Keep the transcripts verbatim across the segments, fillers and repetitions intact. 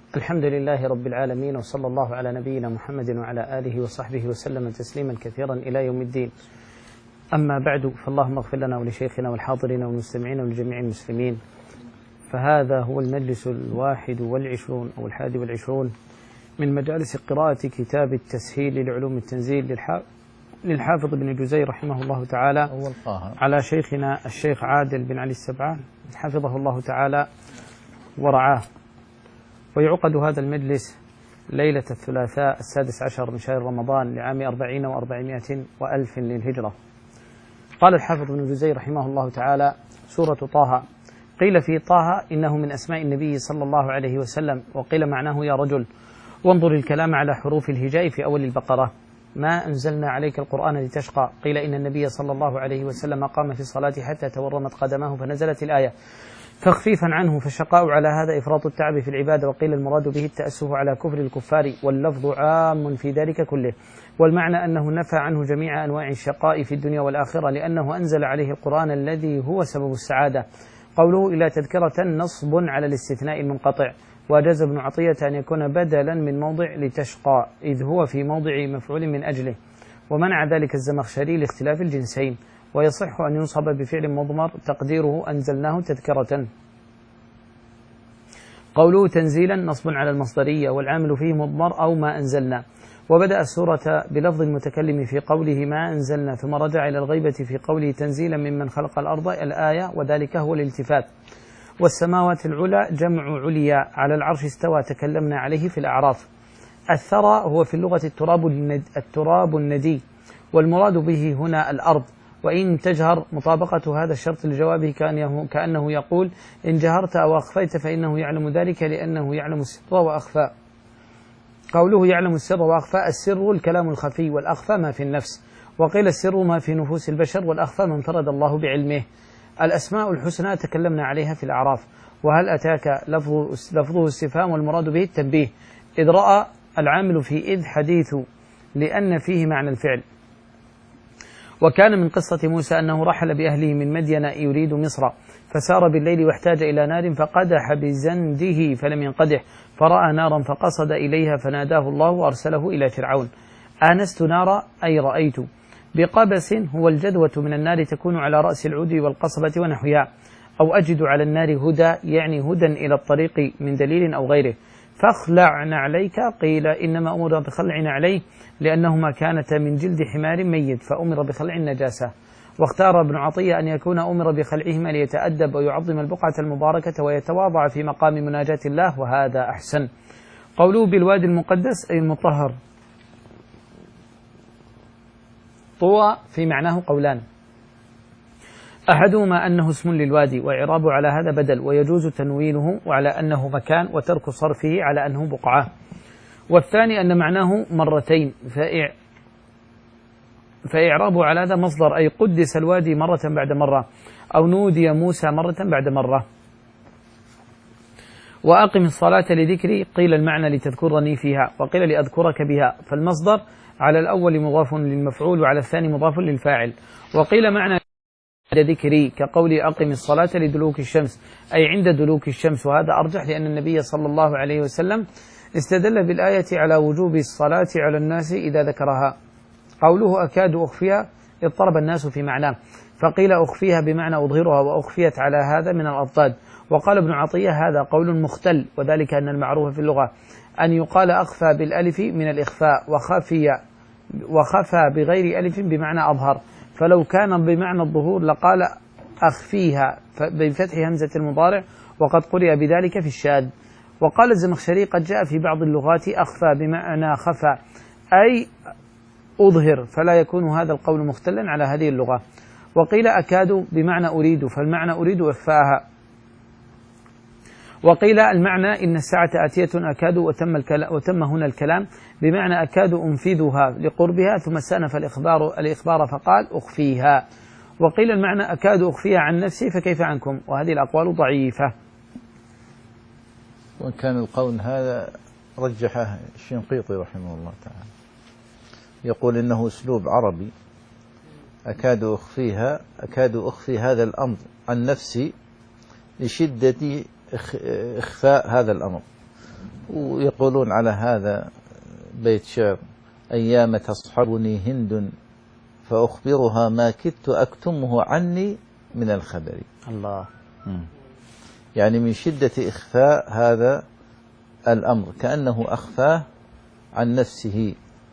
الحمد لله رب العالمين، وصلى الله على نبينا محمد وعلى آله وصحبه وسلم تسليما كثيرا إلى يوم الدين. أما بعد، فاللهم اغفر لنا ولشيخنا والحاضرين والمستمعين ولجميع المسلمين. فهذا هو المجلس الواحد والعشرون أو الحادي والعشرون من مجالس قراءة كتاب التسهيل لعلوم التنزيل للحافظ ابن جزي رحمه الله تعالى على شيخنا الشيخ عادل بن علي السبعان حفظه الله تعالى ورعاه. ويعقد هذا المجلس ليلة الثلاثاء السادس عشر من شهر رمضان لعام أربعين وأربعمائة وألف للهجرة. قال الحافظ ابن جزي رحمه الله تعالى: سورة طه. قيل في طه إنه من أسماء النبي صلى الله عليه وسلم، وقيل معناه يا رجل. وانظر الكلام على حروف الهجاء في أول البقرة: ما أنزلنا عليك القرآن لتشقى. قيل إن النبي صلى الله عليه وسلم قام في الصلاة حتى تورمت قدماه فنزلت الآية تخفيفا عنه، فالشقاء على هذا إفراط التعب في العبادة، وقيل المراد به التأسف على كفر الكفار، واللفظ عام في ذلك كله، والمعنى أنه نفى عنه جميع أنواع الشقاء في الدنيا والآخرة لأنه أنزل عليه القرآن الذي هو سبب السعادة. قوله إلى تذكرة نصب على الاستثناء المنقطع، وأجاز ابن عطية أن يكون بدلا من موضع لتشقى إذ هو في موضع مفعول من أجله، ومنع ذلك الزمخشري لاختلاف الجنسين، ويصح أن ينصب بفعل مضمر تقديره أنزلناه تذكرة. قوله تنزيلا نصب على المصدرية، والعامل فيه مضمر أو ما أنزلنا. وبدأ السورة بلفظ المتكلم في قوله ما أنزلنا، ثم رجع إلى الغيبة في قوله تنزيلا ممن خلق الأرض الآية، وذلك هو الالتفات. والسماوات العلى جمع عليا، على العرش استوى تكلمنا عليه في الأعراف. الثرى هو في اللغة التراب الند التراب الندي، والمراد به هنا الأرض، وإن تجهر مطابقة هذا الشرط لجوابه كأنه يقول إن جهرت أو أخفيت فإنه يعلم ذلك لأنه يعلم السر وأخفى. قوله يعلم السر وأخفى، السر الكلام الخفي، والأخفى ما في النفس، وقيل السر ما في نفوس البشر، والأخفى ما انفرد الله بعلمه. الأسماء الحسنى تكلمنا عليها في الأعراف. وهل أتاك لفظه استفهام، والمراد به التنبيه، إذ رأى العامل في إذ حديث لأن فيه معنى الفعل. وكان من قصة موسى أنه رحل بأهله من مدين يريد مصر، فسار بالليل واحتاج إلى نار فقدح بزنده فلم ينقدح، فرأى نارا فقصد إليها فناداه الله وأرسله إلى فرعون. آنست نارا أي رأيت. بقبس هو الجدوة من النار تكون على رأس العود والقصبة ونحوها. أو أجد على النار هدى، يعني هدى إلى الطريق من دليل أو غيره. فاخلع نعليك، قيل إنما أمر بخلع نعليه لأنهما كانتا من جلد حمار ميت فأمر بخلع النجاسة. واختار ابن عطية أن يكون أمر بخلعهما ليتأدب ويعظم البقعة المباركة ويتواضع في مقام مناجاة الله، وهذا أحسن. قوله بالوادي المقدس أي المطهر. طوى في معناه قولان، أحدهما أنه اسم للوادي وإعرابه على هذا بدل، ويجوز تنوينه وعلى أنه مكان وترك صرفه على أنه بقعة. والثاني أن معناه مرتين، فإع... فإعرابه على هذا مصدر، أي قدس الوادي مرة بعد مرة، أو نودي موسى مرة بعد مرة. وأقم الصلاة لذكري، قيل المعنى لتذكرني فيها، وقيل لأذكرك بها، فالمصدر على الأول مضاف للمفعول وعلى الثاني مضاف للفاعل. وقيل معنى ذكري كقول أقم الصلاة لدلوك الشمس، أي عند دلوك الشمس، وهذا أرجح لأن النبي صلى الله عليه وسلم استدل بالآية على وجوب الصلاة على الناس إذا ذكرها. قوله أكاد أخفيها اضطرب الناس في معناه، فقيل أخفيها بمعنى أظهرها، وأخفيت على هذا من الأضداد. وقال ابن عطية هذا قول مختل، وذلك أن المعروف في اللغة أن يقال أخفى بالألف من الإخفاء، وخفي وخفى بغير ألف بمعنى أظهر، فلو كان بمعنى الظهور لقال أخفيها بفتح همزة المضارع، وقد قرئ بذلك في الشاذ. وقال الزمخشري قد جاء في بعض اللغات أخفى بمعنى خفى أي أظهر، فلا يكون هذا القول مختلا على هذه اللغة. وقيل أكاد بمعنى أريد، فالمعنى أريد إخفاءها. وقيل المعنى إن الساعة آتية أكاد، وتم, وتم هنا الكلام بمعنى أكاد أنفذها لقربها، ثم استأنف الإخبار, الإخبار فقال أخفيها. وقيل المعنى أكاد أخفيها عن نفسي فكيف عنكم، وهذه الأقوال ضعيفة. وإن كان القول هذا رجحه الشنقيطي رحمه الله تعالى، يقول إنه أسلوب عربي، أكاد أخفيها، أكاد أخفي هذا الأمر عن نفسي لشدة إخفاء هذا الأمر، ويقولون على هذا بيت شعر: أيام تصحبني هند فأخبرها ما كدت أكتمه عني من الخبر. الله. يعني من شدة إخفاء هذا الأمر كأنه أخفاه عن نفسه،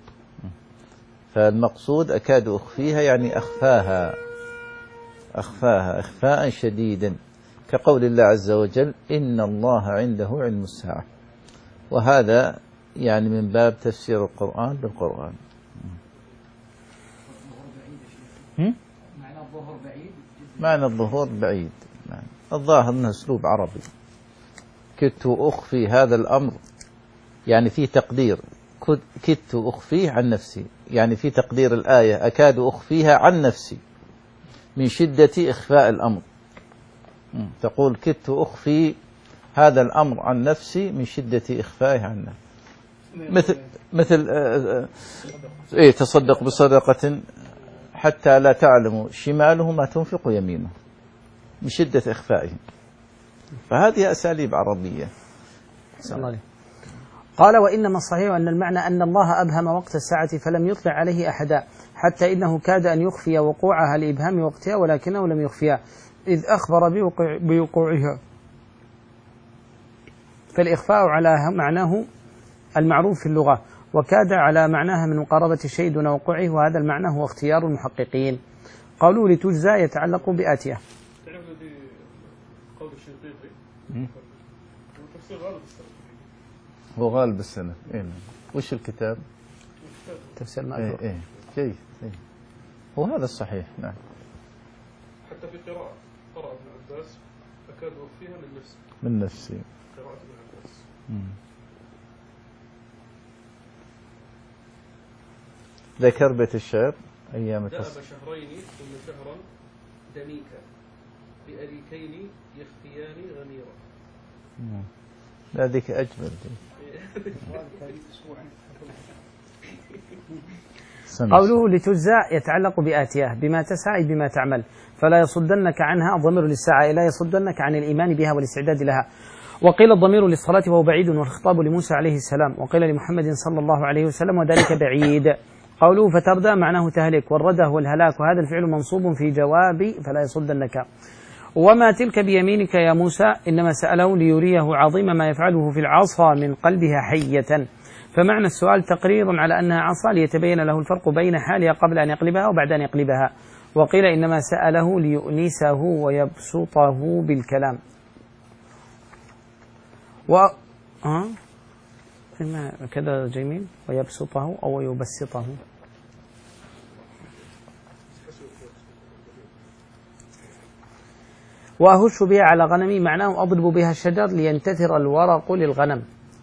فالمقصود أكاد أخفيها يعني أخفاها أخفاها إخفاء شديدا، كقول الله عز وجل: إن الله عنده علم الساعة. وهذا يعني من باب تفسير القرآن بالقرآن. معنى الظهور بعيد. معنى الظهور بعيد. الظاهر أنه أسلوب عربي. كدت أخفي هذا الأمر، يعني في تقدير كدت أخفيه عن نفسي، يعني في تقدير الآية أكاد أخفيها عن نفسي من شدة إخفاء الأمر. تقول كدت أخفي هذا الأمر عن نفسي من شدة إخفائه عن نفسي. مثل مثل إيه تصدق بصدقة حتى لا تعلم شماله ما تنفق يمينه، من شدة إخفائه. فهذه أساليب عربية. قال: وإنما الصحيح أن المعنى أن الله أبهم وقت الساعة فلم يطلع عليه أحدا، حتى إنه كاد أن يخفي وقوعها لإبهام وقتها ولكنه لم يخفيها، إذ أخبر بوقوع بوقوعها. فالإخفاء على معناه المعروف في اللغة، وكاد على معناها من مقاربة الشيء دون وقوعه، وهذا المعنى هو اختيار المحققين. قوله لتجزى يتعلق بآتية. هو غالب السنة. إيه. وش الكتاب؟ تفسير المأثور. إيه. إيه. جيد. إيه. هو هذا الصحيح. نعم. حتى في قراءة قرأ ابن عباس أكاد أخفيها من نفسي. من نفسي. قراءة ابن عباس. مم. ذكر بيت الشعر: أيام دأب شهرين ثم شهرا دنيكا بأريكين يخفيان غميرا. مم. هذيك أجمل. قوله لتجزى يتعلق بآتية، بما تسعى بما تعمل، فلا يصدنك عنها ضمير للساعة، لا يصدنك عن الإيمان بها والاستعداد لها. وقيل الضمير للصلاة وهو بعيد، والخطاب لموسى عليه السلام، وقيل لمحمد صلى الله عليه وسلم وذلك بعيد. قوله فتردى معناه تهلك، والردى هو الهلاك، وهذا الفعل منصوب في جواب فلا يصدنك. وما تلك بيمينك يا موسى إنما سأله ليريه عظيم ما يفعله في العصا من قلبها حية، فمعنى السؤال تقرير على أنها عصا ليتبين له الفرق بين حالها قبل أن يقلبها وبعد أن يقلبها. وقيل إنما سأله ليؤنسه ويبسطه بالكلام. و ها كذا جميل، ويبسطه أو يبسطه. وأهش بها على غنمي معناه أضرب بها الشجر لينتثر الورق للغنم.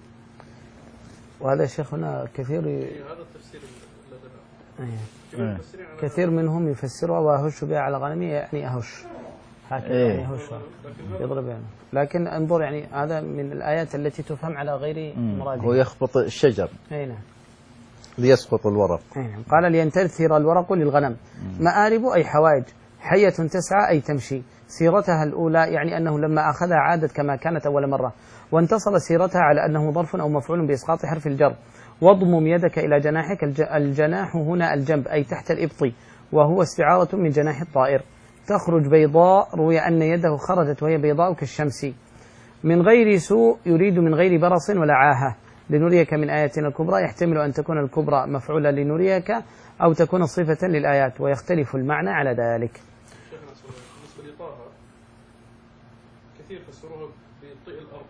وهذا شيخنا كثير ي... هذا التفسير أيه. كثير منهم يفسرها وأهش بها على غنمي يعني أهش هكذا. إيه. يعني أهش يضرب يعني. لكن انظر يعني هذا من الآيات التي تفهم على غير مرادها. هو يخبط الشجر. أي نعم. ليسقط الورق. أيه. قال لينتثر الورق للغنم. مآرب أي حوائج، حية تسعى أي تمشي. سيرتها الأولى يعني أنه لما أخذها عادت كما كانت أول مرة، وانتصل سيرتها على أنه ظرف أو مفعول بإسقاط حرف الجر. واضمم يدك إلى جناحك، الجناح هنا الجنب أي تحت الإبط، وهو استعارة من جناح الطائر. تخرج بيضاء، روي أن يده خرجت وهي بيضاء كالشمس. من غير سوء يريد من غير برص ولا عاهة، لنريك من آياتنا الكبرى، يحتمل أن تكون الكبرى مفعولا لنريك أو تكون صفة للآيات، ويختلف المعنى على ذلك. بالنسبة لطه كثير فسروها بطئ الأرض.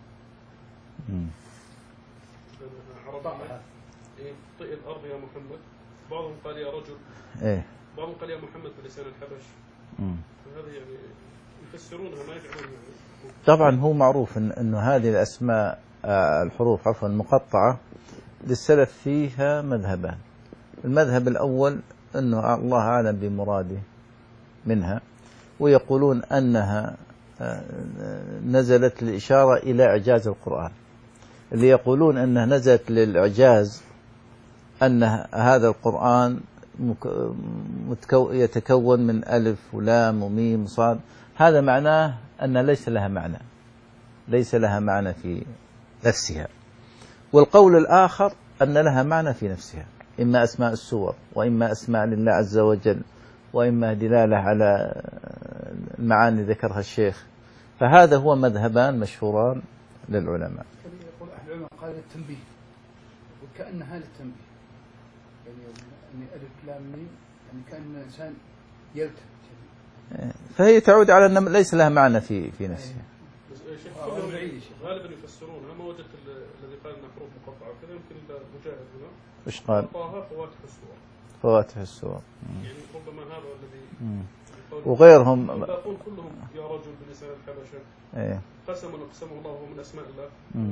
عربية طئ الأرض يا محمد. بعضهم قال يا رجل. إيه. بعضهم قال يا محمد بلسان الحبش. هذا يعني يفسرونها ما يفعلونها. طبعا هو معروف إن إنه هذه الأسماء الحروف عفوا المقطعة للسلف فيها مذهبان. المذهب الأول أنه الله أعلم بمراده منها، ويقولون أنها نزلت للإشارة إلى إعجاز القرآن. اللي يقولون أنها نزلت للإعجاز أن هذا القرآن يتكون من ألف ولام وميم صاد، هذا معناه أن ليس لها معنى، ليس لها معنى في نفسها. والقول الآخر أن لها معنى في نفسها، إما أسماء السور وإما أسماء لله عز وجل وإما دلالة على المعاني ذكرها الشيخ. فهذا هو مذهبان مشهوران للعلماء. يقول أهل العلماء قال التنبيه، وكأنها للتنبيه، يعني ألف لام ميم، يعني كأن الإنسان يلتفت. فهي تعود على أن ليس لها معنى في في نفسها. غالبا يفسرونها، ما وجدت الذي قال انها حروف مقطعه كذا، يمكن مجاهد هنا ايش قال؟ طه فواتح السور. فواتح السور. يعني ربما هذا الذي وغيرهم الباقون كلهم يا رجل بلسان الحبشه. ايه. قسم اقسمه الله من اسماء الله.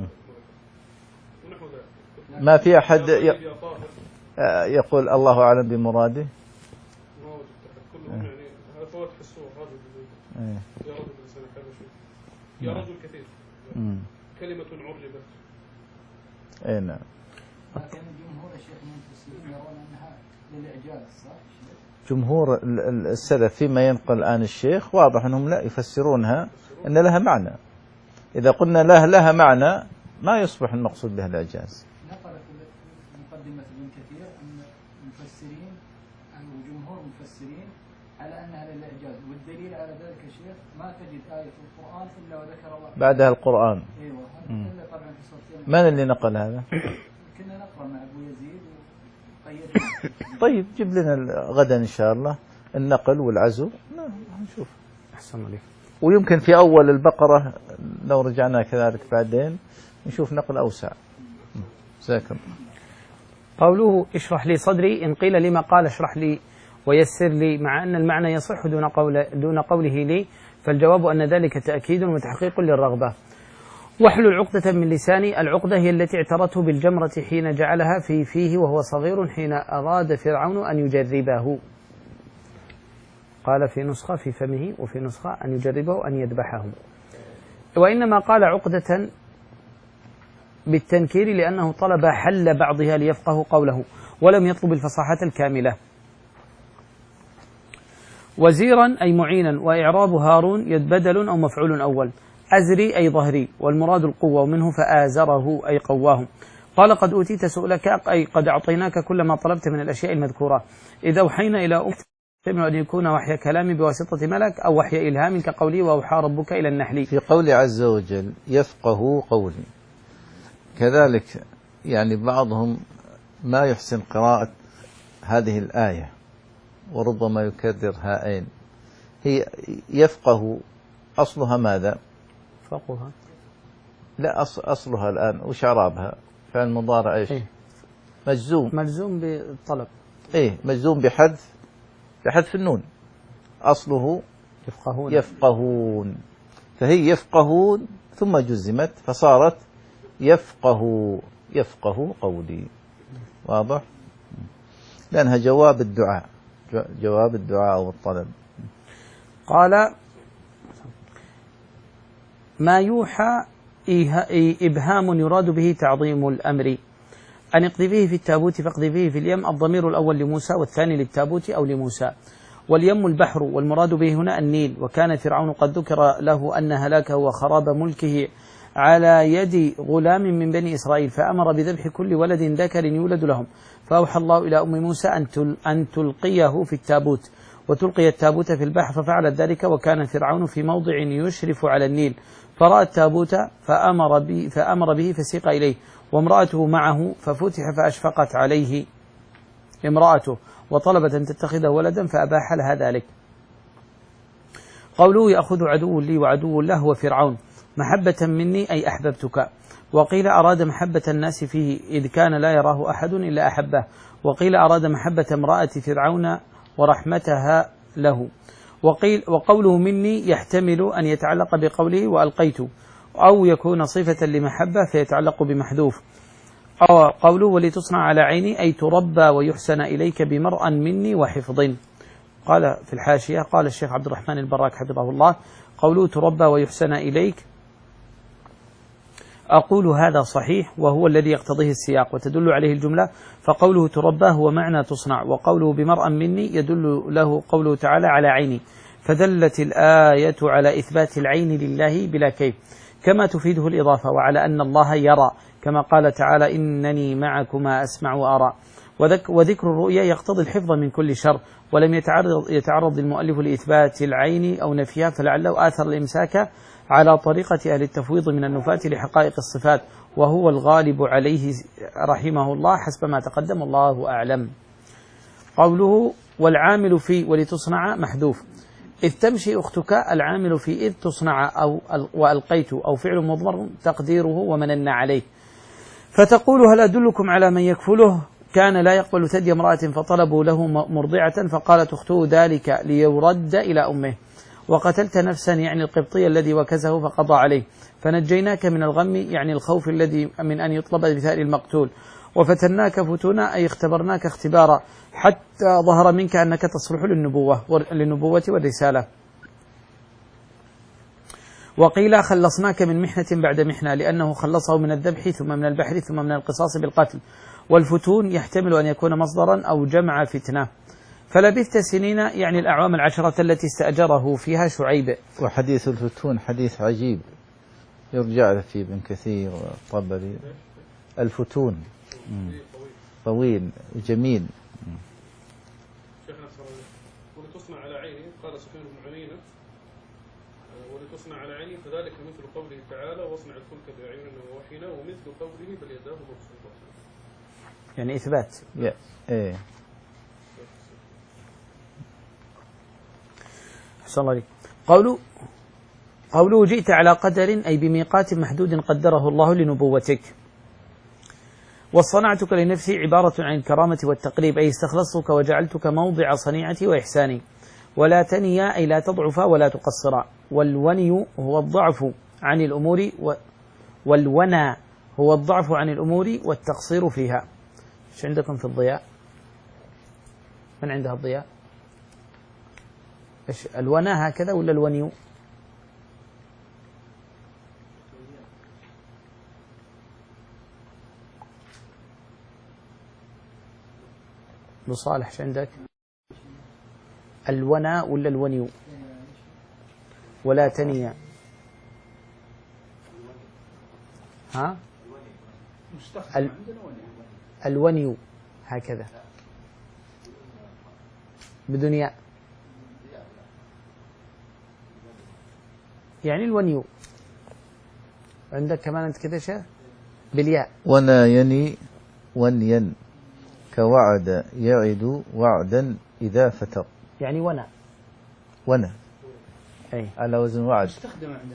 ونحو ذلك. ما في احد ي... يقول الله اعلم بمراده. ما وجدت كلهم يعني هذا فواتح السور رجل. ايه. يا رجل بلسان الحبشه. يا رجل كثير. مم. كلمة عربت. اي نعم. لكن جمهور الشيخ المفسرين يرون انها للاعجاز، صح؟ جمهور السلف فيما ينقل الآن الشيخ واضح انهم لا يفسرونها ان لها معنى. اذا قلنا له لها معنى ما يصبح المقصود بها الاعجاز. نقل في مقدمة ابن كثير ان المفسرين او جمهور المفسرين على انها للاعجاز، والدليل على ذلك يا شيخ ما تجد آية في القرآن الا وذكر الله بعدها القرآن. ايوه الا طبعا في سورتين. من اللي نقل هذا؟ كنا نقرأ مع ابو يزيد وقيدنا. طيب جيب لنا غدا ان شاء الله النقل والعزو نشوف. احسن عليك. ويمكن في اول البقرة لو رجعنا كذلك بعدين نشوف نقل اوسع. جزاكم. قوله اشرح لي صدري، إن قيل لما قال اشرح لي ويسر لي مع أن المعنى يصح دون, قول دون قوله لي، فالجواب أن ذلك تأكيد وتحقيق للرغبة. واحلل عقدة من لساني، العقدة هي التي اعترته بالجمرة حين جعلها في فيه وهو صغير حين أراد فرعون أن يجربه. قال في نسخة في فمه، وفي نسخة أن يجربه أن يذبحه. وإنما قال عقدة بالتنكير لأنه طلب حل بعضها ليفقه قوله، ولم يطلب الفصاحة الكاملة. وزيرا أي معينا، وإعراب هارون يتبدل أو مفعول أول. أزري أي ظهري، والمراد القوة، ومنه فآزره أي قواه. قال قد أوتيت سؤلك أي قد أعطيناك كل ما طلبت من الأشياء المذكورة، إذا أوحينا إلى أمك من أن يكون وحي كلام بواسطة ملك أو وحي إلهام كقولي وأوحى ربك إلى النحل. في قول عز وجل يفقه قولي، كذلك يعني بعضهم ما يحسن قراءة هذه الآية وربما يكرر هائين. هي يفقه أصلها ماذا؟ فقها. لا أصلها الآن وش إعرابها؟ فعل مضارع إيش؟ إيه؟ مجزوم. مجزوم بالطلب. إيه مجزوم بحذف بحذف النون. أصله يفقهون. يفقهون، فهي يفقهون ثم جزمت فصارت يفقه يفقه قولي. واضح؟ لأنها جواب الدعاء، جواب الدعاء والطلب. قال ما يوحى إبهام يراد به تعظيم الأمر، أن اقذفيه في التابوت فاقذفيه في اليم، الضمير الأول لموسى والثاني للتابوت أو لموسى. واليم البحر، والمراد به هنا النيل. وكان فرعون قد ذكر له أن هلاكه وخراب ملكه على يد غلام من بني إسرائيل، فأمر بذبح كل ولد ذكر يولد لهم، فأوحى الله إلى أم موسى أن تلقيه في التابوت، وتلقي التابوت في البحر، ففعلت ذلك. وكان فرعون في موضع يشرف على النيل، فرأى التابوت فأمر به, فأمر به فسيق إليه، وامرأته معه، ففتح فأشفقت عليه امرأته وطلبت أن تتخذه ولدا فأباح لها ذلك. قوله يأخذ عدو لي وعدو له هو فرعون، محبة مني أي أحببتك. وقيل أراد محبة الناس فيه إذ كان لا يراه أحد إلا أحبه. وقيل أراد محبة امرأة فرعون ورحمتها له. وقيل وقوله مني يحتمل أن يتعلق بقوله وألقيت، أو يكون صفة لمحبة فيتعلق بمحذوف. أو قوله ولتصنع على عيني أي تربى ويحسن إليك بمرأ مني وحفظ. قال في الحاشية قال الشيخ عبد الرحمن البراك حفظه الله قوله تربى ويحسن إليك أقول هذا صحيح وهو الذي يقتضيه السياق وتدل عليه الجملة، فقوله تربى هو معنى تصنع، وقوله بمرأ مني يدل له قوله تعالى على عيني، فدلت الآية على إثبات العين لله بلا كيف كما تفيده الإضافة، وعلى أن الله يرى كما قال تعالى إنني معكما أسمع وأرى. وذكر الرؤيا يقتضي الحفظ من كل شر، ولم يتعرض, يتعرض المؤلف لإثبات العين أو نفيها، فلعله آثر الإمساك على طريقة أهل التفويض من النفاة لحقائق الصفات، وهو الغالب عليه رحمه الله حسب ما تقدم، الله أعلم. قوله والعامل في ولتصنع محذوف. إذ تمشي أختك، العامل في إذ تصنع أو وألقيت أو فعل مضمر تقديره ومنن عليه. فتقول هل أدلكم على من يكفله؟ كان لا يقبل ثدي امرأة فطلبوا له مرضعة فقالت أخته ذلك ليرد إلى أمه. وقتلت نفسا يعني القبطي الذي وكزه فقضى عليه، فنجيناك من الغم يعني الخوف الذي من أن يطلب بثأر المقتول. وفتناك فتونا أي اختبرناك اختبارا حتى ظهر منك أنك تصلح للنبوة للنبوة والرسالة. وقيل خلصناك من محنة بعد محنة، لأنه خلصه من الذبح ثم من البحر ثم من القصاص بالقتل. والفتون يحتمل أن يكون مصدرا أو جمع فتنة. فلبثت سنين يعني الأعوام العشرة التي استأجره فيها شعيب. وحديث الفتون حديث عجيب يرجع في ابن كثير والطبري. الفتون طويل وجميل. شيخنا ولتصنع على عيني، قال سفيان بن عيينة ولتصنع على عيني، فذلك مثل قوله تعالى واصنع الفلك بأعيننا ووحينا، ومثل قوله بل يداه مبسوطتان. يعني إثبات. yeah. ايه أحسن الله عليك. قوله قوله جئت على قدر أي بميقات محدود قدره الله لنبوتك. وصنعتك لنفسي عبارة عن الكرامة والتقريب، أي استخلصتك وجعلتك موضع صنيعتي وإحساني. ولا تنيا أي لا تضعف ولا تقصر. والوني هو الضعف عن الأمور و والونا هو الضعف عن الأمور والتقصير فيها. ايش عندكم في الضياء؟ من عندها الضياء؟ ايش الونا هكذا ولا الونيو؟ ابو صالح ايش عندك؟ الونا ولا الونيو؟ ولا تنيا. ها؟ ال... الونيو هكذا بدون ياء، يعني الونيو. عندك كمان أنت كذا شيء بالياء. ونا يني ونين كوعد يعد وعدا إذا فتر، يعني ونا ونا أي على وزن وعد. استخدم عندنا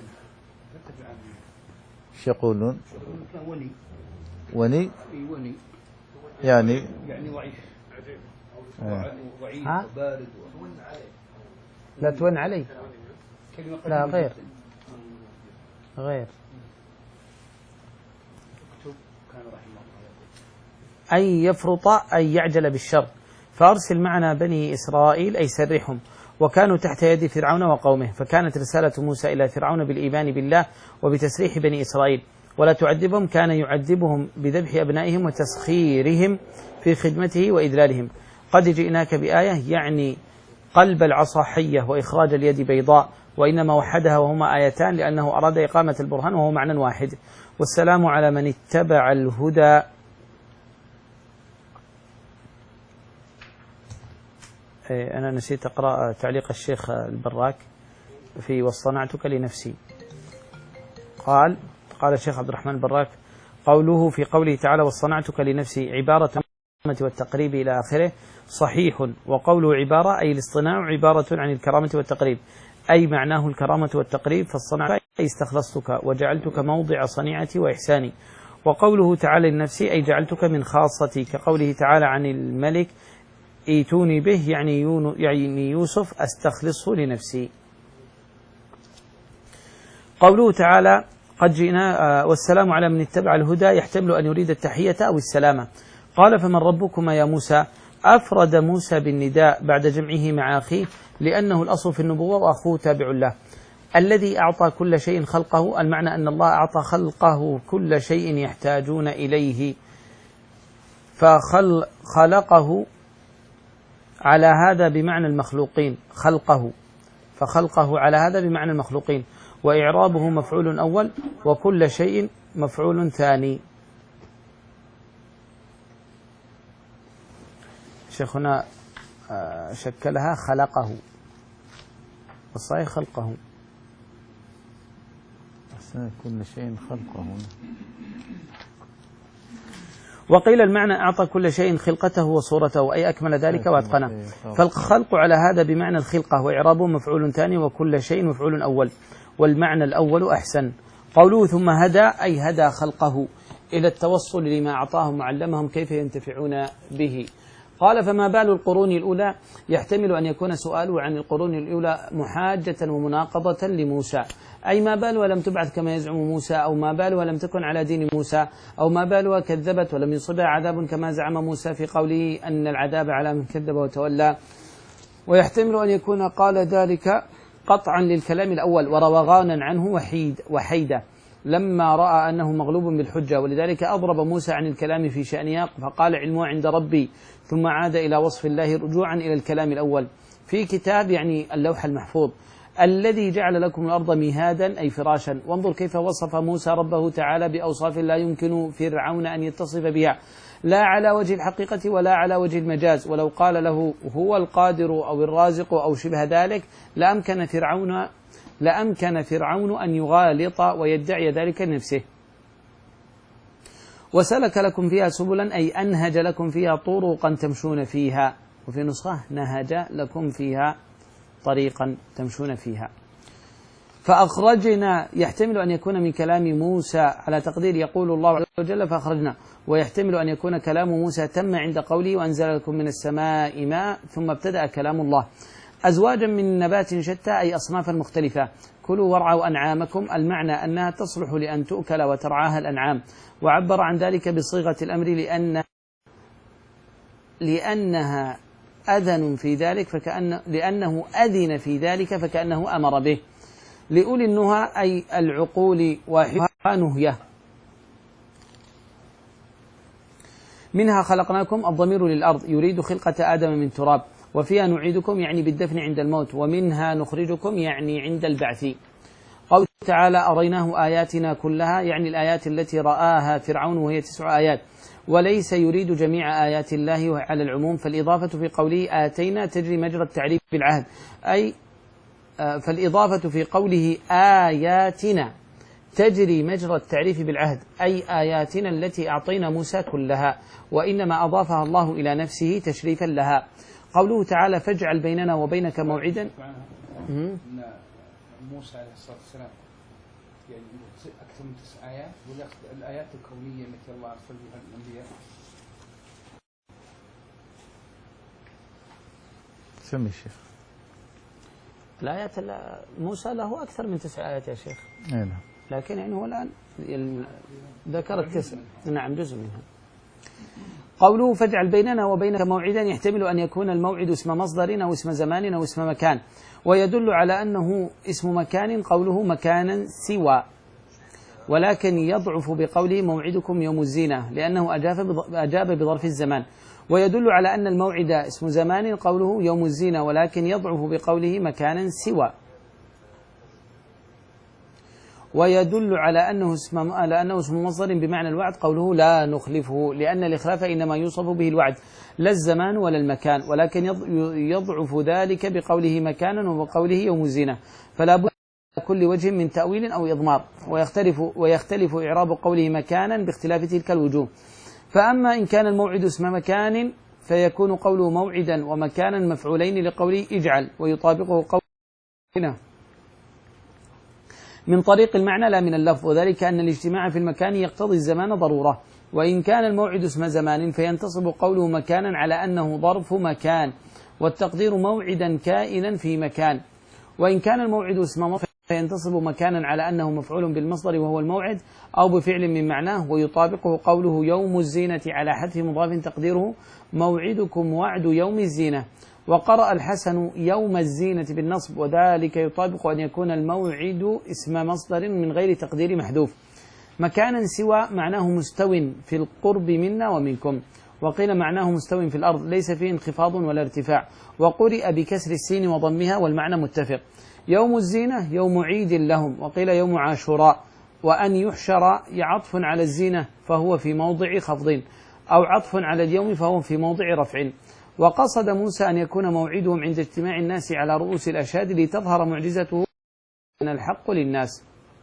ايش يقولون؟ وني وني وني يعني يعني وعيش آه. وعيد ها؟ وبارد. لا تون علي، لا غير غير أي يفرط أي يعجل بالشر. فأرسل معنا بني إسرائيل أي سرحهم، وكانوا تحت يد فرعون وقومه. فكانت رسالة موسى إلى فرعون بالإيمان بالله وبتسريح بني إسرائيل. ولا تعذبهم، كان يعذبهم بذبح أبنائهم وتسخيرهم في خدمته وإذلالهم. قد جئناك بآية يعني قلب العصا حية وإخراج اليد بيضاء، وإنما وحدها وهما آيتان لأنه أراد إقامة البرهان وهو معنى واحد. والسلام على من اتبع الهدى. أنا نسيت أقرأ تعليق الشيخ البراك في وصنعتك لنفسي. قال قال الشيخ عبد الرحمن البراك قوله في قوله تعالى وصنعتك لنفسي عبارة والتقريب إلى آخره صحيح، وقوله عبارة أي الاصطناع عبارة عن الكرامة والتقريب، أي معناه الكرامة والتقريب. فالصنع أي استخلصتك وجعلتك موضع صنيعتي وإحساني. وقوله تعالى لنفسي أي جعلتك من خاصتي، كقوله تعالى عن الملك ايتوني به يعني, يعني يوسف استخلصه لنفسي. قوله تعالى قد جئنا والسلام على من اتبع الهدى يحتمل أن يريد التحية أو السلامة. قال فمن ربكما يا موسى؟ أفرد موسى بالنداء بعد جمعه مع أخيه، لأنه الأصل في النبوة وأخوه تابع له. الذي أعطى كل شيء خلقه، المعنى أن الله أعطى خلقه كل شيء يحتاجون إليه، فخلقه على هذا بمعنى المخلوقين، خلقه فخلقه على هذا بمعنى المخلوقين، وإعرابه مفعول أول وكل شيء مفعول ثاني. شيخنا شكلها خلقه، والصحيح خلقه. كل شيء خلقه. وقيل المعنى أعطى كل شيء خلقته وصورته، أي أكمل ذلك وأتقنه. فالخلق على هذا بمعنى الخلقة، وإعرابه مفعول ثاني، وكل شيء مفعول أول، والمعنى الأول أحسن. قوله ثم هدى أي هدى خلقه إلى التوصل لما أعطاهم وعلمهم كيف ينتفعون به. قال فما بال القرون الأولى؟ يحتمل أن يكون سؤاله عن القرون الأولى محاجة ومناقضة لموسى، أي ما بال ولم تبعث كما يزعم موسى، أو ما بال ولم تكن على دين موسى، أو ما بال وكذبت ولم يصبها عذاب كما زعم موسى في قوله أن العذاب على من كذب وتولى. ويحتمل أن يكون قال ذلك قطعا للكلام الأول وروغانا عنه وحيد وحيدة لما رأى أنه مغلوب بالحجة، ولذلك أضرب موسى عن الكلام في شأنها فقال علمه عند ربي، ثم عاد إلى وصف الله رجوعا إلى الكلام الأول في كتاب، يعني اللوح المحفوظ، الذي جعل لكم الأرض مهادا أي فراشا. وانظر كيف وصف موسى ربه تعالى بأوصاف لا يمكن فرعون أن يتصف بها، لا على وجه الحقيقة ولا على وجه المجاز. ولو قال له هو القادر أو الرازق أو شبه ذلك لأمكن فرعون لأمكن فرعون أن يغالط ويدعي ذلك لنفسه. وسلك لكم فيها سبلا أي أنهج لكم فيها طرقا تمشون فيها، وفي نسخة نهج لكم فيها طريقا تمشون فيها. فأخرجنا يحتمل أن يكون من كلام موسى على تقدير يقول الله عز وجل فأخرجنا، ويحتمل أن يكون كلام موسى تم عند قوله وأنزل لكم من السماء ماء ثم ابتدأ كلام الله. أزواجا من نبات شتى أي أصنافا مختلفة، كلوا وارعوا أنعامكم، المعنى أنها تصلح لأن تؤكل وترعاها الأنعام، وعبر عن ذلك بصيغة الأمر لأن لأنها أذن في ذلك فكأن لأنه أذن في ذلك فكأنه أمر به. لأولي النهى أي العقول واحدها نهية. منها خلقناكم الضمير للأرض يريد خلقة آدم من تراب، وفيها نعيدكم يعني بالدفن عند الموت، ومنها نخرجكم يعني عند البعث. قوله تعالى أريناه آياتنا كلها يعني الآيات التي رآها فرعون وهي تسع آيات، وليس يريد جميع آيات الله على العموم، فالإضافة في قوله آتينا تجري مجرى التعريف بالعهد، أي فالإضافة في قوله آياتنا تجري مجرى التعريف بالعهد، أي آياتنا التي أعطينا موسى كلها، وإنما أضافها الله إلى نفسه تشريفا لها. قوله تعالى فاجعل بيننا وبينك موعدا. موسى عليه الصلاة والسلام يعني أكثر من تسع آيات، ويقصد الآيات الكونية التي الله أرسل بها الأنبياء. سمي الشيخ. الآيات موسى له أكثر من تسع آيات يا شيخ. نعم. لكن يعني هو الآن ذكر التسع، نعم جزء منها. قوله فاجعل بيننا وبينك موعدا يحتمل أن يكون الموعد اسم مصدر أو اسم زمان أو اسم مكان، ويدل على أنه اسم مكان قوله مكانا سوى، ولكن يضعف بقوله موعدكم يوم الزينة لأنه أجاب بظرف الزمان. ويدل على أن الموعد اسم زمان قوله يوم الزينة، ولكن يضعف بقوله مكانا سوى. ويدل على أنه اسم على أنه اسم مصدر بمعنى الوعد قوله لا نخلفه، لأن الإخلاف إنما يوصف به الوعد لا الزمان ولا المكان، ولكن يضعف ذلك بقوله مكانا وبقوله يوم الزينة، فلا بد كل وجه من تأويل أو إضمار. ويختلف ويختلف إعراب قوله مكانا باختلاف تلك الوجوه. فأما إن كان الموعد اسم مكان فيكون قوله موعدا ومكانا مفعولين لقوله اجعل، ويطابقه قوله من طريق المعنى لا من اللفظ، وذلك أن الاجتماع في المكان يقتضي الزمان ضرورة. وإن كان الموعد اسم زمان فينتصب قوله مكانا على أنه ظرف مكان، والتقدير موعدا كائنا في مكان. وإن كان الموعد اسم مصدر فينتصب مكانا على أنه مفعول بالمصدر وهو الموعد أو بفعل من معناه، ويطابقه قوله يوم الزينة على حذف مضاف تقديره موعدكم وعد يوم الزينة. وقرأ الحسن يوم الزينة بالنصب، وذلك يطابق أن يكون الموعد اسم مصدر من غير تقدير محذوف. مكانا سوى معناه مستو في القرب منا ومنكم، وقيل معناه مستو في الأرض ليس فيه انخفاض ولا ارتفاع، وقرئ بكسر السين وضمها والمعنى متفق. يوم الزينة يوم عيد لهم، وقيل يوم عاشوراء. وأن يحشر عطف على الزينة فهو في موضع خفض، أو عطف على اليوم فهو في موضع رفع. وقصد موسى أن يكون موعدهم عند اجتماع الناس على رؤوس الأشهاد لتظهر معجزته أن الحق للناس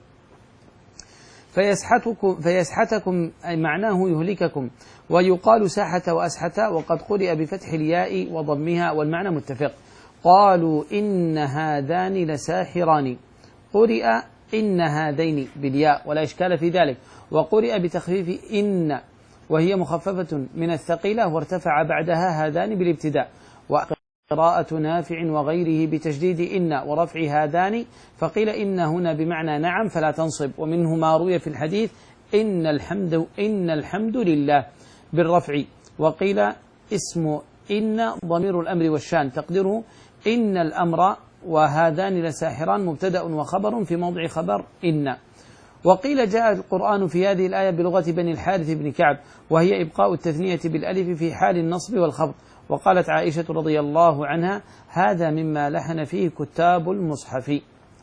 فيسحتكم, فيسحتكم أي معناه يهلككم. ويقال ساحة وأسحة وقد قرئ بفتح الياء وضمها والمعنى متفق. قالوا إن هذان لساحران، قرئ إن هذين بالياء ولا إشكال في ذلك، وقرئ بتخفيف إن وهي مخففة من الثقيلة وارتفع بعدها هذان بالابتداء. وقراءة نافع وغيره بتجديد إن ورفع هذان، فقيل إن هنا بمعنى نعم فلا تنصب. ومنه ما روي في الحديث إن الحمد, إن الحمد لله بالرفع. وقيل اسم إن ضمير الأمر والشان تقدره إن الأمر وهذان لساحران مبتدأ وخبر في موضع خبر إن. وقيل جاء القرآن في هذه الآية بلغة بني الحارث بن كعب، وهي إبقاء التثنية بالألف في حال النصب والخفض. وقالت عائشة رضي الله عنها هذا مما لحن فيه كتاب المصحف.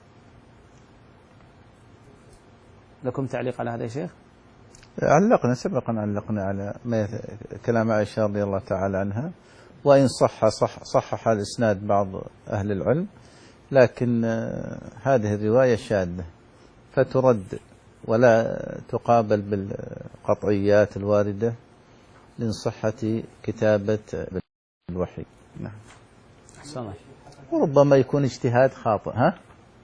لكم تعليق على هذا يا شيخ؟ علقنا سبقا علقنا على كلام عائشة رضي الله تعالى عنها، وإن صح صح صحح الإسناد بعض أهل العلم، لكن هذه الرواية شاذة فترد ولا تقابل بالقطعيات الواردة من صحة كتابة الوحي. نعم. وربما يكون اجتهاد خاطئ. ها؟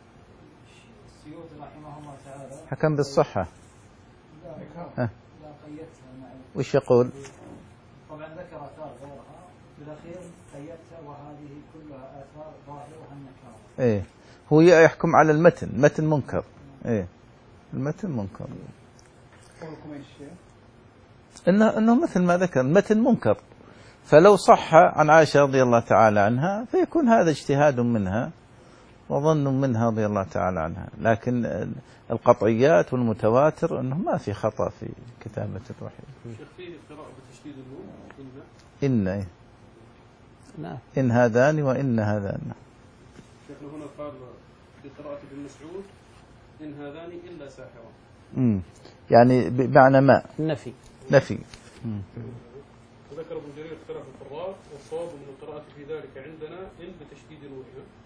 حكم بالصحة. ها؟ وش يقول؟ طبعا ذكر آثار غيرها بالأخير قيدتها وهذه كلها آثار ظاهرة النكارة. إيه هو يحكم على المتن، متن منكر. إيه المتن منكر. قولكم ايش؟ إنه إنه مثل ما ذكر المتن منكر، فلو صح عن عائشة رضي الله تعالى عنها فيكون هذا اجتهاد منها وظن منها رضي الله تعالى عنها، لكن القطعيات والمتواتر أنه ما في خطأ في كتابة الوحي. شيخ فيه قراءة بتشديد النون إن إن نعم إن هذان وإن هذان. شيخنا هنا قال في قراءة ابن مسعود إن هذان إلا ساحران. امم يعني بمعنى ما نفي نفي. وذكر ابن جرير اختلاف القراء والصواب من القراءة في ذلك عندنا إن بتشديد النون،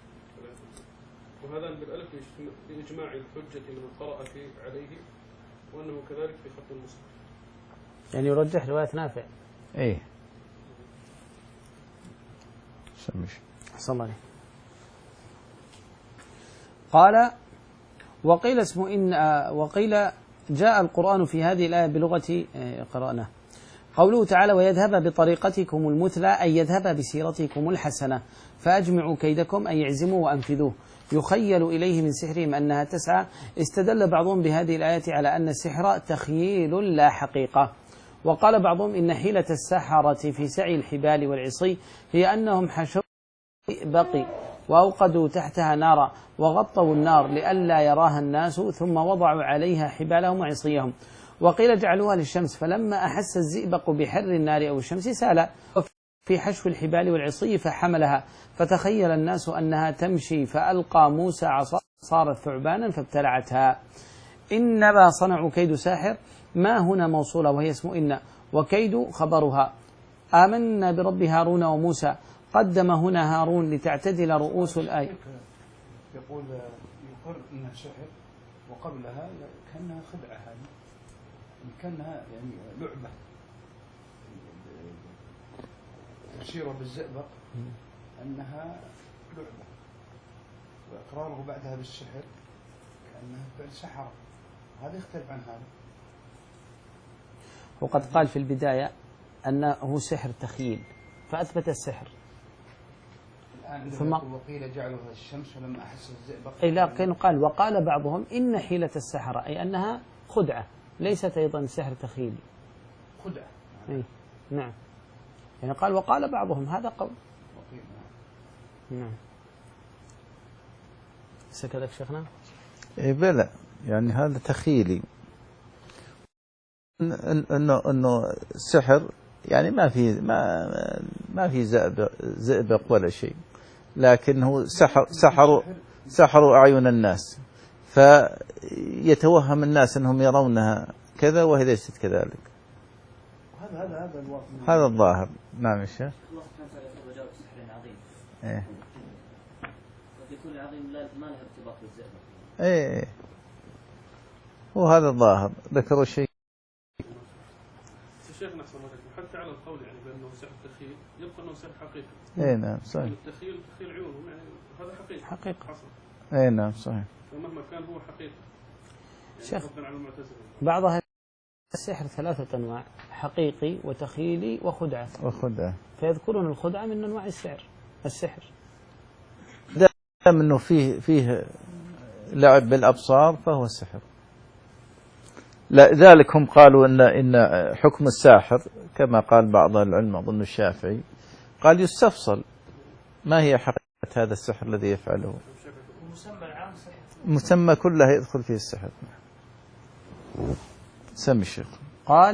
وهذا بالألف لإجماع الحجة من القراءة عليه، وأنه كذلك في خط المصحف. يعني يرجح رواية نافع. إيه سمش. أحسن الله عليك. قال وقيل اسمه إن وقيل جاء القرآن في هذه الآية بلغة قرأناه. قوله تعالى ويذهب بطريقتكم المثلى أي يذهب بسيرتكم الحسنة فأجمعوا كيدكم أي يعزموا وأنفذوه. يخيل إليه من سحرهم أنها تسعى. استدل بعضهم بهذه الآية على أن السحر تخييل لا حقيقة. وقال بعضهم إن حيلة السحرة في سعي الحبال والعصي هي أنهم حشوا بقي وأوقدوا تحتها نارا وغطوا النار لئلا يراها الناس ثم وضعوا عليها حبالهم وعصيهم. وقيل جعلوها للشمس فلما أحس الزئبق بحر النار أو الشمس سال في حشو الحبال والعصي فحملها فتخيل الناس أنها تمشي فألقى موسى عصا صارت ثعبانا فابتلعتها. إنما صنعوا كيد ساحر ما هنا موصولة وهي اسم إن وكيد خبرها. آمنا برب هارون وموسى قدم هنا هارون لتعتدل رؤوس الآية. يقول يقر إنها سحر وقبلها كأنها خدعة، هذه كأنها يعني لعبة تشير بالزئبق أنها لعبة، وإقراره بعدها بالسحر كأنها فعل سحرة. هذا يختلف عن هذا. وقد قال في البداية أنه سحر تخيل فأثبت السحر. ثم وقيل جعلها الشمس ولما أحس الزئبق. أي لا كانوا قال وقال بعضهم إن حيلة السحرة أي أنها خدعة ليست أيضا سحر تخيلي. خدعة. أي نعم. يعني قال وقال بعضهم هذا قول. نعم. سكتك شيخنا؟ إيه بلى يعني هذا تخيلي. إنه إنه السحر يعني ما في ما ما في زئبق زئبق ولا شيء، لكنه سحر سحروا سحروا أعين الناس فيتوهم الناس أنهم يرونها كذا وهي ليست كذلك. هذا هذا هذا الواقع. هذا الظاهر. نعم يا شيخ. الله سبحانه وتعالى يقول وجاء بسحر عظيم. إيه. وفي كل عظيم لا ما له ارتباط بالزئبق. إيه. وهذا الظاهر ذكروا شيء. شيخنا أحسن عليكم حتى على القول يعني بأنه سحر تخيل يبقى أنه سحر حقيقي. إيه نعم صحيح. التخيل تخيل عيونهم يعني هذا حقيقي. حقيقة. حصل. إيه نعم صحيح. فمهما كان هو حقيقي. شيخ يعني على المعتزلة. بعضها السحر ثلاثة أنواع حقيقي وتخيلي وخدعة. وخدعة. فيذكرون الخدعة من أنواع السحر السحر. دام أنه فيه فيه لعب بالأبصار فهو سحر. لذلك هم قالوا إن إن حكم الساحر كما قال بعض العلماء أظن الشافعي قال يستفصل ما هي حقيقة هذا السحر الذي يفعله. المسمى العام سحر. مسمى كله يدخل فيه السحر. سمي الشيخ. قال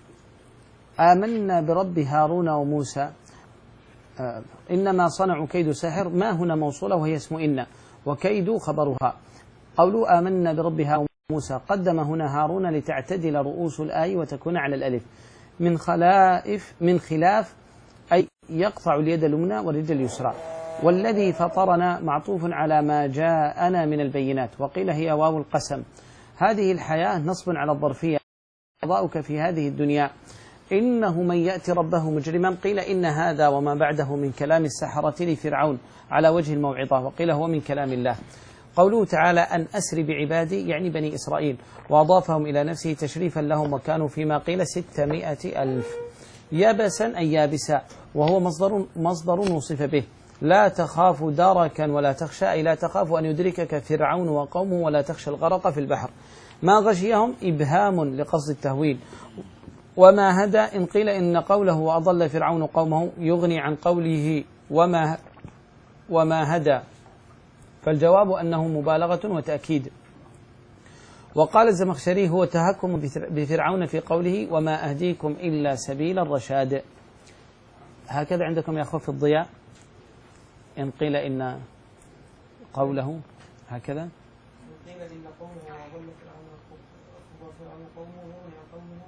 آمنا برب هارون وموسى آه إنما صنعوا كيد ساحر. ما هنا موصولة وهي اسم إن وكيد خبرها. قولوا آمنا برب هارون وموسى قدم هنا هارون لتعتدل رؤوس الآية وتكون على الألف من خلائف من خلاف أي يقطع اليد اليمنى والرجل اليسرى. والذي فطرنا معطوف على ما جاءنا من البينات وقيل هي واو القسم. هذه الحياة نصب على الظرفية قضاؤك في هذه الدنيا إنه من يأتي ربه مجرما. قيل إن هذا وما بعده من كلام السحرة لفرعون على وجه الموعظة وقيل هو من كلام الله. قوله تعالى أن أسر بعبادي يعني بني إسرائيل وأضافهم إلى نفسه تشريفا لهم وكانوا فيما قيل ستمائة ألف. يبسا أي يابسا وهو مصدر مصدر وصف به. لا تخاف دركا ولا تخشى أي لا تخاف أن يدركك فرعون وقومه ولا تخشى الغرق في البحر. ما غشيهم إبهام لقصد التهويل. وما هدى إن قيل إن قوله وأضل فرعون قومه يغني عن قوله وما وما هدى فالجواب أنه مبالغة وتأكيد. وقال الزمخشري هو تهكم بفرعون في قوله وما أهديكم إلا سبيل الرشاد. هكذا عندكم يا أخوة في الضياء إن قيل إن قوله هكذا قيل إن قومه وأضل فرعون قومه قومه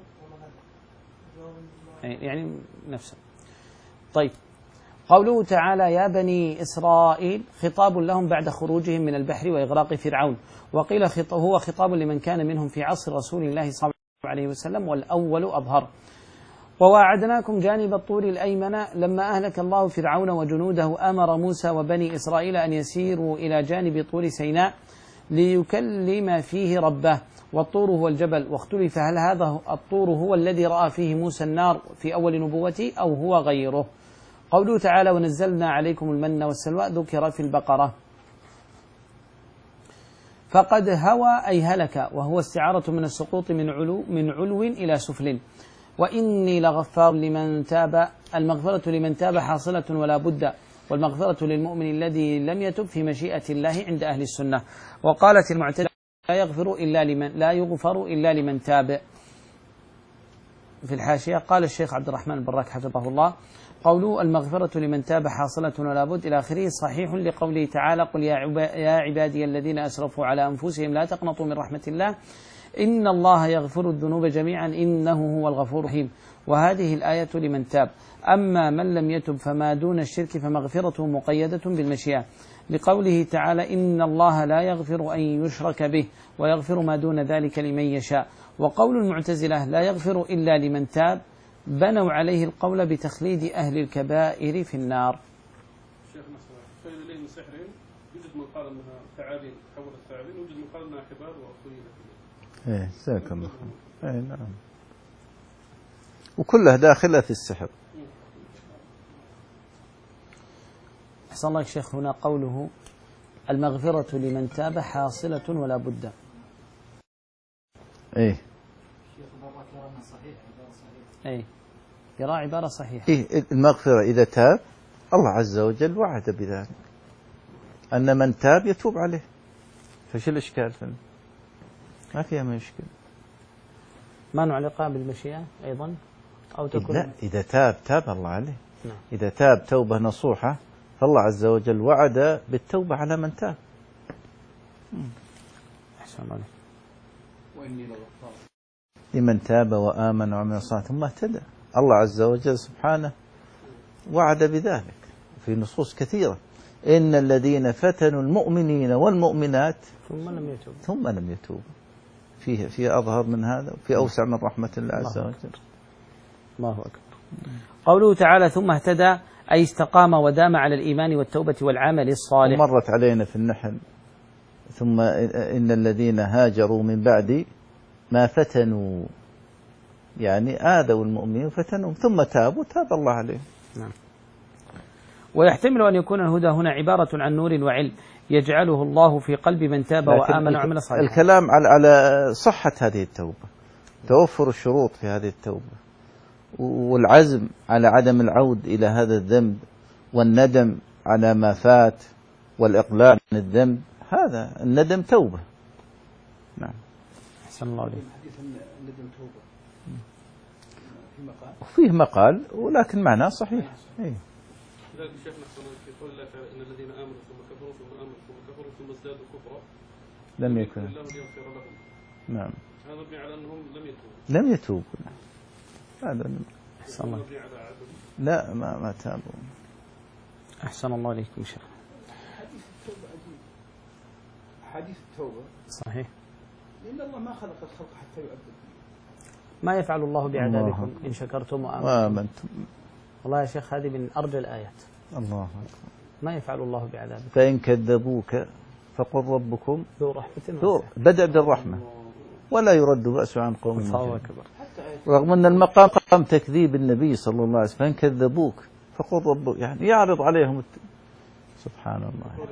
وما هدى يعني نفسه. طيب قوله تعالى يا بني إسرائيل خطاب لهم بعد خروجهم من البحر وإغراق فرعون. وقيل هو خطاب لمن كان منهم في عصر رسول الله صلى الله عليه وسلم والأول أظهر. وواعدناكم جانب الطور الأيمن لما أهلك الله فرعون وجنوده أمر موسى وبني إسرائيل أن يسيروا إلى جانب طور سيناء ليكلم فيه ربه. والطور هو الجبل واختلف هل هذا الطور هو الذي رأى فيه موسى النار في أول نبوته أو هو غيره. قوله تعالى ونزلنا عليكم المن والسلوى ذكر في البقرة. فقد هوى أي هلك وهو استعارة من السقوط من علو من علو إلى سفل. وإني لغفار لمن تاب. المغفرة لمن تاب حاصلة ولا بد والمغفرة للمؤمن الذي لم يتب في مشيئة الله عند أهل السنة. وقالت المعتزلة لا يغفر إلا لمن لا يغفر إلا لمن تاب. في الحاشية قال الشيخ عبد الرحمن البراك حفظه الله قوله المغفرة لمن تاب حاصلة ولا بد إلى آخره صحيح لقوله تعالى قل يا عبادي الذين أسرفوا على أنفسهم لا تقنطوا من رحمة الله إن الله يغفر الذنوب جميعا إنه هو الغفور الرحيم. وهذه الآية لمن تاب. أما من لم يتب فما دون الشرك فمغفرته مقيدة بالمشيئة لقوله تعالى إن الله لا يغفر أن يشرك به ويغفر ما دون ذلك لمن يشاء. وقول المعتزلة لا يغفر إلا لمن تاب بنوا عليه القول بتخليد أهل الكبائر في النار. شيخ نصر فإن إليه من سحرين يوجد من قال أنها ثعابين تحولت ثعابين ويوجد من قال أنها حبال وأخوين. إيه جزاك الله. إيه نعم. وكلها داخلة في السحر. أحسن الله الشيخ هنا قوله المغفرة لمن تاب حاصلة ولا بد. إيه. الشيخ بارك يرانا صحيح عبارة صحيحة. إيه يرى عبارة صحيحة. إيه المغفرة إذا تاب الله عز وجل وعد بذلك أن من تاب يتوب عليه. فش الإشكال فيه؟ ما فيها مشكلة. ما نعلقها بالمشيئة أيضا أو تكون لا إذا تاب تاب الله عليه. نعم. إذا تاب توبة نصوحة فالله عز وجل وعد بالتوبة على من تاب. أحسن الله. وإني لغفار لمن تاب وآمن وعمل صالحا ثم اهتدى. الله عز وجل سبحانه وعد بذلك في نصوص كثيرة، إن الذين فتنوا المؤمنين والمؤمنات ثم لم يتوبوا ثم لم يتوبوا. فيه في أظهر من هذا وفي أوسع من رحمة الله عز وجل. الله أكبر. قوله تعالى ثم اهتدى أي استقام ودام على الإيمان والتوبة والعمل الصالح. مرت علينا في النحل ثم إن الذين هاجروا من بعد ما فتنوا، يعني آذوا المؤمنين فتنوا ثم تابوا تاب الله عليهم. نعم. ويحتمل أن يكون الهدى هنا عبارة عن نور وعلم يجعله الله في قلب من تاب وآمن وعمل صالحا. الكلام على على صحة هذه التوبة، توفر الشروط في هذه التوبة، والعزم على عدم العود إلى هذا الذنب، والندم على ما فات، والإقلاع عن الذنب. هذا الندم توبة. نعم. أحسن الله عليك. حديث الندم توبة في مقال وفيه مقال ولكن معناه صحيح. إيه. لذلك شيخنا في قول الله تعالى إن الذين آمنوا ثم كفروا ثم آمنوا ثم كفروا ثم ازدادوا كفرا لم يكن الله ليغفر لهم. نعم. هذا مبني على أنهم لم يتوبوا. لم يتوبوا. هذا أحسن الله. مبني على عدم. لا ما ما تابوا. أحسن الله عليكم شيخ. حديث التوبة عجيب. حديث التوبة صحيح. لأن الله ما خلق الخلق حتى يؤدب. ما يفعل الله بعذابكم الله إن شكرتم وآمنتم. وآمنتم. والله يا شيخ هذه من أرجى الآيات. الله أكبر. ما يفعل الله بعذابكم. فإن كذبوك فقل ربكم ذو رحمة ذو واسعة. بدأ بالرحمة ولا يرد بأس عن قوم الله مجرمين. أكبر. رغم أن المقام قام تكذيب النبي صلى الله عليه وسلم، فإن كذبوك فقل ربك، يعني يعرض عليهم الت... سبحان الله.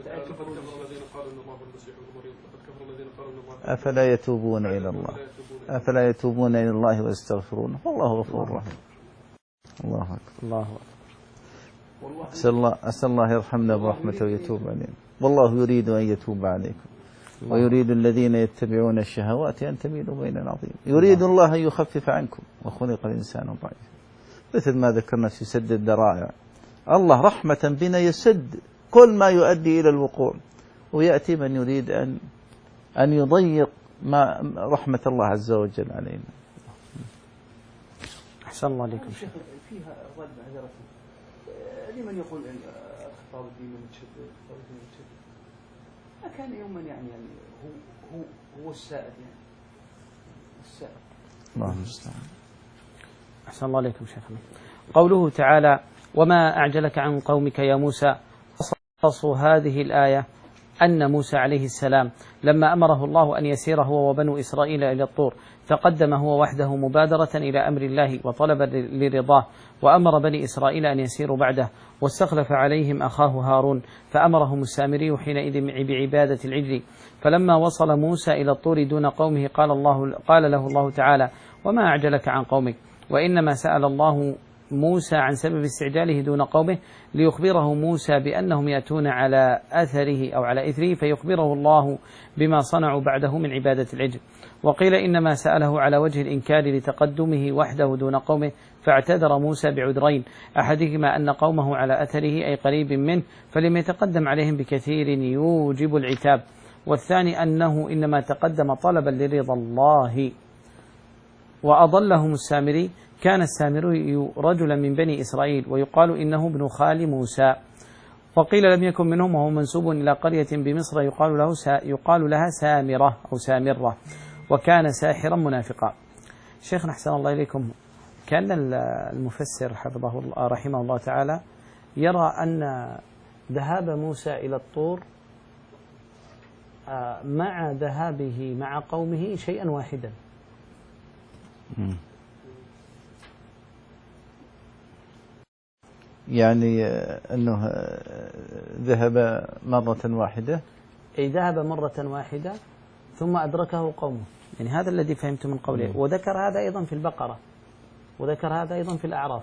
أفلا يتوبون إلى الله أفلا يتوبون إلى الله ويستغفرونه والله غفور رحيم. الله أكبر. الله أكبر. أسأل الله أسأل الله يرحمنا برحمته ويتوب علينا. والله يريد أن يتوب عليكم ويريد الذين يتبعون الشهوات أن تميلوا ميلا عظيما. يريد الله أن يخفف عنكم وخلق الإنسان ضعيفا، مثل ما ذكرنا في سد الذرائع. الله رحمة بنا يسد كل ما يؤدي إلى الوقوع، ويأتي من يريد أن أن يضيق ما رحمة الله عز وجل علينا. أحسن الله عليكم. شيخ فيها رد عذرة لمن يقول الخطاب الدين متشدد، الخطاب الدين متشدد. أكان يوما يعني يعني هو هو هو السائد يعني السائد. الله المستعان. أحسن الله عليكم شيخنا. قوله تعالى وما أعجلك عن قومك يا موسى. خص هذه الآية أن موسى عليه السلام لما أمره الله أن يسير هو وبنو إسرائيل إلى الطور تقدم هو وحده مبادرة إلى أمر الله وطلب لرضاه، وأمر بني إسرائيل أن يسيروا بعده، واستخلف عليهم أخاه هارون فأمرهم السامري حينئذ بعبادة العجل. فلما وصل موسى إلى الطور دون قومه قال, الله قال له الله تعالى وما أعجلك عن قومك. وإنما سأل الله موسى عن سبب استعجاله دون قومه ليخبره موسى بأنهم يأتون على أثره أو على إثره، فيخبره الله بما صنعوا بعده من عبادة العجل. وقيل إنما سأله على وجه الإنكار لتقدمه وحده دون قومه، فاعتذر موسى بعذرين، أحدهما أن قومه على أثره أي قريب منه فلم يتقدم عليهم بكثير يوجب العتاب، والثاني أنه إنما تقدم طلبا لرضا الله. وأضلهم السامري. كان السامري رجلا من بني إسرائيل ويقال إنه ابن خال موسى، وقيل لم يكن منهم وهو منسوب إلى قرية بمصر يقال له يقال لها سامرة أو سامرة، وكان ساحرا منافقا. شيخنا أحسن الله إليكم، كان المفسر حفظه الله رحمه الله تعالى يرى أن ذهاب موسى إلى الطور مع ذهابه مع قومه شيئا واحدا. يعني أنه ذهب مرة واحدة، أي ذهب مرة واحدة ثم أدركه قومه، يعني هذا الذي فهمت من قوله. وذكر هذا أيضا في البقرة، وذكر هذا أيضا في الأعراف.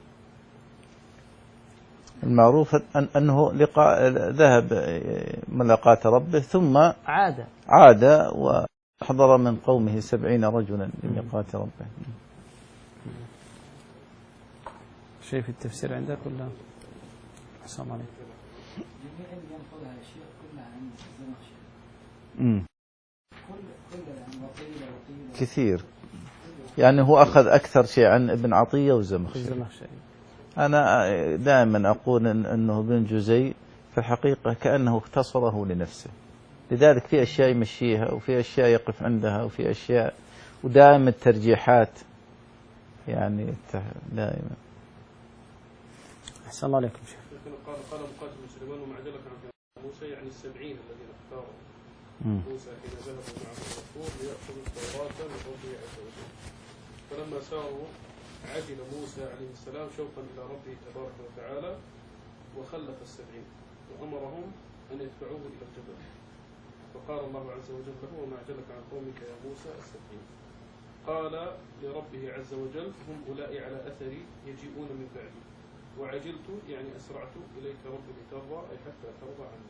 المعروف أن أنه لقاء ذهب ملاقاة ربه ثم عاد عاد وحضر من قومه سبعين رجلا لميقاة ربه. شيء في التفسير عندك ولا؟ أحسن الله عليك. جميع اللي ينقلها يا شيخ كلها عن الزمخشري. امم كل كل يعني وقيل وقيل كثير. يعني هو أخذ أكثر شيء عن ابن عطية وزمخشري. أنا دائما أقول إن أنه ابن جزي في الحقيقة كأنه اختصره لنفسه، لذلك في أشياء يمشيها وفي أشياء يقف عندها وفي أشياء، ودائما الترجيحات يعني دائما. أحسن الله عليكم شيخ. قال قال مقاتل بن سليمان ومع ذلك عن موسى يعني السبعين الذين اختاروا موسى حين ذهبوا معه الرسول ليأخذوا التوراة من ربه عز وجل، فلما ساروا عجل موسى عليه السلام شوقا إلى ربه تبارك وتعالى وخلف السبعين وأمرهم أن يتبعوه إلى الجبل، فقال الله عز وجل له وما أعجلك عن قومك يا موسى السبعين، قال لربه عز وجل هم أولئك على أثري يجيئون من بعدي وعجلت يعني أسرعت إليك ربي لترضى أي حتى ترضى عني.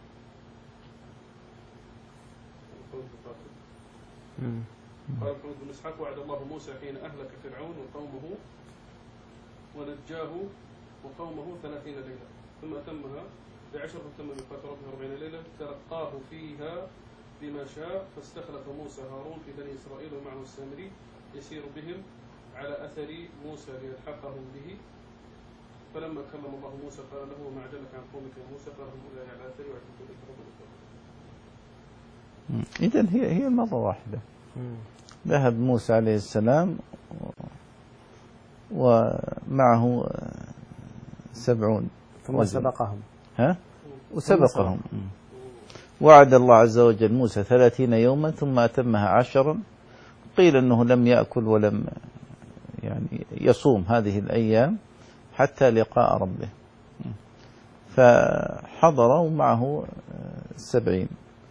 قال محمد بن إسحاق وعد الله موسى حين أهلك فرعون وقومه ونجاه وقومه ثلاثين ليلة ثم أتمها بعشر فتم ميقات ربه أربعين ليلة تلقاه فيها بما شاء، فاستخلف موسى هارون في بني إسرائيل ومعه السامري يسير بهم على أثر موسى ليلحقهم به، فلما كلم الله موسى قال له وما أعجلك عن قومك يا موسى قال هم أولئك على أثري وعجلت إليك ربك. إذن هي هي المرة واحدة ذهب موسى عليه السلام ومعه سبعون ثم سبقهم ها وسبقهم. وعد الله عز وجل موسى ثلاثين يوما ثم أتمها عشرا، قيل أنه لم يأكل ولم يعني يصوم هذه الأيام حتى لقاء ربه، فحضر معه السبعين.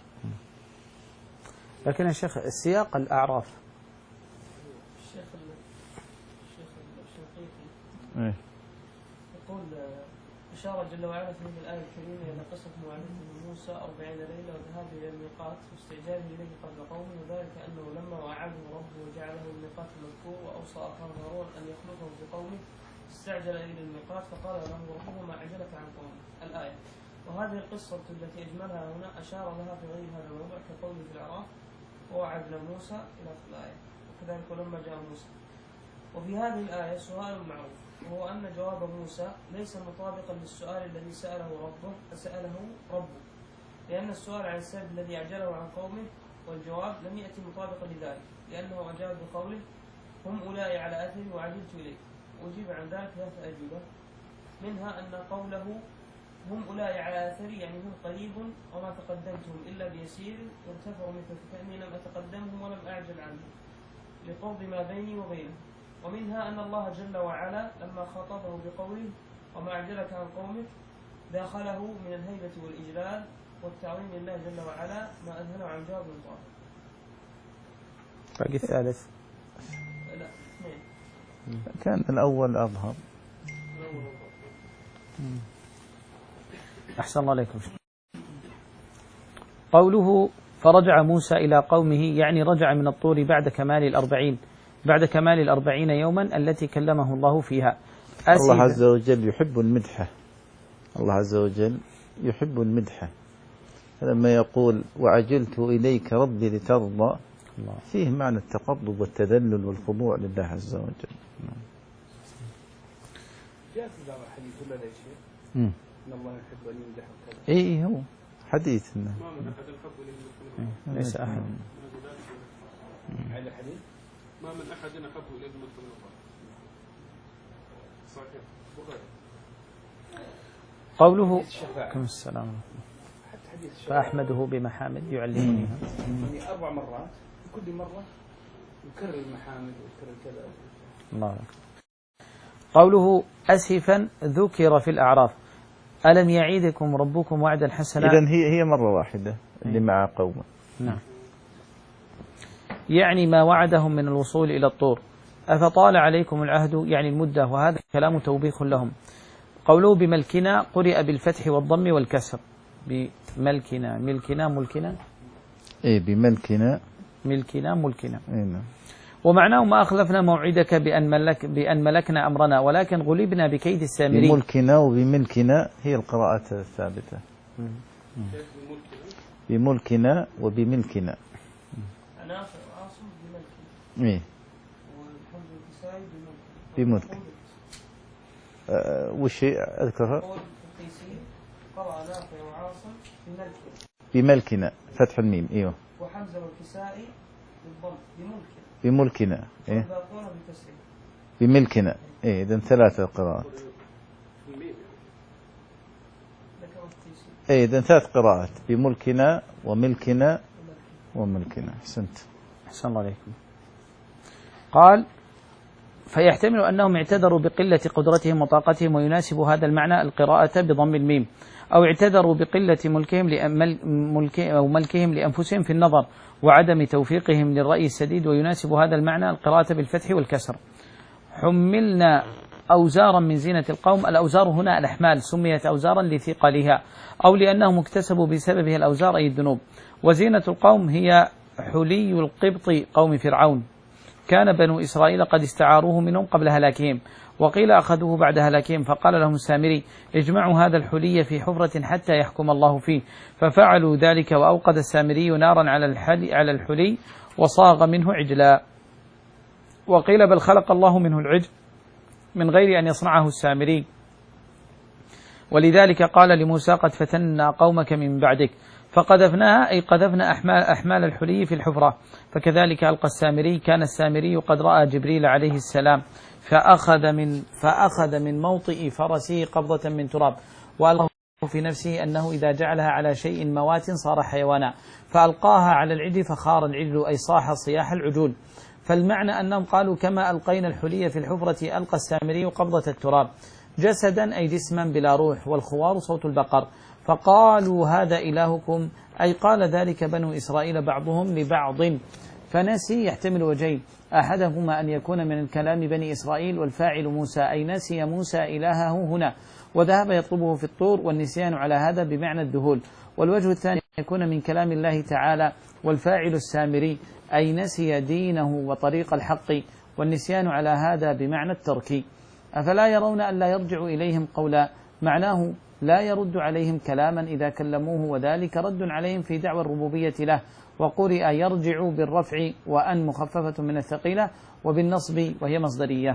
لكن يا شيخ السياق الأعراف الشيخ الشيخ الشنقيطي إيه؟ يقول أشار جل وعلا في هذه الآية الكريمة إلى قصة معاداة موسى أربعين ليلة وذهابه إلى الميقات واستعجاله إليه قبل قومه، وذلك أنه لما وعده ربه وجعله الميقات المذكور وأوصى أخاه هارون أن يخلفه بقومه استعجل إلى الميقات فقال له ربه ما أعجلك عن قومه الآية. وهذه القصة التي أجملها هنا أشار لها في غير هذا الموضوع كقوله في الأعراف ووعدنا موسى إلى الآية، وكذلك لما جاء موسى. وفي هذه الآية سؤال معروف وهو أن جواب موسى ليس مطابقا للسؤال الذي سأله ربه سأله ربه، لأن السؤال عن السبب الذي أعجله عن قومه والجواب لم يأتي مطابقا لذلك، لأنه أجاب بقوله هم أولئك على أثري وعجلت إليك، وأجيب عن ذلك ثلاثة أجوبة، منها أن قوله هم أولئك على أثري يعني هم قريب وما تقدمتهم إلا بيسير وارتفعوا مثل كأني لم أتقدمهم ولم أعجل عنهم لقرب ما بيني وبينهم. ومنها أن الله جل وعلا لما خاطبه بقوله وما أعجلك عن قومك داخله من الهيبة والإجلال والتعظيم لله جل وعلا ما أذهله عن جواب طاهر. باقي الثالث لا اثنين كان الأول أظهر. أحسن الله عليكم. قوله فرجع موسى إلى قومه يعني رجع من الطور بعد كمال الأربعين بعد كمال الأربعين يوما التي كلمه الله فيها. الله عز وجل يحب المدحة، الله عز وجل يحب المدحة، لما يقول وعجلت إليك ربي لترضى فيه معنى التقرب والتذلل والخضوع لله عز وجل. جاء في بعض الحديث ولا لا شيء إن الله يحب أن يمدح وكذا. إيه هو حديث إنه ما من أحد الحب إليه ليس أحد على الحديث ما من أحد أحب إليه من الله. صحيح بخاري. قوله الشفاعة كم السلام حتى حديث الشفاعة فأحمده بمحامد يعلمنيها يعني أربع مرات كل مرة يكرر المحامد ويكرر كذا. الله أكبر. قوله أسفا ذكر في الأعراف ألم يعيدكم ربكم وعدا حسنا. إذن هي هي مرة واحدة اللي مع قومه. نعم يعني ما وعدهم من الوصول إلى الطور. أفطال عليكم العهد يعني المدة، وهذا كلام توبيخ لهم. قوله بملكنا قرئ بالفتح والضم والكسر. بملكنا ملكنا ملكنا إيه بملكنا ملكنا ملكنا إيه نعم. ومعناه ما أخلفنا موعدك بأن, ملك بأن ملكنا أمرنا ولكن غلبنا بكيد السامري. بملكنا وبملكنا هي القراءات الثابتة. بملكنا وبملكنا أنا عاصم بملكنا إيه بملك. أه وش أذكرها؟ قرأ نافع وعاصم بملك. بملكنا فتح الميم. ايوه. وحمزة والكسائي بالضم بملكنا. بملكنا. ايه. والباقون بكسر. بملكنا. ايه اذا ثلاثة قراءات. ايه اذا ثلاث قراءات بملكنا وملكنا وملكنا. احسنت. أحسن الله عليكم. قال فيحتمل أنهم اعتذروا بقلة قدرتهم وطاقتهم، ويناسب هذا المعنى القراءة بضم الميم، أو اعتذروا بقلة ملكهم ملك أو ملكهم لأنفسهم في النظر وعدم توفيقهم للرأي السديد، ويناسب هذا المعنى القراءة بالفتح والكسر. حملنا أوزارا من زينة القوم. الأوزار هنا الأحمال، سميت أوزارا لثقلها أو لأنهم اكتسبوا بسببها الأوزار أي الذنوب. وزينة القوم هي حلي القبط قوم فرعون، كان بنو إسرائيل قد استعاروه منهم قبل هلاكهم، وقيل أخذوه بعد هلاكهم، فقال لهم السامري اجمعوا هذا الحلي في حفرة حتى يحكم الله فيه، ففعلوا ذلك، وأوقد السامري نارا على الحلي, على الحلي وصاغ منه عجلا. وقيل بل خلق الله منه العجل من غير أن يصنعه السامري، ولذلك قال لموسى قد فتنا قومك من بعدك فقذفناها، أي قذفنا أحمال, أحمال الحلي في الحفرة. فكذلك ألقى السامري، كان السامري قد رأى جبريل عليه السلام فأخذ من, فأخذ من موطئ فرسه قبضة من تراب، وألقاه في نفسه أنه إذا جعلها على شيء موات صار حيوانا، فألقاها على العجل فخار العجل، أي صاح صياح العجول. فالمعنى أنهم قالوا كما ألقينا الحلي في الحفرة ألقى السامري قبضة التراب، جسدا أي جسما بلا روح، والخوار صوت البقر. فقالوا هذا إلهكم، أي قال ذلك بنو إسرائيل بعضهم لبعض، فنسي يحتمل وجهين، أحدهما أن يكون من الكلام بني إسرائيل والفاعل موسى، أي نسي موسى إلهه هنا وذهب يطلبه في الطور، والنسيان على هذا بمعنى الذهول. والوجه الثاني أن يكون من كلام الله تعالى والفاعل السامري، أي نسي دينه وطريق الحق، والنسيان على هذا بمعنى الترك. أفلا يرون أن لا يرجع إليهم قولا، معناه لا يرد عليهم كلاما إذا كلموه، وذلك رد عليهم في دعوى الربوبية له. وقرئ يرجع بالرفع وأن مخففة من الثقيلة، وبالنصب وهي مصدرية.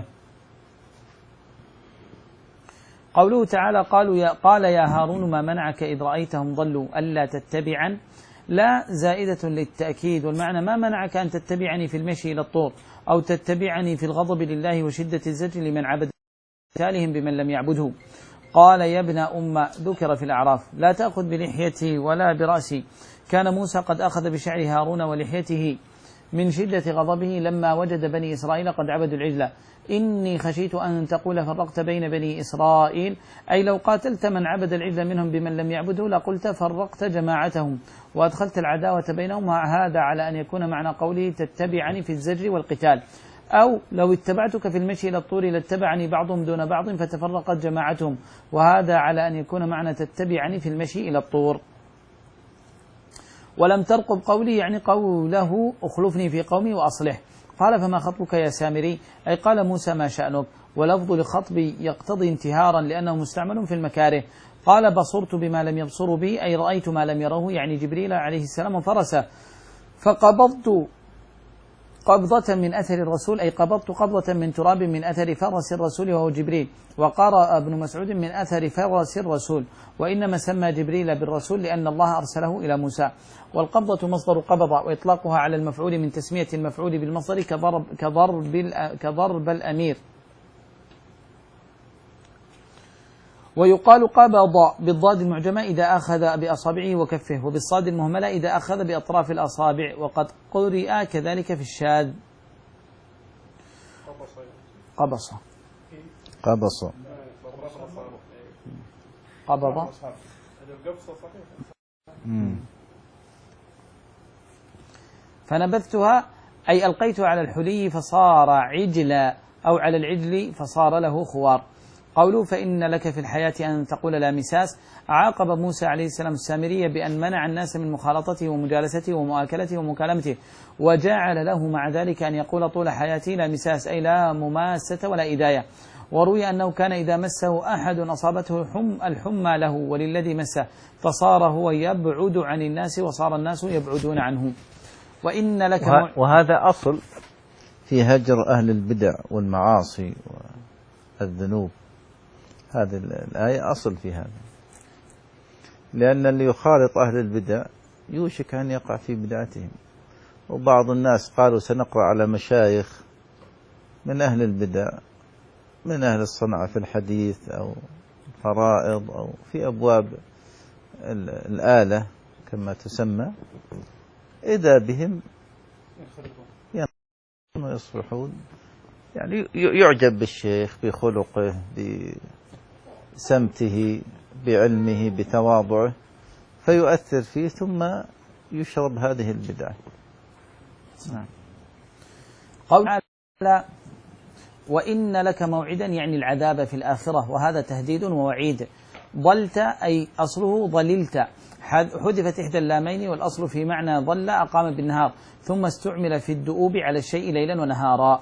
قوله تعالى قالوا يا قال يا هارون ما منعك إذ رأيتهم ضلوا ألا تتبعا، لا زائدة للتأكيد، والمعنى ما منعك أن تتبعني في المشي إلى الطور، أو تتبعني في الغضب لله وشدة الزجر لمن عبد تالهم بمن لم يعبده. قال يا ابن أم ذكر في الأعراف لا تأخذ بلحيتي ولا برأسي، كان موسى قد أخذ بشعر هارون ولحيته من شدة غضبه لما وجد بني إسرائيل قد عبدوا العجل. إني خشيت أن تقول فرقت بين بني إسرائيل، أي لو قاتلت من عبد العجل منهم بمن لم يعبده لقلت فرقت جماعتهم وأدخلت العداوة بينهم، هذا على أن يكون معنى قوله تتبعني في الزجر والقتال، أو لو اتبعتك في المشي إلى الطور لاتبعني بعضهم دون بعض فتفرقت جماعتهم، وهذا على أن يكون معنى تتبعني في المشي إلى الطور. ولم ترقب قولي يعني قوله أخلفني في قومي وأصلح. قال فما خطبك يا سامري، أي قال موسى ما شأنك، ولفظ لخطب يقتضي انتهارا لأنه مستعمل في المكاره. قال بصرت بما لم يبصروا به، أي رأيت ما لم يروه، يعني جبريل عليه السلام وفرسه، فقبضت قبضة من أثر الرسول، أي قبضت قبضة من تراب من أثر فرس الرسول وهو جبريل. وقرأ ابن مسعود من أثر فرس الرسول، وإنما سمى جبريل بالرسول لأن الله أرسله إلى موسى. والقبضة مصدر قبض، وإطلاقها على المفعول من تسمية المفعول بالمصدر كضرب, كضرب, كضرب الأمير. ويقال قبض بالضاد المعجمة إذا أخذ بأصابعه وكفه، وبالصاد المهملة إذا أخذ بأطراف الأصابع، وقد قرئ كذلك في الشاذ. قبص قبص قبض. فنبذتها أي ألقيتها على الحلي فصار عجلا، أو على العجل فصار له خوار. قوله فإن لك في الحياة أن تقول لا مساس، عاقب موسى عليه السلام السامري بأن منع الناس من مخالطته ومجالسته ومؤاكلته ومكالمته، وجعل له مع ذلك أن يقول طول حياتي لا مساس، أي لا مماسة ولا إداية. وروي أنه كان إذا مسه أحد أصابته حم الحمى له وللذي مسه، فصار هو يبعد عن الناس وصار الناس يبعدون عنه. وإن لك وهذا أصل في هجر أهل البدع والمعاصي والذنوب. هذه الآية أصل في هذا، لأن اللي يخالط أهل البدع يوشك أن يقع في بدعتهم. وبعض الناس قالوا سنقرأ على مشايخ من أهل البدع، من أهل الصنعة في الحديث أو فرائض أو في أبواب الآلة كما تسمى، إذا بهم يصبحون يعني يعجب بالشيخ بخلقه، بسمته، بعلمه، بتواضعه، فيؤثر فيه ثم يشرب هذه البدعة. نعم. قول تعالى وإن لك موعدا يعني العذاب في الآخرة، وهذا تهديد ووعيد. ضلت أي أصله ضللت، حذفت إحدى اللامين والأصل في معنى ضل أقام بالنهار، ثم استعمل في الدؤوب على الشيء ليلا ونهارا.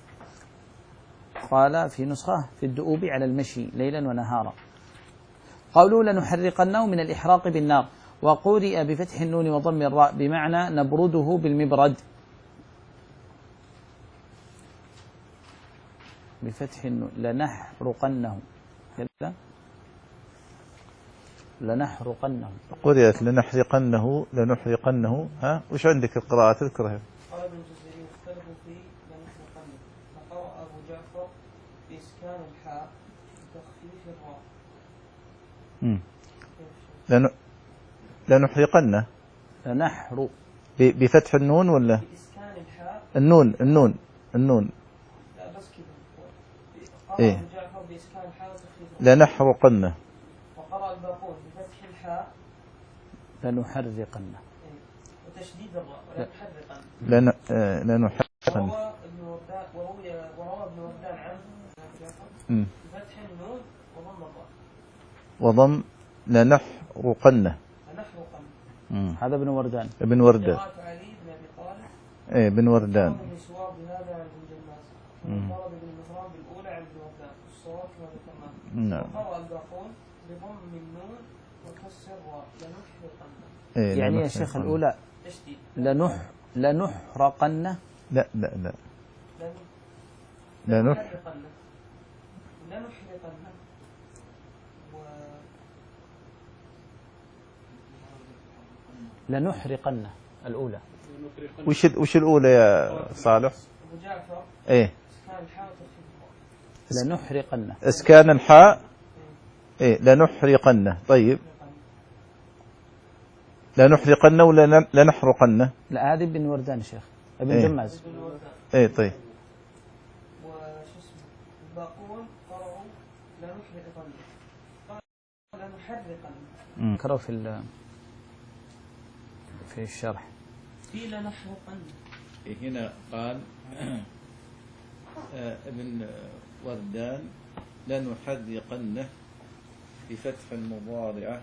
قال في نسخة في الدؤوب على المشي ليلا ونهارا. قولوا لنحرقنه من الإحراق بالنار، وقرئ بفتح النون وضم الراء بمعنى نبرده بالمبرد، بفتح النون لنحرقنه كذا لنحرقنه. قرئت لنحرقنه لنحرقنه. ها وش عندك القراءة تذكرها؟ قال ابن الجزري اختلفوا في لنحرقنه، فقرأ أبو جعفر بإسكان الحاء وتخفيف الراء. امم لن لنحرقنه لنحر بفتح النون ولا بإسكان الحاء؟ النون النون النون لا بس كذا. قرأ إيه؟ أبو جعفر بإسكان الحاء وتخفيف الراء. لنحرقنه. وقرأ الباقون بفتح الحاء لنحرقنه وتشديد الراء ولنحرقنه. لن آه لنحرقنه. وروى ابن وردان وروي وروى ابن وردان عنه امم بفتح النون وضم الراء. وضم لنحرقنه. لنحرقنه. امم هذا ابن وردان. ابن وردان. قراءة علي بن أبي طالب. ايه ابن وردان. ابن سوار بهذا عن ابن جماز. وقال ابن مهران بالأولى عن ابن وردان. الصواب كما ذكرنا. نعم. وقرأ الباقون بضم النون وكسر الراء لنحرقنه. إيه يعني يا لنحرقنه. شيخ الأولى تشديد. لنح لنحرقنه. لا لا لا لن- لنح لنحرقنه. لنحرقنه. و لنحرقنه الأولى. وش ال- وش الأولى يا صالح؟ أبو جعفر ايه إسكان الحاء وتخفيف الراء. لنحرقنه اسكان الحاء. ايه لنحرقنه. طيب لنحرقنه ولا لن- لنحرقنه؟ لا هذه ابن وردان يا شيخ ابن إيه. جماز. ابن وردان. ايه طيب وشو اسمه الباقون قرأوا لنحرقنه. قال لنحرقنه. مم. ذكروا في ال- في الشرح. في لنحرقنه. هنا قال آه، ابن وردان لنحرقنه بفتح المضارعة.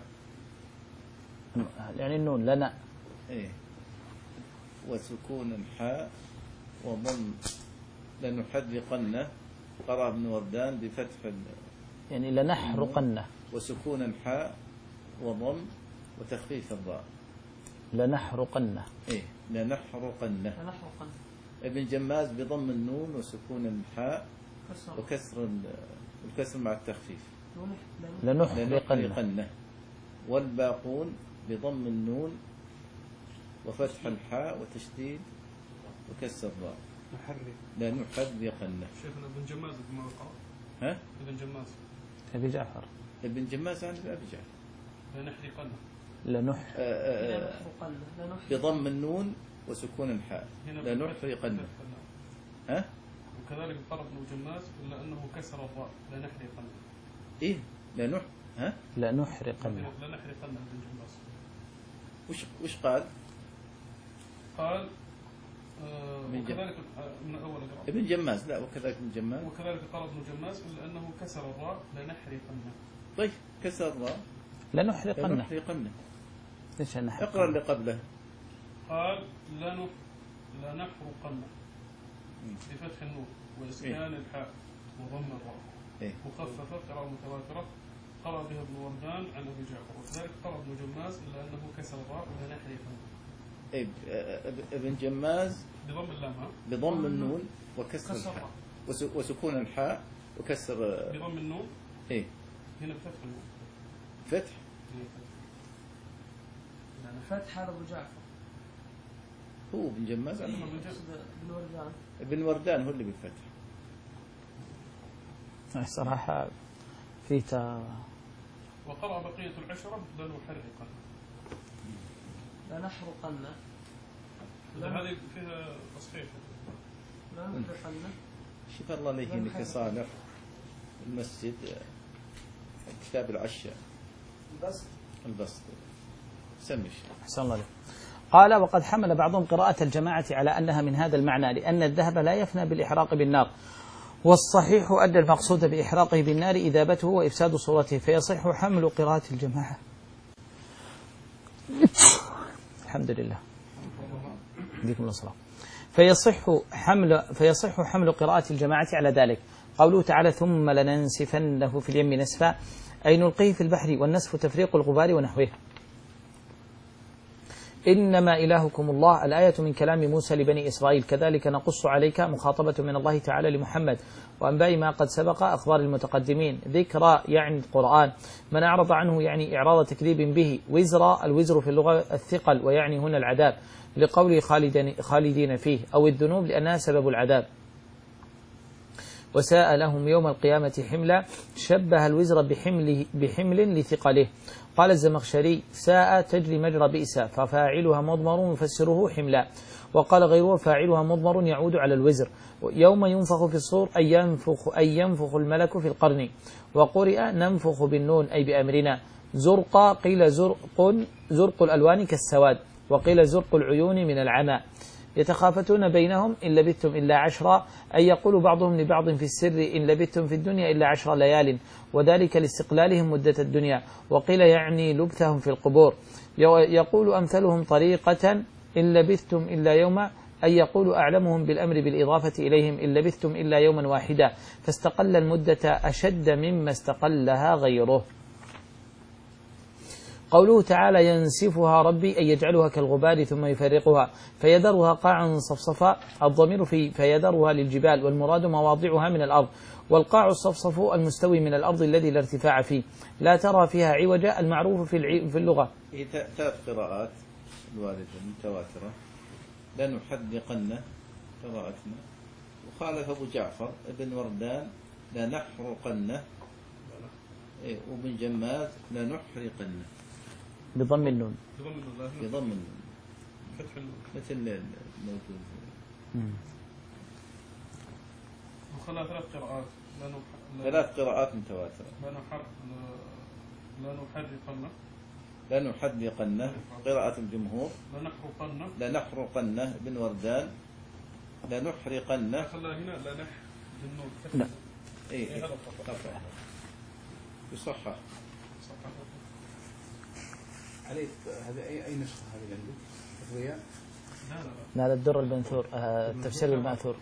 يعني النون لنا. ايه وسكون الحاء وضم لنحرقنه. قرأ ابن وردان بفتح ال- يعني لنحرقنه وسكون الحاء وضم وتخفيف الراء. لنحرقنه. ايه لنحرقنه. لنحرقنه. ابن جماز بضم النون وسكون الحاء كسر. وكسر ال- الكسر مع التخفيف. لنح- لنحرقنه. لنحرقنه. والباقون بضم النون وفتح الحاء وتشديد وكسر الراء. نحرق. لنحرقنه. شيخنا ابن جماز بما قال. ها ابن جماز أبي جعفر ابن جماز عن ابي جعفر لنحرقنه. لنح آه، آه، آه، لنحرقنه. لنحرقنه. بضم النون وسكون الحاء. هنا لنحرقنه. ها وكذلك قال ابن جماز إلا أنه كسر الراء لنحرقنه. ايه لنح ها لنحرقنه. لنحرقنه ابن جماز. وش وش قال قال آه من جم- وكذلك آه، من أول قراءة. ابن جماز؟ لا وكذلك ابن جماز. وكذلك قال ابن جماز إلا أنه كسر الراء لنحرقنه. طيب كسر الراء لنحرقنه. لنحرقنه. ليش اقرا نحرقنه؟ اللي قبله. قال لنح لنحرقنه بفتح النور وإسكان الحاء وضم الراء إيه. مخففة قراءة متواترة قرأ بها ابن وردان عن أبي جعفر. وكذلك قرأ ابن جماز إلا أنه كسر الراء لنحرقنه. إيه، ابن جماز بضم اللام ها؟ بضم النون وكسر الحاء وس- وسكون الحاء وكسر. بضم النون ايه هنا بفتح النون. فتح. إيه، فتح. فتح هذا ابو جعفر. هو ابن جماز أما عنه. من جد. بن وردان. ابن وردان هو اللي بالفتح. صراحة في تا وقرأ بقية العشرة لنحرقن. لا نحرقن. هذه فيها تصحيح. لا نحرقن. شوف الله اللي يهينك يا صالح المسجد كتاب العشاء بس البسط سمي الشيء. أحسن الله عليك. قال وقد حمل بعضهم قراءة الجماعة على أنها من هذا المعنى لأن الذهب لا يفنى بالإحراق بالنار، والصحيح أن المقصود بإحراقه بالنار إذابته وإفساد صورته، فيصح حمل قراءة الجماعة. الحمد لله. بكم الصلاة. فيصح حمل فيصح حمل قراءة الجماعة على ذلك. قوله تعالى ثم لننسفنه في اليم نسفا أي نلقيه في البحر، والنسف تفريق الغبار ونحوه. إنما إلهكم الله الآية من كلام موسى لبني إسرائيل، كذلك نقص عليك مخاطبة من الله تعالى لمحمد، وأنباء ما قد سبق أخبار المتقدمين. ذكرى يعني القرآن، من أعرض عنه يعني إعراض تكذيب به. وزر الوزر في اللغة الثقل، ويعني هنا العذاب لقوله خالدين فيه، أو الذنوب لأنها سبب العذاب. وساء لهم يوم القيامة حملا، شبه الوزر بحمل, بحمل لثقله. قال الزمخشري ساء تجري مجرى بئس، ففاعلها مضمر مفسره حملا. وقال غيره فاعلها مضمر يعود على الوزر. يوم ينفخ في الصور أي ينفخ, أي ينفخ الملك في القرن. وقرئ ننفخ بالنون أي بأمرنا. زرق قيل زرق, زرق الألوان كالسواد، وقيل زرق العيون من العمى. يتخافتون بينهم إن لبثتم إلا عشرا، أي يقول بعضهم لبعض في السر إن لبثتم في الدنيا إلا عشر ليال، وذلك لاستقلالهم مدة الدنيا. وقيل يعني لبثهم في القبور. يقول أمثلهم طريقة إن لبثتم إلا يوما، أي يقول أعلمهم بالأمر بالإضافة إليهم إن لبثتم إلا يوما واحدا، فاستقل المدة أشد مما استقلها غيره. قوله تعالى ينسفها ربي أي يجعلها كالغبار ثم يفرقها فيذرها قاعا صفصفا، الضمير في فيذرها للجبال، والمراد مواضعها من الأرض. والقاع الصفصف المستوي من الأرض الذي لا ارتفاع فيه، لا ترى فيها عوجا، المعروف في في اللغة. هي ثلاث قراءات الواردة متواترة. لنحدقن قراءتنا، وخالف أبو جعفر ابن وردان لنحرقن، وابن جماز لنحرقن بضم النون. بضم النون. بضم النون فتح النون. مثل الموجود. وخلى ثلاث قراءات. لا نح... ثلاث قراءات متواترة. لا نحر لا نحرقن لا نحدقن قراءة الجمهور. لا نحرقن لا نحرقن ابن وردان. لا نحرقن. خلى هنا لا نح بالنون. لا. إيه هذا خطأ. خطأ. يصحح. عليه هذا أي أي نسخة هذه اللي عندك؟ الرياء؟ لا لا لا. هذا الدر المنثور، آه التفسير بالمأثور.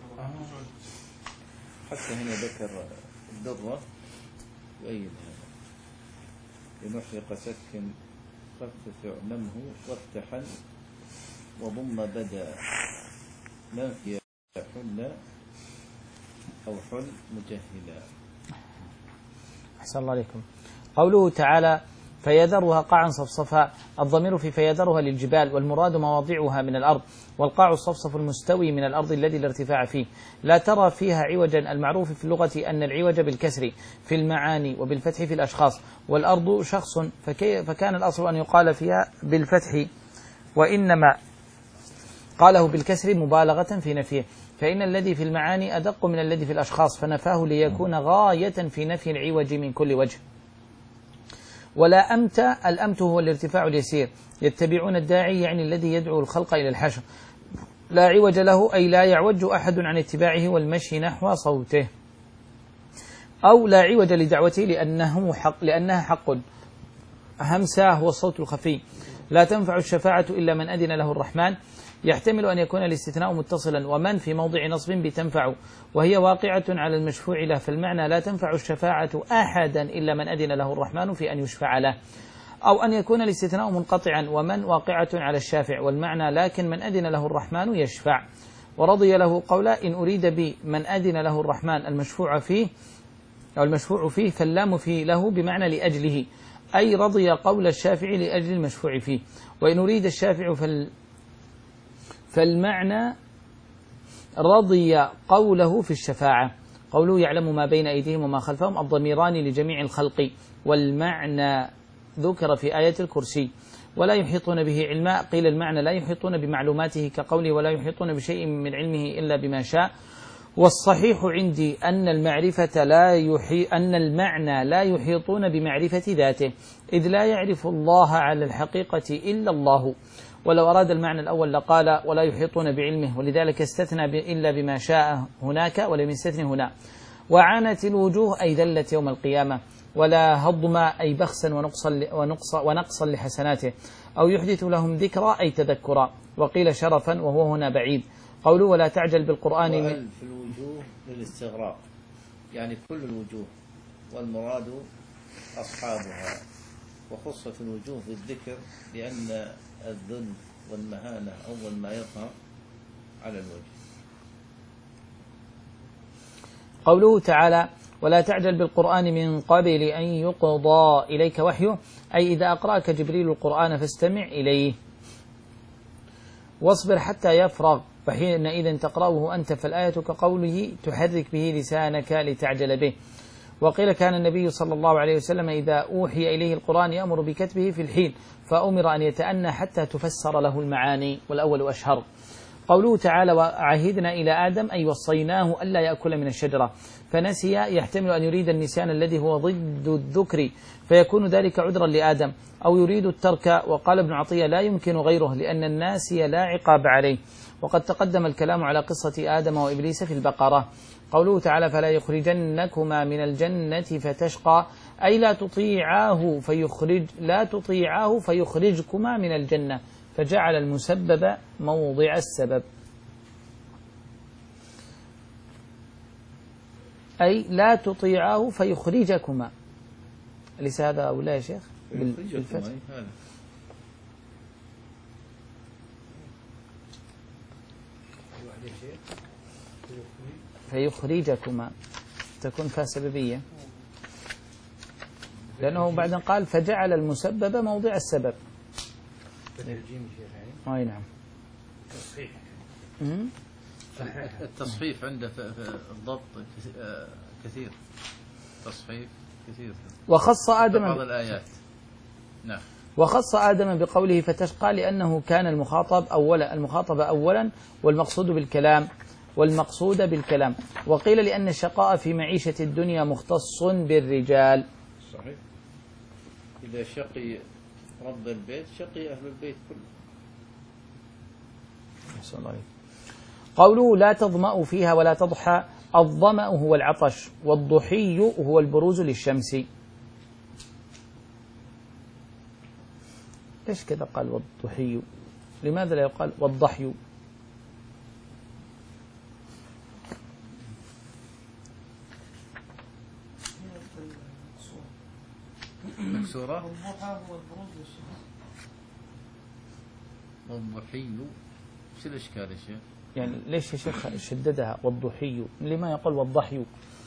حتى هنا ذكر الدرة يؤيد هذا. لنحرق سك خفف اعممه وافتحا وضم بدا ما في حل أو حل مجهلا. أحسن الله عليكم. قوله تعالى فيذرها قاعا صفصفا، الضمير في فيذرها للجبال، والمراد مواضعها من الأرض. والقاع الصفصف المستوي من الأرض الذي لا ارتفاع فيه، لا ترى فيها عوجا، المعروف في اللغة أن العوج بالكسر في المعاني وبالفتح في الأشخاص. والأرض شخص فكان الأصل أن يقال فيها بالفتح، وإنما قاله بالكسر مبالغة في نفيه، فإن الذي في المعاني أدق من الذي في الأشخاص، فنفاه ليكون غاية في نفي العوج من كل وجه. ولا أمت، الأمت هو الارتفاع اليسير، يتبعون الداعي يعني الذي يدعو الخلق إلى الحشر. لا عوج له أي لا يعوج أحد عن اتباعه والمشي نحو صوته، أو لا عوج لدعوته لأنه حق لأنها حق. همسة هو الصوت الخفي. لا تنفع الشفاعة إلا من أذن له الرحمن، يحتمل أن يكون الاستثناء متصلا، ومن في موضع نصب بتنفع، وهي واقعة على المشفوع له، فالمعنى لا تنفع الشفاعة أحدا إلا من أذن له الرحمن في أن يشفع له. أو أن يكون الاستثناء منقطعا ومن واقعة على الشافع، والمعنى لكن من أذن له الرحمن يشفع، ورضي له قولا إن أريد بمن أذن له الرحمن المشفوع فيه أو المشفوع فيه فاللام فيه له بمعنى لأجله، أي رضي قول الشافع لأجل المشفوع فيه. وإن أريد الشافع فال فالمعنى رضي قوله في الشفاعة، قوله يعلم ما بين أيديهم وما خلفهم الضميران لجميع الخلق، والمعنى ذكر في آية الكرسي. ولا يحيطون به علما، قيل المعنى لا يحيطون بمعلوماته كقوله ولا يحيطون بشيء من علمه إلا بما شاء. والصحيح عندي أن المعرفة لا يحي أن المعنى لا يحيطون بمعرفة ذاته، إذ لا يعرف الله على الحقيقة إلا الله. ولو أراد المعنى الأول لقال ولا يحيطون بعلمه، ولذلك استثنى إلا بما شاء هناك ولم يستثني هنا. وعانت الوجوه أي ذلت يوم القيامة، ولا هضم أي بخسا ونقصا, ونقصا, ونقصا لحسناته، أو يحدث لهم ذكرى أي تذكرا، وقيل شرفا وهو هنا بعيد. قوله ولا تعجل بالقرآن وأل في الوجوه للاستغراق، يعني كل الوجوه، والمراد أصحابها، وخصت الوجوه بالذكر لأن الذل والمهانة أول ما يظهر على الوجه. قوله تعالى ولا تعجل بالقرآن من قبل أن يقضى إليك وحيه، أي إذا أقرأك جبريل القرآن فاستمع إليه واصبر حتى يفرغ، فحينئذ تقرأه أنت، فالآية كقوله تحرك به لسانك لتعجل به. وقيل كان النبي صلى الله عليه وسلم إذا أوحي إليه القرآن يأمر بكتبه في الحين، فأمر أن يتأنى حتى تفسر له المعاني، والأول أشهر. قوله تعالى وعهدنا إلى آدم أي وصيناه ألا يأكل من الشجرة، فنسي يحتمل أن يريد النسيان الذي هو ضد الذكر فيكون ذلك عذرا لآدم، أو يريد الترك. وقال ابن عطية لا يمكن غيره لأن الناسي لا عقاب عليه. وقد تقدم الكلام على قصة آدم وإبليس في البقرة. قوله تعالى فلا يخرجنكما من الجنة فتشقى، أي لا تطيعاه فيخرج لا تطيعاه فيخرجكما من الجنة، فجعل المسبب موضع السبب، أي لا تطيعاه فيخرجكما. أليس هذا أو لا يا شيخ بالفتح؟ فيخرجكما تكون فيها سببية، لأنه بعدين قال فجعل المسبب موضع السبب. أي نعم. التصحيف عنده في الضبط كثير، تصحيف كثير. وخص آدم بعض الآيات. نعم. وخص آدم بقوله فتشقى لأنه كان المخاطب أولا المخاطب أولا والمقصود بالكلام والمقصود بالكلام. وقيل لأن الشقاء في معيشة الدنيا مختص بالرجال. صحيح. إذا شقي رب البيت شقي أهل البيت كله. قوله لا تظمأ فيها ولا تضحى، الظمأ هو العطش، والضحي هو البروز للشمس. ليش كذا قال والضحي؟ لماذا لا يقال والضحي؟ مكسورة. والضحى هو البروز للشمس. والضحي شو الإشكال يا شيخ؟ يعني ليش يا شيخ شددها والضحي؟ لما يقول والضحي؟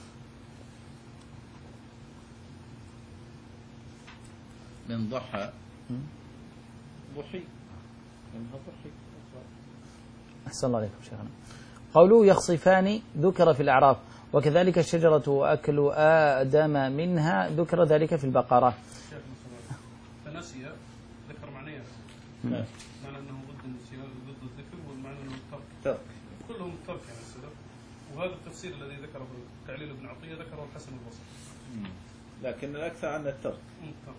من ضحى ضحي، منها ضحي. أحسن الله عليكم شيخنا. قوله يخصفان ذكر في الأعراف، وكذلك الشجرة وأكل آدم منها ذكر ذلك في البقرة. فنسي ذكر معنيه، نعم. معنى أنه ضد النسيان ضد الذكر، والمعنى أنه الترك. ترك. كلهم الترك يعني السلف. وهذا التفسير الذي ذكره تعليل ابن عطية ذكره الحسن البصري. لكن الأكثر عن الترك. الترك.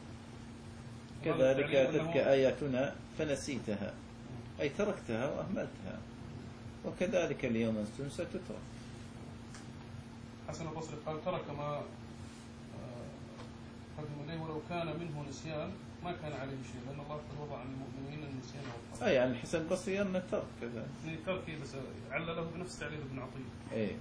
كذلك تلك آياتنا فنسيتها، أي تركتها وأهملتها، وكذلك اليوم تنسى تترك. حسن البصري قال ترك ما قدم إليه ولو كان منه نسيان ما كان عليه شيء، لأن الله قد وضع عن المؤمنين النسيان والخطأ. أي يعني حسن البصري أن الترك كذا. من الترك بس علله بنفس تعليل ابن عطية. إيه إيه.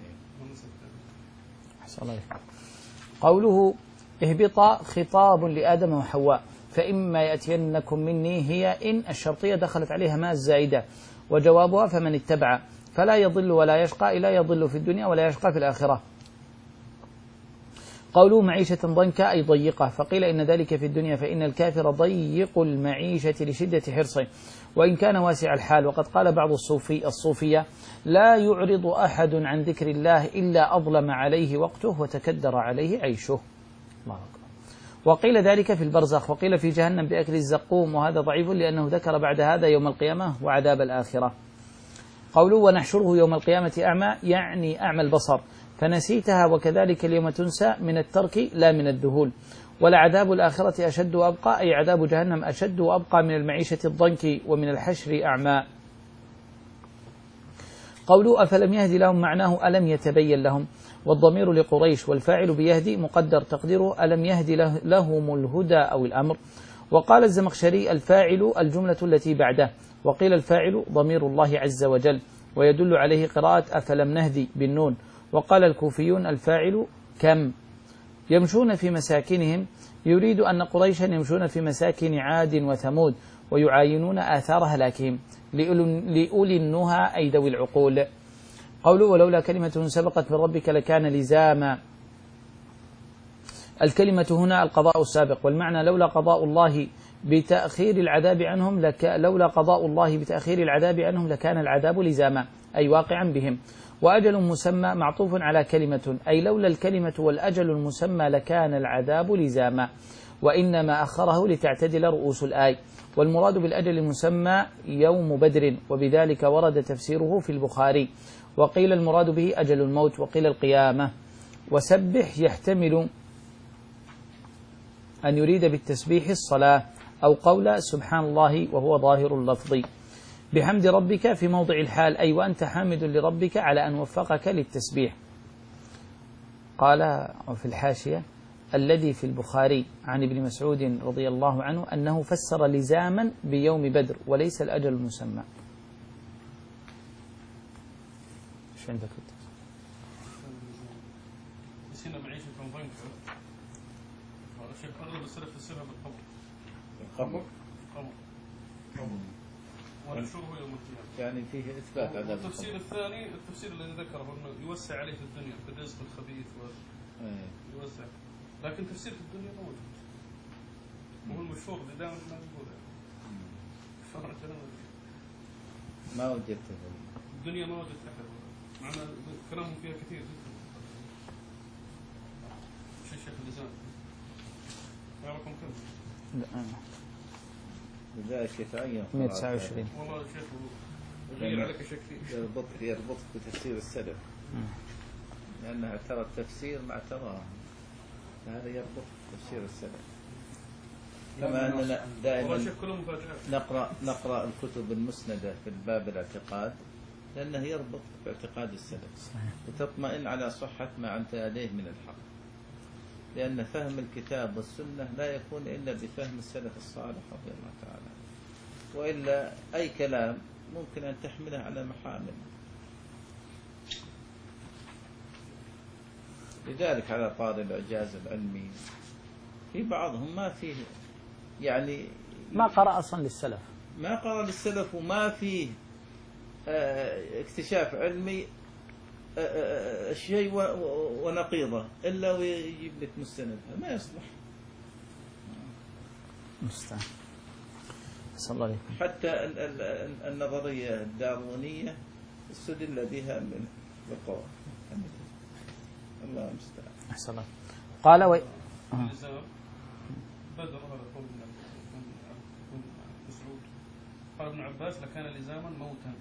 أحسن الله عليكم. قوله اهبطا خطاب لآدم وحواء، فإما يأتينكم مني هي إن الشرطية دخلت عليها ما الزائدة، وجوابها فمن اتبع فلا يضل ولا يشقى، لا يضل في الدنيا ولا يشقى في الآخرة. قوله معيشة ضنكا أي ضيقة، فقيل إن ذلك في الدنيا، فإن الكافر ضيق المعيشة لشدة حرصه وإن كان واسع الحال. وقد قال بعض الصوفي الصوفية لا يعرض أحد عن ذكر الله إلا أظلم عليه وقته وتكدر عليه عيشه. الله أكبر. وقيل ذلك في البرزخ، وقيل في جهنم بأكل الزقوم، وهذا ضعيف لأنه ذكر بعد هذا يوم القيامة وعذاب الآخرة. قوله ونحشره يوم القيامة أعمى يعني أعمى البصر، فنسيتها وكذلك اليوم تنسى من الترك لا من الذهول. ولعذاب الآخرة أشد وأبقى أي عذاب جهنم أشد وأبقى من المعيشة الضنك ومن الحشر أعمى. قوله أفلم يهدي لهم معناه ألم يتبين لهم، والضمير لقريش، والفاعل بيهدي مقدر تقديره ألم يهدي لهم الهدى أو الأمر. وقال الزمخشري الفاعل الجملة التي بعده، وقيل الفاعل ضمير الله عز وجل، ويدل عليه قراءة أفلم نهدي بالنون. وقال الكوفيون الفاعل كم يمشون في مساكنهم، يريد أن قريشا يمشون في مساكن عاد وثمود ويعاينون آثار هلاكهم لأولي النهى أي ذوي العقول. قوله ولولا كلمة سبقت من ربك لكان لزاما، الكلمة هنا القضاء السابق، والمعنى لولا قضاء الله بتأخير العذاب عنهم لك لولا قضاء الله بتأخير العذاب عنهم لكان العذاب لزاما أي واقعا بهم. وأجل مسمى معطوف على كلمة أي لولا الكلمة والأجل المسمى لكان العذاب لزاما، وإنما أخره لتعتدل رؤوس الآي. والمراد بالأجل المسمى يوم بدر، وبذلك ورد تفسيره في البخاري. وقيل المراد به أجل الموت، وقيل القيامة. وسبح يحتمل أن يريد بالتسبيح الصلاة أو قول سبحان الله وهو ظاهر اللفظ. بحمد ربك في موضع الحال أي وأنت حامد لربك على أن وفقك للتسبيح. قال في الحاشية الذي في البخاري عن ابن مسعود رضي الله عنه أنه فسر لزاما بيوم بدر وليس الأجل المسمى. ايش عندك؟ نسينا معيشة ضنكا، الشيخ أغلب السلف فسرها بالقبر. القبر؟ القبر. القبر. ونحشره يوم القيامة. يعني فيه إثبات عذاب القبر. التفسير الثاني التفسير الذي ذكره أنه يوسع عليه في الدنيا في الرزق الخبيث ويوسع، لكن تفسير في الدنيا موجود وهو المشهور اللي دائما ما نقوله. ما وجدته الدنيا ما وجدت أحد، معنا كلامهم فيها كثير جدا. مش الشيخ اللسان يعرفكم كم؟ لا لذلك يتعين مئة وتسعة وعشرين. والله يا شيخ غير عليك شيء كثير. يربطك يربطك بتفسير السلف، لأنها ترى التفسير مع ترى هذا يربط تفسير السلف. كما أننا دائما نقرأ نقرأ الكتب المسندة في الباب الاعتقاد لأنه يربط باعتقاد السلف وتطمئن على صحة ما أنت عليه من الحق، لأن فهم الكتاب والسنة لا يكون إلا بفهم السلف الصالح رضي الله تعالى، وإلا أي كلام ممكن أن تحمله على محامل. لذلك على طار الإعجاز العلمي في بعضهم ما فيه يعني ما قرأ أصلا للسلف، ما قرأ للسلف وما فيه اكتشاف علمي شيء ونقيضه إلا ويجيب لك مستندها، ما يصلح مستعان. صلى الله عليه وسلم. حتى النظرية الداروينية استدل بها من القرآن. الله المستعان. أحسن الله. قال و بدر هذا قول ابن مسعود قال ابن عباس لكان لزاما موتا.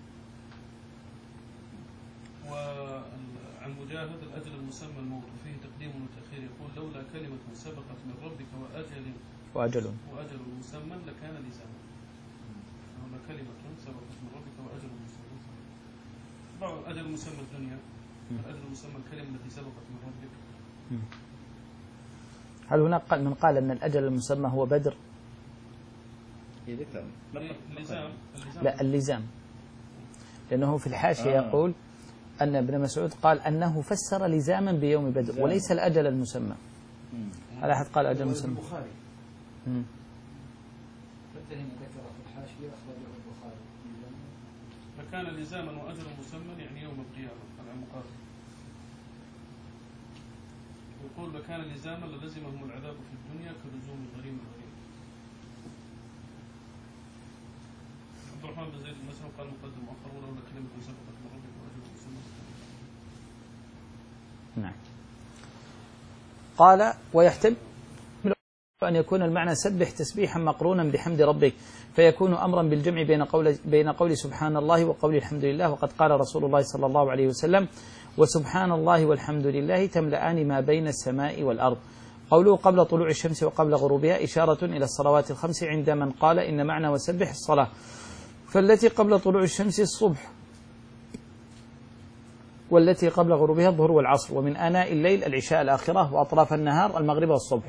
وعن مجاهد الأجل المسمى الموت فيه تقديم وتأخير، يقول لولا كلمة سبقت من ربك وأجل وأجل وأجل مسمى لكان لزاما. لولا كلمة سبقت من ربك وأجل مسمى. بعض أجل مسمى الدنيا، الأجل مسمى الكلمة التي سبقت من ربك. هل هناك من قال أن الأجل المسمى هو بدر؟ اللزام. لا اللزام، لأنه في الحاشية آه. يقول أن ابن مسعود قال أنه فسر لزاما بيوم بدر وليس الأجل المسمى. هل أحد قال أجل مسمى؟ حتى هنا ذكر في الحاشية أخرجه البخاري. فكان لزاما وأجر مسمى يعني يوم القيامة على المقابل. يقول وكان لزاما للزمهم العذاب في الدنيا كلزوم الغريم الغريم. عبد الرحمن بن زيد المسلم قال مقدم مؤخر ولولا كلمة سبقت من ربك وأجر مسمى. نعم. قال ويحتمل أن يكون المعنى سبح تسبيحا مقرونا بحمد ربك، فيكون أمرا بالجمع بين قول بين قول سبحان الله وقول الحمد لله، وقد قال رسول الله صلى الله عليه وسلم وسبحان الله والحمد لله تملأان ما بين السماء والأرض. قوله قبل طلوع الشمس وقبل غروبها إشارة إلى الصلوات الخمس عند من قال إن معنى وسبح الصلاة، فالتي قبل طلوع الشمس الصبح، والتي قبل غروبها الظهر والعصر، ومن آناء الليل العشاء الآخرة، وأطراف النهار المغرب والصبح.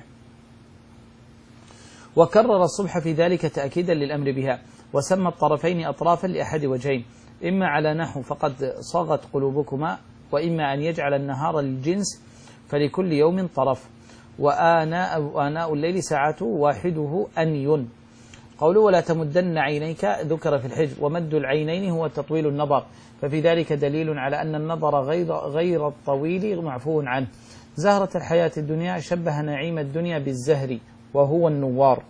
وكرر الصبح في ذلك تأكيدا للأمر بها، وسمى الطرفين أطرافا لأحد وجهين، إما على نحو فقد صغت قلوبكما، وإما أن يجعل النهار للجنس فلكل يوم طرف، وآناء آناء الليل ساعته واحده أني. قوله ولا تمدن عينيك ذكر في الحجر، ومد العينين هو تطويل النظر، ففي ذلك دليل على أن النظر غير, غير الطويل معفو عنه. زهرة الحياة الدنيا شبه نعيم الدنيا بالزهر وهو النوار،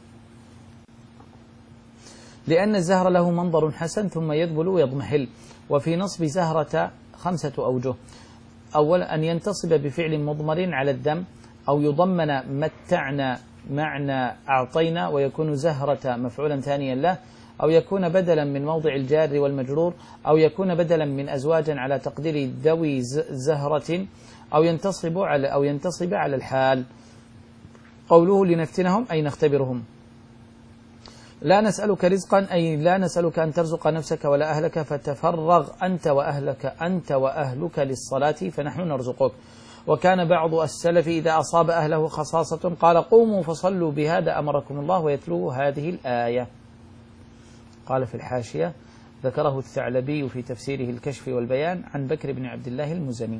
لأن الزهر له منظر حسن ثم يذبل ويضمحل. وفي نصب زهرة خمسة أوجه: أولا أن ينتصب بفعل مضمر على الذم، أو يضمن متعنا معنى أعطينا ويكون زهرة مفعولا ثانيا له، أو يكون بدلا من موضع الجار والمجرور، أو يكون بدلا من أزواج على تقدير ذوي زهرة، أو ينتصب على أو ينتصب على الحال. قوله لنفتنهم أي نختبرهم. لا نسألك رزقا أي لا نسألك أن ترزق نفسك ولا أهلك، فتفرغ أنت وأهلك أنت وأهلك للصلاة فنحن نرزقك. وكان بعض السلف إذا أصاب أهله خصاصة قال قوموا فصلوا بهذا أمركم الله، ويتلو هذه الآية. قال في الحاشية ذكره الثعلبي في تفسيره الكشف والبيان عن بكر بن عبد الله المزني.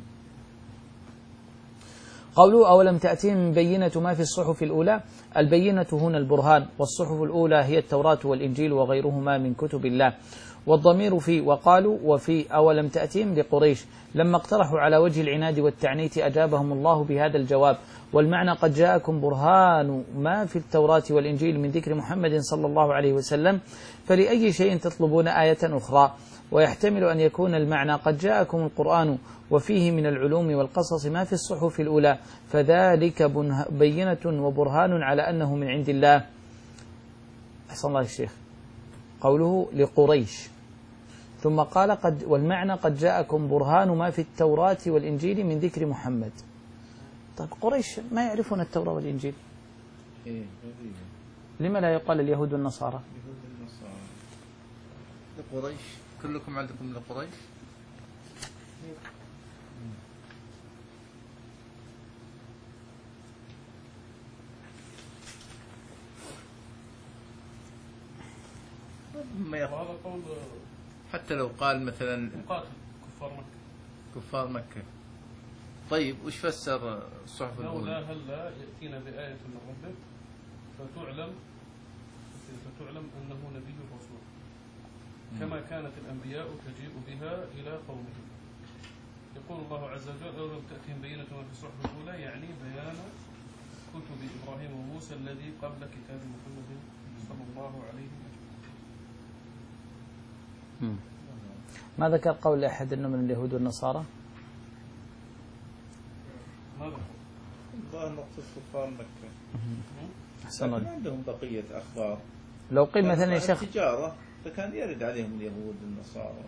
قوله أولم تأتهم بينة ما في الصحف الأولى، البينة هنا البرهان، والصحف الأولى هي التوراة والإنجيل وغيرهما من كتب الله. والضمير في وقالوا وفي أولم تأتهم لقريش، لما اقترحوا على وجه العناد والتعنيت أجابهم الله بهذا الجواب. والمعنى قد جاءكم برهان ما في التوراة والإنجيل من ذكر محمد صلى الله عليه وسلم، فلأي شيء تطلبون آية أخرى. ويحتمل أن يكون المعنى قد جاءكم القرآن وفيه من العلوم والقصص ما في الصحف الأولى، فذلك بينة وبرهان على أنه من عند الله. أحسن الله الشيخ. قوله لقريش، ثم قال قد والمعنى قد جاءكم برهان ما في التوراة والإنجيل من ذكر محمد. طيب قريش ما يعرفون التوراة والإنجيل، لما لا يقال اليهود والنصارى؟ اليهود والنصارى لقريش، كلكم عندكم لقريش؟ ما يقول حتى لو قال مثلا مقاتل كفار مكة كفار مكة. طيب وش فسر الصحف الأولى؟ لولا هلا يأتينا بآية من ربك فتعلم فتعلم أنه نبي الرسول كما كانت الأنبياء تجيء بها إلى قومهم. يقول الله عز وجل لو لم تأتهم بينة ما في الصحف الأولى، يعني بيان كتب إبراهيم وموسى الذي قبل كتاب محمد صلى الله عليه وسلم. ما ذكر قول أحد أنه من اليهود والنصارى؟ ماذا؟ ظاهر نقصد كفار مكة. أحسن الله. عندهم بقية أخبار. لو قيل مثلا يا شيخ التجارة فكان يرد عليهم اليهود والنصارى.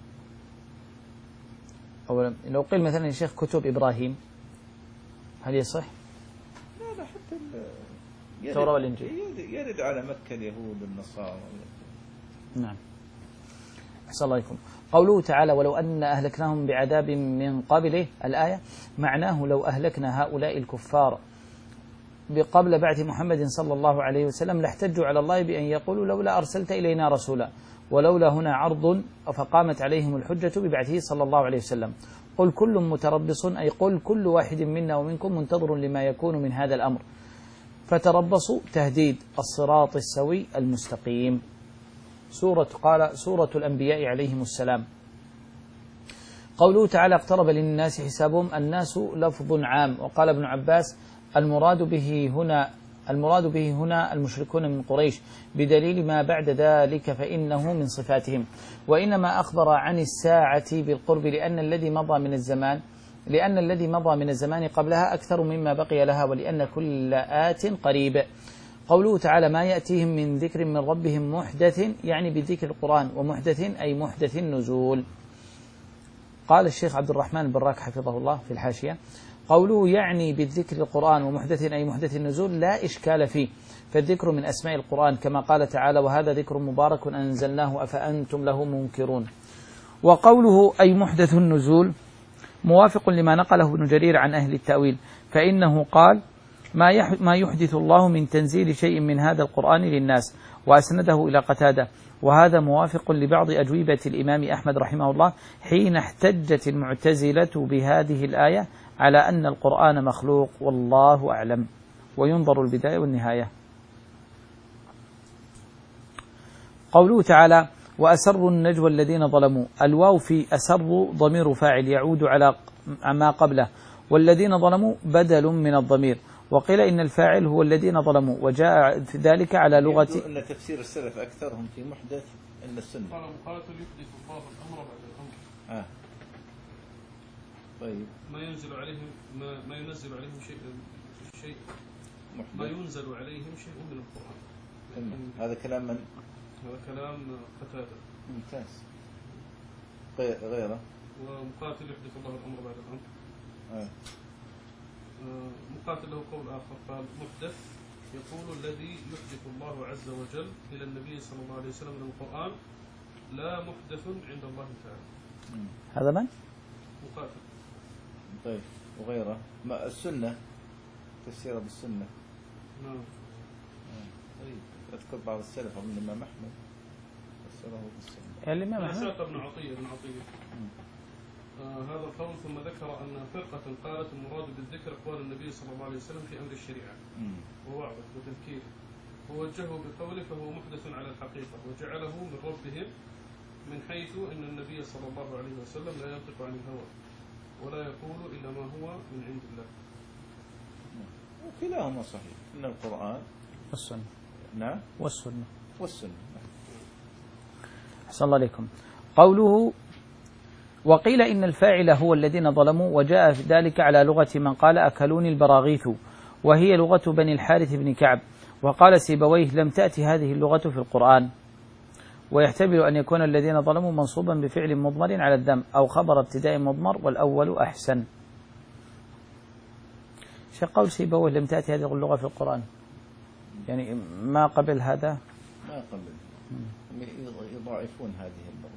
أولا لو قيل مثلا يا شيخ كتب إبراهيم، هل يصح؟ لا لا حتى التوراة والإنجيل يرد على مكة اليهود والنصارى. نعم. أحسن الله عليكم. قوله تعالى ولو أن أهلكناهم بعذاب من قبله، الآية معناه لو أهلكنا هؤلاء الكفار قبل بعث محمد صلى الله عليه وسلم لاحتجوا على الله بأن يقولوا لولا أرسلت إلينا رسولا، ولولا هنا عرض فقامت عليهم الحجة ببعثه صلى الله عليه وسلم. قل كل متربص، أي قل كل واحد منا ومنكم منتظر لما يكون من هذا الأمر. فتربصوا تهديد الصراط السوي المستقيم. سورة قال سورة الأنبياء عليهم السلام. قوله تعالى اقترب للناس حسابهم، الناس لفظ عام، وقال ابن عباس المراد به هنا المراد به هنا المشركون من قريش بدليل ما بعد ذلك فإنه من صفاتهم، وإنما أخبر عن الساعة بالقرب لأن الذي مضى من الزمان لأن الذي مضى من الزمان قبلها أكثر مما بقي لها، ولأن كل آت قريب. قوله تعالى ما يأتيهم من ذكر من ربهم محدث يعني بذكر القرآن، ومحدث أي محدث النزول. قال الشيخ عبد الرحمن البراك حفظه الله في الحاشية قوله يعني بالذكر القرآن ومحدث أي محدث النزول لا إشكال فيه، فالذكر من أسماء القرآن كما قال تعالى وهذا ذكر مبارك أنزلناه أفأنتم له منكرون. وقوله أي محدث النزول موافق لما نقله ابن جرير عن أهل التأويل، فإنه قال ما يحدث الله من تنزيل شيء من هذا القرآن للناس، وأسنده إلى قتادة، وهذا موافق لبعض أجوبة الإمام أحمد رحمه الله حين احتجت المعتزلة بهذه الآية على أن القرآن مخلوق، والله أعلم. وينظر البداية والنهاية. قوله تعالى وأسروا النجوى الذين ظلموا، الواو في أسروا ضمير فاعل يعود على ما قبله، والذين ظلموا بدل من الضمير، وقيل إن الفاعل هو الذين ظلموا، وجاء في ذلك على لغة أن تفسير السلف أكثرهم في محدث إلا السنة. قال مقاتل يحدث الله الأمر بعد الأمر. آه. طيب. ما ينزل عليهم ما, ما ينزل عليهم شيء شيء محدث. ما ينزل عليهم شيء من القرآن. هذا كلام من؟ هذا كلام قتادة. ممتاز. غيره. ومقاتل يحدث الله الأمر بعد الأمر. آه. مقاتل له قول آخر قال محدث يقول الذي يحدث الله عز وجل إلى النبي صلى الله عليه وسلم من القرآن لا محدث عند الله تعالى. هذا من؟ مقاتل. طيب وغيره ما السنة تفسيره بالسنة. نعم. طيب أذكر بعض السلف من الإمام أحمد فسره بالسنة. يعني الإمام أحمد. ساق ابن عطية ابن عطية. آه هذا القول ثم ذكر أن فرقة قالت المراد بالذكر أقوال النبي صلى الله عليه وسلم في أمر الشريعة ووعظه وتذكيره، ووجهه بقوله فهو محدث على الحقيقة، وجعله من ربهم من حيث أن النبي صلى الله عليه وسلم لا ينطق عن الهوى ولا يقول إلا ما هو من عند الله. كلاهما صحيح، إن القرآن والسنة. نعم والسنة والسنة. أحسن الله عليكم. قوله وقيل إن الفاعل هو الذين ظلموا، وجاء في ذلك على لغة من قال أكلوني البراغيث، وهي لغة بني الحارث بن كعب. وقال سيبويه لم تأتي هذه اللغة في القرآن، ويحتمل أن يكون الذين ظلموا منصوبا بفعل مضمر على الذم أو خبر ابتداء مضمر، والأول أحسن. شو قول سيبويه لم تأتي هذه اللغة في القرآن؟ يعني ما قبل هذا؟ ما قبل يضاعفون هذه اللغة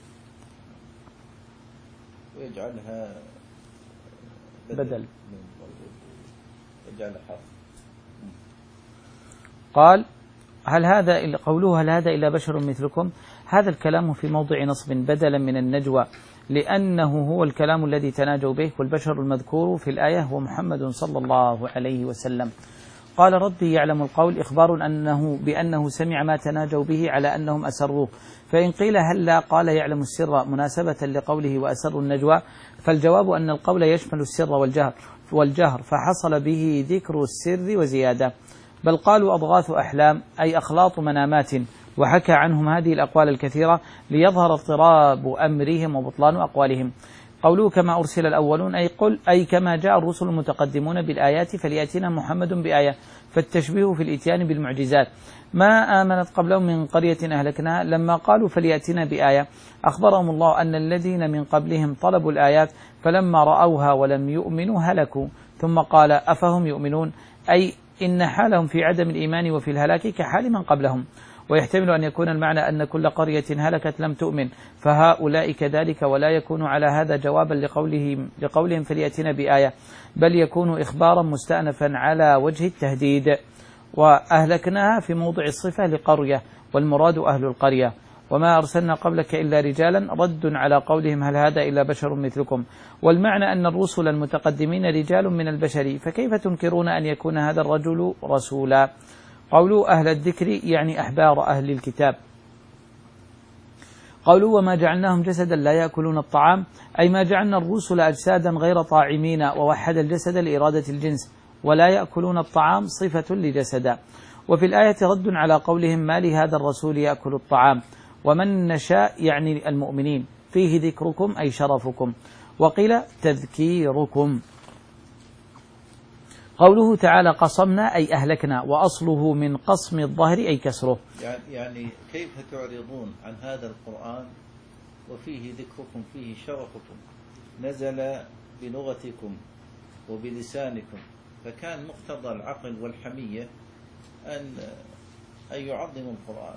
ويجعلها بدل يجعلها حرف. قال هل هذا قوله هل هذا إلا بشر مثلكم، هذا الكلام في موضع نصب بدلا من النجوى، لأنه هو الكلام الذي تناجوا به، والبشر المذكور في الآية هو محمد صلى الله عليه وسلم. قال ربي يعلم القول إخبار أنه بأنه سمع ما تناجوا به على أنهم أسروه، فإن قيل هل لا قال يعلم السر مناسبة لقوله وأسروا النجوى، فالجواب أن القول يشمل السر والجهر والجهر فحصل به ذكر السر وزيادة. بل قالوا أضغاث أحلام أي أخلاط منامات، وحكى عنهم هذه الأقوال الكثيرة ليظهر اضطراب أمرهم وبطلان أقوالهم. قوله كما أرسل الأولون أي قل أي كما جاء الرسل المتقدمون بالآيات فليأتنا محمد بآية، فالتشبيه في الإتيان بالمعجزات. ما آمنت قبلهم من قرية أهلكناها، لما قالوا فليأتنا بآية أخبرهم الله أن الذين من قبلهم طلبوا الآيات فلما رأوها ولم يؤمنوا هلكوا، ثم قال أفهم يؤمنون أي إن حالهم في عدم الإيمان وفي الهلاك كحال من قبلهم. ويحتمل أن يكون المعنى أن كل قرية هلكت لم تؤمن فهؤلاء كذلك، ولا يكون على هذا جوابا لقولهم, لقولهم فليأتنا بآية، بل يكون إخبارا مستأنفا على وجه التهديد. وأهلكناها في موضع الصفة لقرية، والمراد أهل القرية. وما أرسلنا قبلك إلا رجالا رد على قولهم هل هذا إلا بشر مثلكم، والمعنى أن الرسل المتقدمين رجال من البشر، فكيف تنكرون أن يكون هذا الرجل رسولا؟ قولوا أهل الذكر يعني أحبار أهل الكتاب. قولوا وما جعلناهم جسدا لا يأكلون الطعام، أي ما جعلنا الرسل أجسادا غير طاعمين، ووحد الجسد لإرادة الجنس، ولا يأكلون الطعام صفة لجسدا. وفي الآية رد على قولهم ما لهذا الرسول يأكل الطعام، ومن نشاء يعني المؤمنين، فيه ذكركم أي شرفكم، وقيل تذكيركم. قوله تعالى قصمنا أي أهلكنا، وأصله من قصم الظهر أي كسره. يعني كيف تعرضون عن هذا القرآن وفيه ذكركم فيه شرفكم، نزل بلغتكم وبلسانكم، فكان مقتضى العقل والحمية أن أن يعظموا القرآن.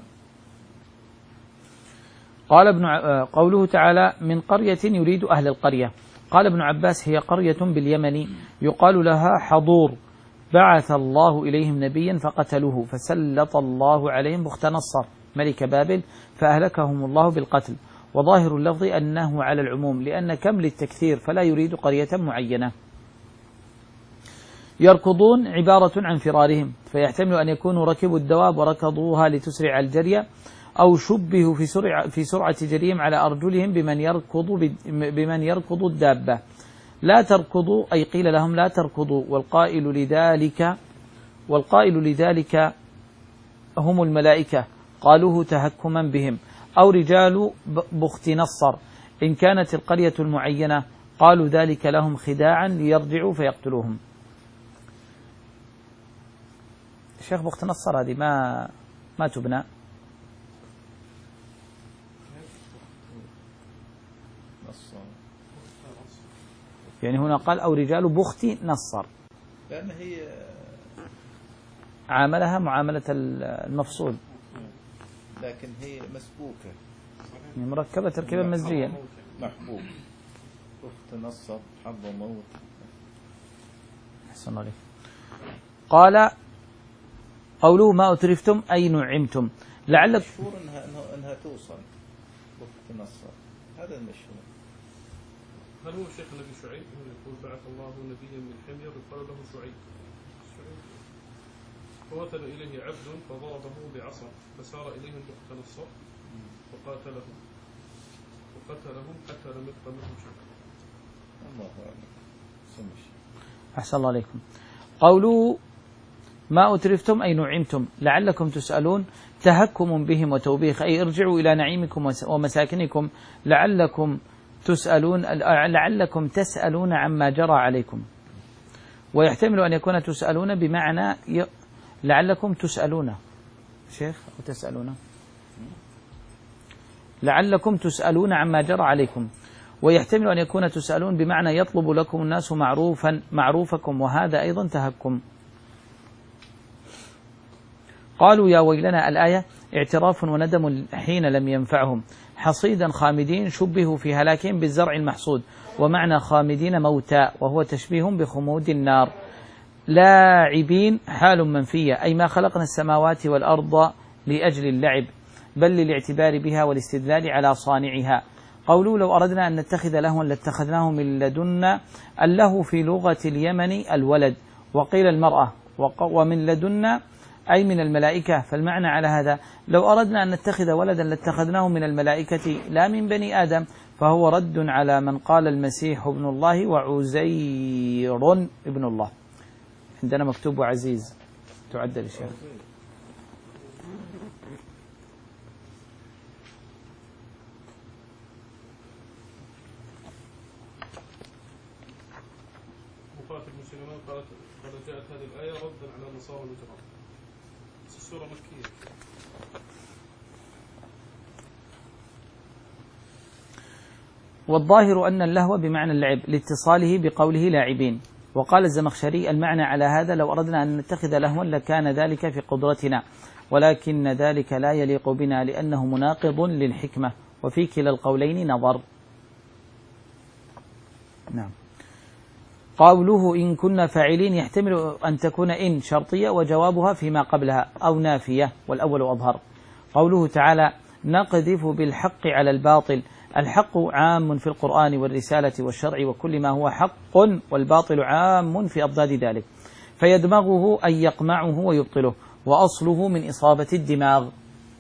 قال ابن ع... قوله تعالى من قرية يريد أهل القرية. قال ابن عباس هي قرية باليمن يقال لها حضور، بعث الله إليهم نبيا فقتلوه، فسلط الله عليهم بخت نصر ملك بابل فأهلكهم الله بالقتل. وظاهر اللفظ أنه على العموم، لأن كم للتكثير فلا يريد قرية معينة. يركضون عبارة عن فرارهم، فيحتمل أن يكونوا ركبوا الدواب وركضوها لتسرع الجري، أو شبهوا في سرعة في سرعة جريهم على أرجلهم بمن يركض بمن يركض الدابة. لا تركضوا أي قيل لهم لا تركضوا، والقائل لذلك والقائل لذلك هم الملائكة، قالوه تهكما بهم، أو رجال بخت نصر إن كانت القرية المعينة، قالوا ذلك لهم خداعا ليرجعوا فيقتلوهم. الشيخ بخت نصر هذه ما ما تبنى، يعني هنا قال أو رجال بخت نصر، لأن هي عاملها معاملة المفصول، لكن هي مسبوكة مركبة تركيبا مزجيا، محبوب بخت نصر حظ موت. أحسن الله. قال قوله ما أترفتم أي نعمتم، لعلك مشهور إنها, إنها توصل بخت نصر، هذا المشهور. هل هو شيخ النبي شعيب يقول بعث الله نبيا من حمير يقال له شعيب، فوصل إليه عبد فضربه بعصا فسار إليهم بخت نصر وقاتلهم وقتلهم حتى لم يبق منهم شيء. الله أعلم. أحسن الله عليكم. قولوا ما أترفتم أي نعمتم لعلكم تسألون، تهكم بهم وتوبيخ، أي ارجعوا إلى نعيمكم ومساكنكم لعلكم تسألون لعلكم تسألون عما جرى عليكم. ويحتمل أن يكون تسألون بمعنى ي... لعلكم تسألون شيخ أو تسألون لعلكم تسألون عما جرى عليكم. ويحتمل أن يكون تسألون بمعنى يطلب لكم الناس معروفا معروفكم، وهذا أيضا تهكم. قالوا يا ويلنا الآية اعتراف وندم حين لم ينفعهم، حصيدا خامدين شبهوا في هلاكهم بالزرع المحصود، ومعنى خامدين موتى وهو تشبيه بخمود النار. لاعبين حال منفية، أي ما خلقنا السماوات والأرض لأجل اللعب، بل للاعتبار بها والاستدلال على صانعها. قولوا لو أردنا أن نتخذ لهوا لاتخذناه من لدنا، اللهو في لغة اليمن الولد، وقيل المرأة، ومن لدنا أي من الملائكة، فالمعنى على هذا لو أردنا أن نتخذ ولدا لاتخذناه من الملائكة لا من بني آدم، فهو رد على من قال المسيح ابن الله وعزير ابن الله. عندنا مكتوب عزيز، تعدل الشيخ. مقاتل المسلمين قالت قد جاءت هذه الآية ردا على النصارى والنجران، بس السورة مكية. والظاهر أن اللهو بمعنى اللعب لاتصاله بقوله لاعبين. وقال الزمخشري المعنى على هذا لو أردنا أن نتخذ لهوا لكان ذلك في قدرتنا، ولكن ذلك لا يليق بنا لأنه مناقض للحكمة، وفي كلا القولين نظر. نعم. قوله إن كنا فاعلين يحتمل أن تكون إن شرطية وجوابها فيما قبلها أو نافية، والأول أظهر. قوله تعالى نقذف بالحق على الباطل. الحق عام في القرآن والرسالة والشرع وكل ما هو حق، والباطل عام في أضداد ذلك، فيدمغه أي يقمعه ويبطله، وأصله من إصابة الدماغ.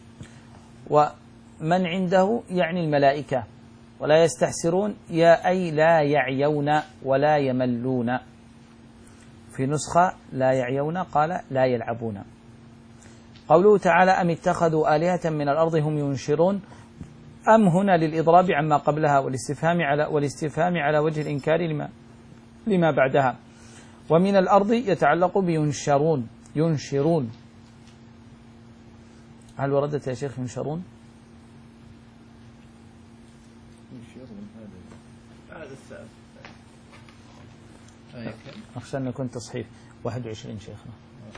ومن عنده يعني الملائكة، ولا يستحسرون يا أي لا يعيون ولا يملون. في نسخة لا يعيون قال لا يلعبون. قوله تعالى أم اتخذوا آلهة من الأرض هم ينشرون، أم هنا للإضراب عما قبلها والاستفهام على والاستفهام على وجه الإنكار لما لما بعدها. ومن الأرض يتعلق بينشرون ينشرون. هل وردت يا شيخ ينشرون؟ ينشرون هذا هذا السبب. أخشى أن يكون تصحيف. واحد وعشرين شيخنا.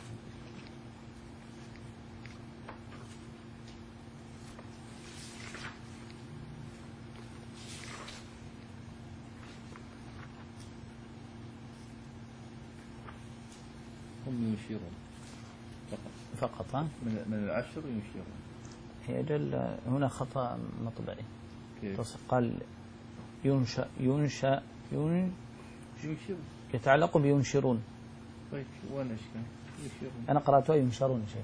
هم ينشرون فقط فقط ها؟ من من العشر ينشرون. هي أجل هنا خطأ مطبعي. كيف؟ قال ينشأ ينشأ ينشرون ينشرون يتعلق بينشرون. طيب وين اشكال؟ ينشرون. أنا قرأتها ينشرون شيخ.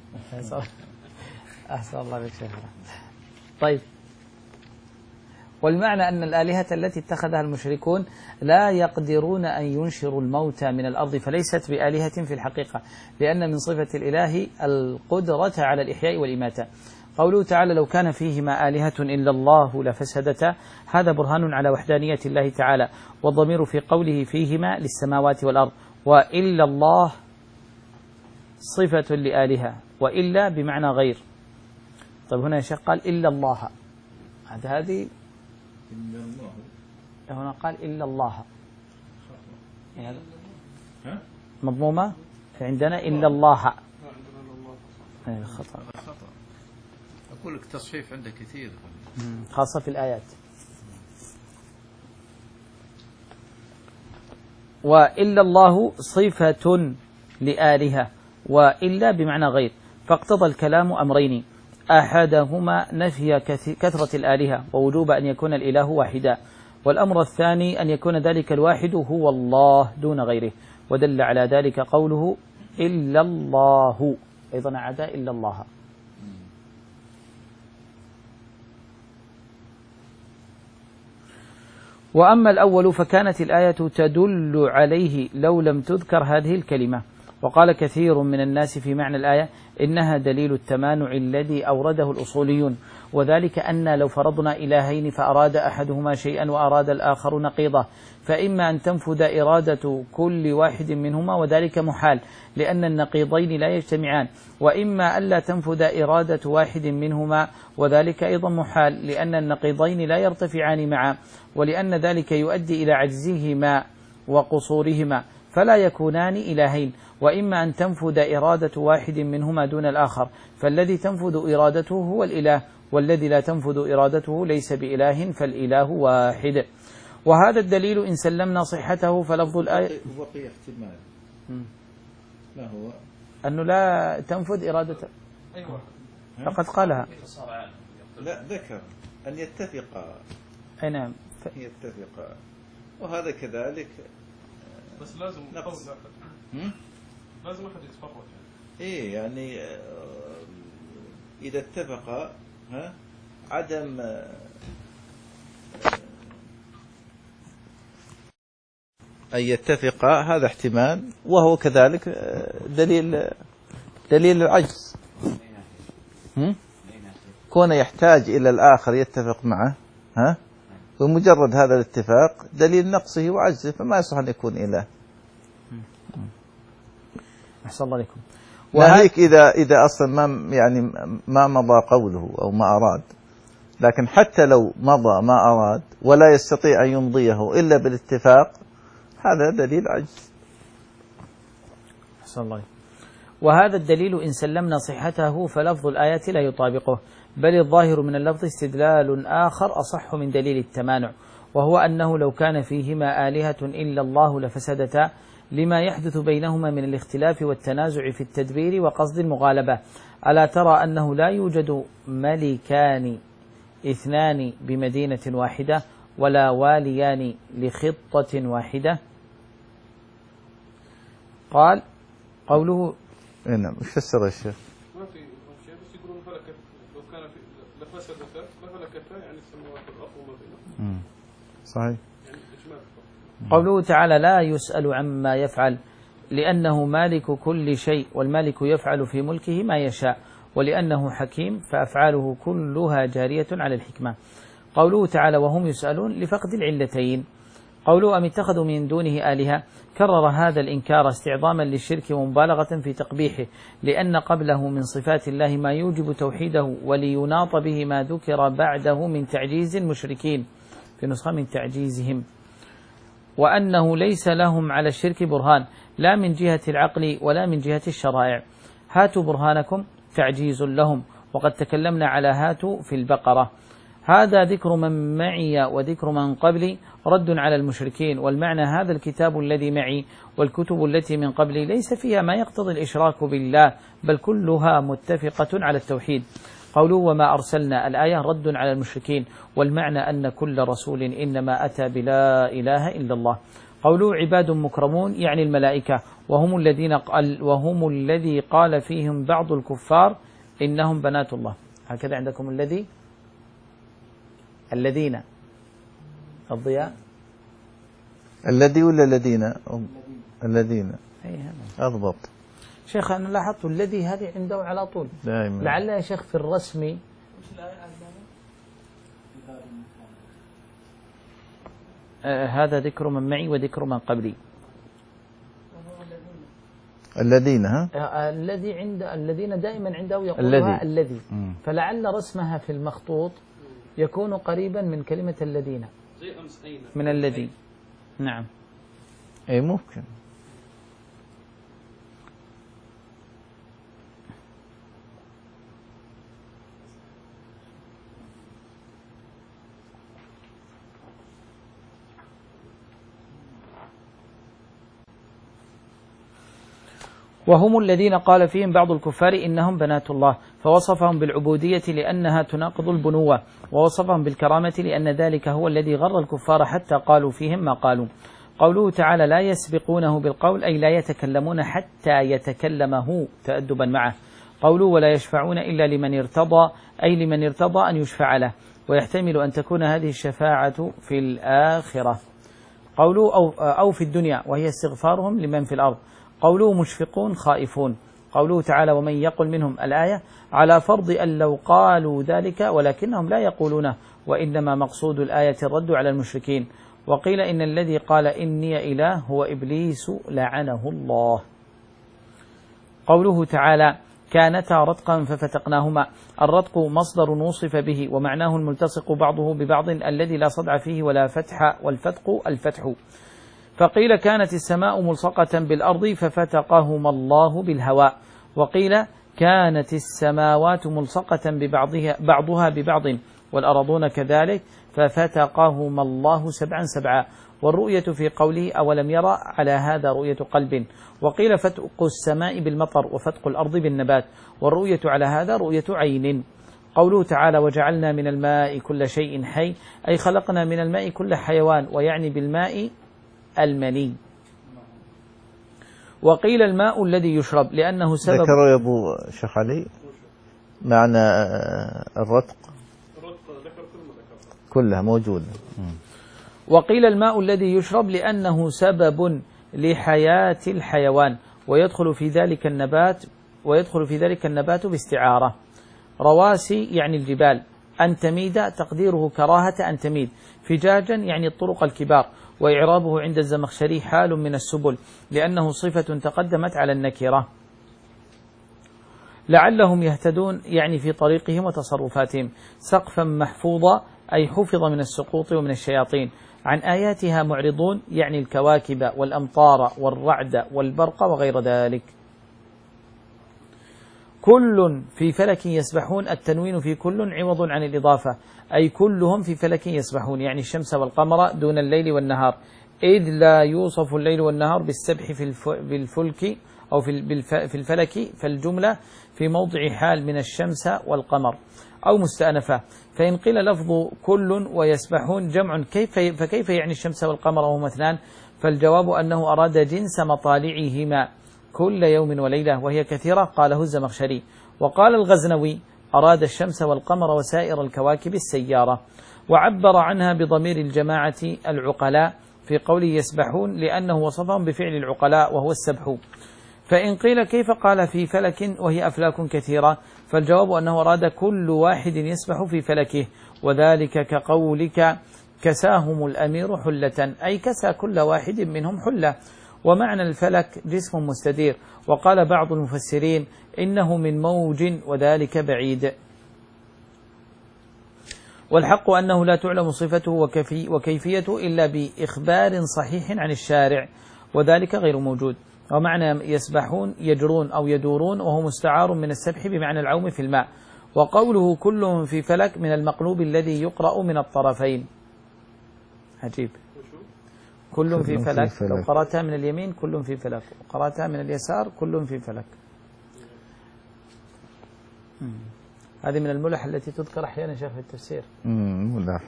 أحسن الله بك شيخ. طيب، والمعنى أن الآلهة التي اتخذها المشركون لا يقدرون أن ينشروا الموتى من الأرض، فليست بآلهة في الحقيقة، لأن من صفة الإله القدرة على الإحياء والإماتة. قوله تعالى لو كان فيهما آلهة إلا الله لفسدتا، هذا برهان على وحدانية الله تعالى، والضمير في قوله فيهما للسماوات والأرض، وإلا الله صفة لآلهة، وإلا بمعنى غير. طيب هنا يا شيخ قال إلا الله، هذا هذه إلا الله. هنا قال إلا الله، يعني ها؟ مضمومة عندنا إلا الله. أيه خطأ. خطأ. أقول لك تصحيف عندك كثير، خاصة في الآيات. وإلا الله صفة لآلهة، وإلا بمعنى غير، فاقتضى الكلام أمرين: أحدهما نفي كثرة الآلهة ووجوب أن يكون الإله واحدا، والأمر الثاني أن يكون ذلك الواحد هو الله دون غيره، ودل على ذلك قوله إلا الله، أيضا عدا إلا الله. وأما الأول فكانت الآية تدل عليه لو لم تذكر هذه الكلمة. وقال كثير من الناس في معنى الآية إنها دليل التمانع الذي أورده الأصوليون، وذلك أن لو فرضنا إلهين فأراد أحدهما شيئا وأراد الآخر نقيضه، فإما أن تنفذ إرادة كل واحد منهما وذلك محال لأن النقيضين لا يجتمعان، وإما ألا تنفذ إرادة واحد منهما وذلك أيضا محال لأن النقيضين لا يرتفعان معا، ولأن ذلك يؤدي إلى عجزهما وقصورهما فلا يكونان إلهين. وإما أن تنفذ إرادة واحد منهما دون الآخر، فالذي تنفذ إرادته هو الإله، والذي لا تنفذ إرادته ليس بإله، فالإله واحد. وهذا الدليل إن سلمنا صحته فلفظ الآية بقي احتمال. ما هو؟ أنه لا تنفذ إرادة. أيوة. فقد قالها. لا، ذكر أن يتفقا. أي نعم. ف... يتفقا، وهذا كذلك. بس لازم نقص. لازم أحد يتفرج. إيه يعني إذا اتفقا، ها، عدم أن يتفقا هذا احتمال، وهو كذلك دليل دليل العجز. كون يحتاج إلى الآخر يتفق معه، ها، ومجرد هذا الاتفاق دليل نقصه وعجزه، فما يصح أن يكون إله. أحسن الله عليكم. ناهيك إذا إذا أصلا ما يعني ما مضى قوله أو ما أراد، لكن حتى لو مضى ما أراد ولا يستطيع أن يمضيه إلا بالاتفاق، هذا دليل عجز. أحسن الله عليكم. وهذا الدليل إن سلمنا صحته فلفظ الآية لا يطابقه، بل الظاهر من اللفظ استدلال آخر أصح من دليل التمانع، وهو أنه لو كان فيهما آلهة إلا الله لفسدتا، لما يحدث بينهما من الاختلاف والتنازع في التدبير وقصد المغالبة. ألا ترى أنه لا يوجد ملكان اثنان بمدينة واحدة ولا واليان لخطة واحدة؟ قال قوله نعم. ايش فسر يا شيخ؟ ما في شيء، بس يقولون فلكت، لو كان في لفسدتا لفلكتا يعني السماوات والأرض وما بينهما. صحيح. يعني إجمال. قوله تعالى لا يسأل عما يفعل لأنه مالك كل شيء، والمالك يفعل في ملكه ما يشاء، ولأنه حكيم فأفعاله كلها جارية على الحكمة. قوله تعالى وهم يسألون لفقد العلتين. قوله أم اتخذوا من دونه آلهة، كرر هذا الإنكار استعظاما للشرك ومبالغة في تقبيحه، لأن قبله من صفات الله ما يوجب توحيده، وليناط به ما ذكر بعده من تعجيز المشركين، في نسخة من تعجيزهم، وأنه ليس لهم على الشرك برهان لا من جهة العقل ولا من جهة الشرائع. هاتوا برهانكم تعجيز لهم، وقد تكلمنا على هاتوا في البقرة. هذا ذكر من معي وذكر من قبلي رد على المشركين، والمعنى هذا الكتاب الذي معي والكتب التي من قبلي ليس فيها ما يقتضي الإشراك بالله، بل كلها متفقة على التوحيد. قوله وما أرسلنا الآية رد على المشركين، والمعنى أن كل رسول إنما أتى بلا إله إلا الله. قوله عباد مكرمون يعني الملائكة، وهم الذين قال وهم الذي قال فيهم بعض الكفار إنهم بنات الله. هكذا عندكم الذي الذين الضياء الذي ولا الذين الذين أي هذا أضبط. شيخ أنا لاحظت الذي هذه عنده على طول دائما. لعل يا شيخ في الرسم آه هذا ذكر من معي وذكر من قبلي. الذين ها آه الذي عند الذين دائما عنده يقول الذي, الذي. مم. فلعل رسمها في المخطوط يكون قريبا من كلمة الذين زي أمس أين من الذي. نعم أي ممكن. وهم الذين قال فيهم بعض الكفار إنهم بنات الله، فوصفهم بالعبودية لأنها تناقض البنوة، ووصفهم بالكرامة لأن ذلك هو الذي غر الكفار حتى قالوا فيهم ما قالوا. قوله تعالى لا يسبقونه بالقول أي لا يتكلمون حتى يتكلمه تأدبا معه. قوله ولا يشفعون إلا لمن ارتضى أي لمن ارتضى أن يشفع له، ويحتمل أن تكون هذه الشفاعة في الآخرة. قوله أو, أو في الدنيا وهي استغفارهم لمن في الأرض. قوله مشفقون خائفون. قوله تعالى ومن يقل منهم الآية على فرض أن لو قالوا ذلك ولكنهم لا يقولونه، وإنما مقصود الآية الرد على المشركين. وقيل إن الذي قال إني إله هو إبليس لعنه الله. قوله تعالى كانتا رتقا ففتقناهما. الرتق مصدر نوصف به ومعناه الملتصق بعضه ببعض الذي لا صدع فيه ولا فتح، والفتق الفتح. فقيل كانت السماء ملصقة بالأرض ففتقهما الله بالهواء. وقيل كانت السماوات ملصقة ببعضها بعضها ببعض والأرضون كذلك ففتقهما الله سبعا سبعا. والرؤية في قوله أولم يرى على هذا رؤية قلب. وقيل فتق السماء بالمطر وفتق الأرض بالنبات، والرؤية على هذا رؤية عين. قوله تعالى وجعلنا من الماء كل شيء حي أي خلقنا من الماء كل حيوان، ويعني بالماء المني. وقيل الماء الذي يشرب لأنه سبب. ذكروا يا أبو شيخ علي معنى الرتق كلها موجودة. وقيل الماء الذي يشرب لأنه سبب لحياة الحيوان، ويدخل في ذلك النبات ويدخل في ذلك النبات باستعارة. رواسي يعني الجبال، أن تميد تقديره كراهة أن تميد. فجاجا يعني الطرق الكبار، وإعرابه عند الزمخشري حال من السبل لأنه صفة تقدمت على النكرة. لعلهم يهتدون يعني في طريقهم وتصرفاتهم. سقفا محفوظا أي حفظ من السقوط ومن الشياطين. عن آياتها معرضون يعني الكواكب والأمطار والرعد والبرق وغير ذلك. كل في فلك يسبحون. التنوين في كل عوض عن الإضافة، أي كلهم في فلك يسبحون يعني الشمس والقمر دون الليل والنهار. إذ لا يوصف الليل والنهار بالسبح في الفلك أو في الفلك، فالجملة في موضع حال من الشمس والقمر أو مستأنفة. فإن قيل لفظ كل ويسبحون جمع كيف فكيف يعني الشمس والقمر وهما اثنان؟ فالجواب أنه أراد جنس مطالعهما كل يوم وليلة وهي كثيرة، قاله الزمخشري. وقال الغزنوي أراد الشمس والقمر وسائر الكواكب السيارة، وعبر عنها بضمير الجماعة العقلاء في قوله يسبحون لأنه وصفهم بفعل العقلاء وهو السبح. فإن قيل كيف قال في فلك وهي أفلاك كثيرة؟ فالجواب أنه أراد كل واحد يسبح في فلكه، وذلك كقولك كساهم الأمير حلة، أي كسى كل واحد منهم حلة. ومعنى الفلك جسم مستدير. وقال بعض المفسرين إنه من موج وذلك بعيد. والحق أنه لا تعلم صفته وكفي وكيفيته إلا بإخبار صحيح عن الشارع، وذلك غير موجود. ومعنى يسبحون يجرون أو يدورون، وهو مستعار من السبح بمعنى العوم في الماء. وقوله كل في فلك من المقلوب الذي يقرأ من الطرفين. عجيب. كل في فلك، لو قرأتها من اليمين كل في فلك، وقرأتها من اليسار كل في فلك. هذه من الملح التي تذكر أحيانا شيخ في التفسير. ملح.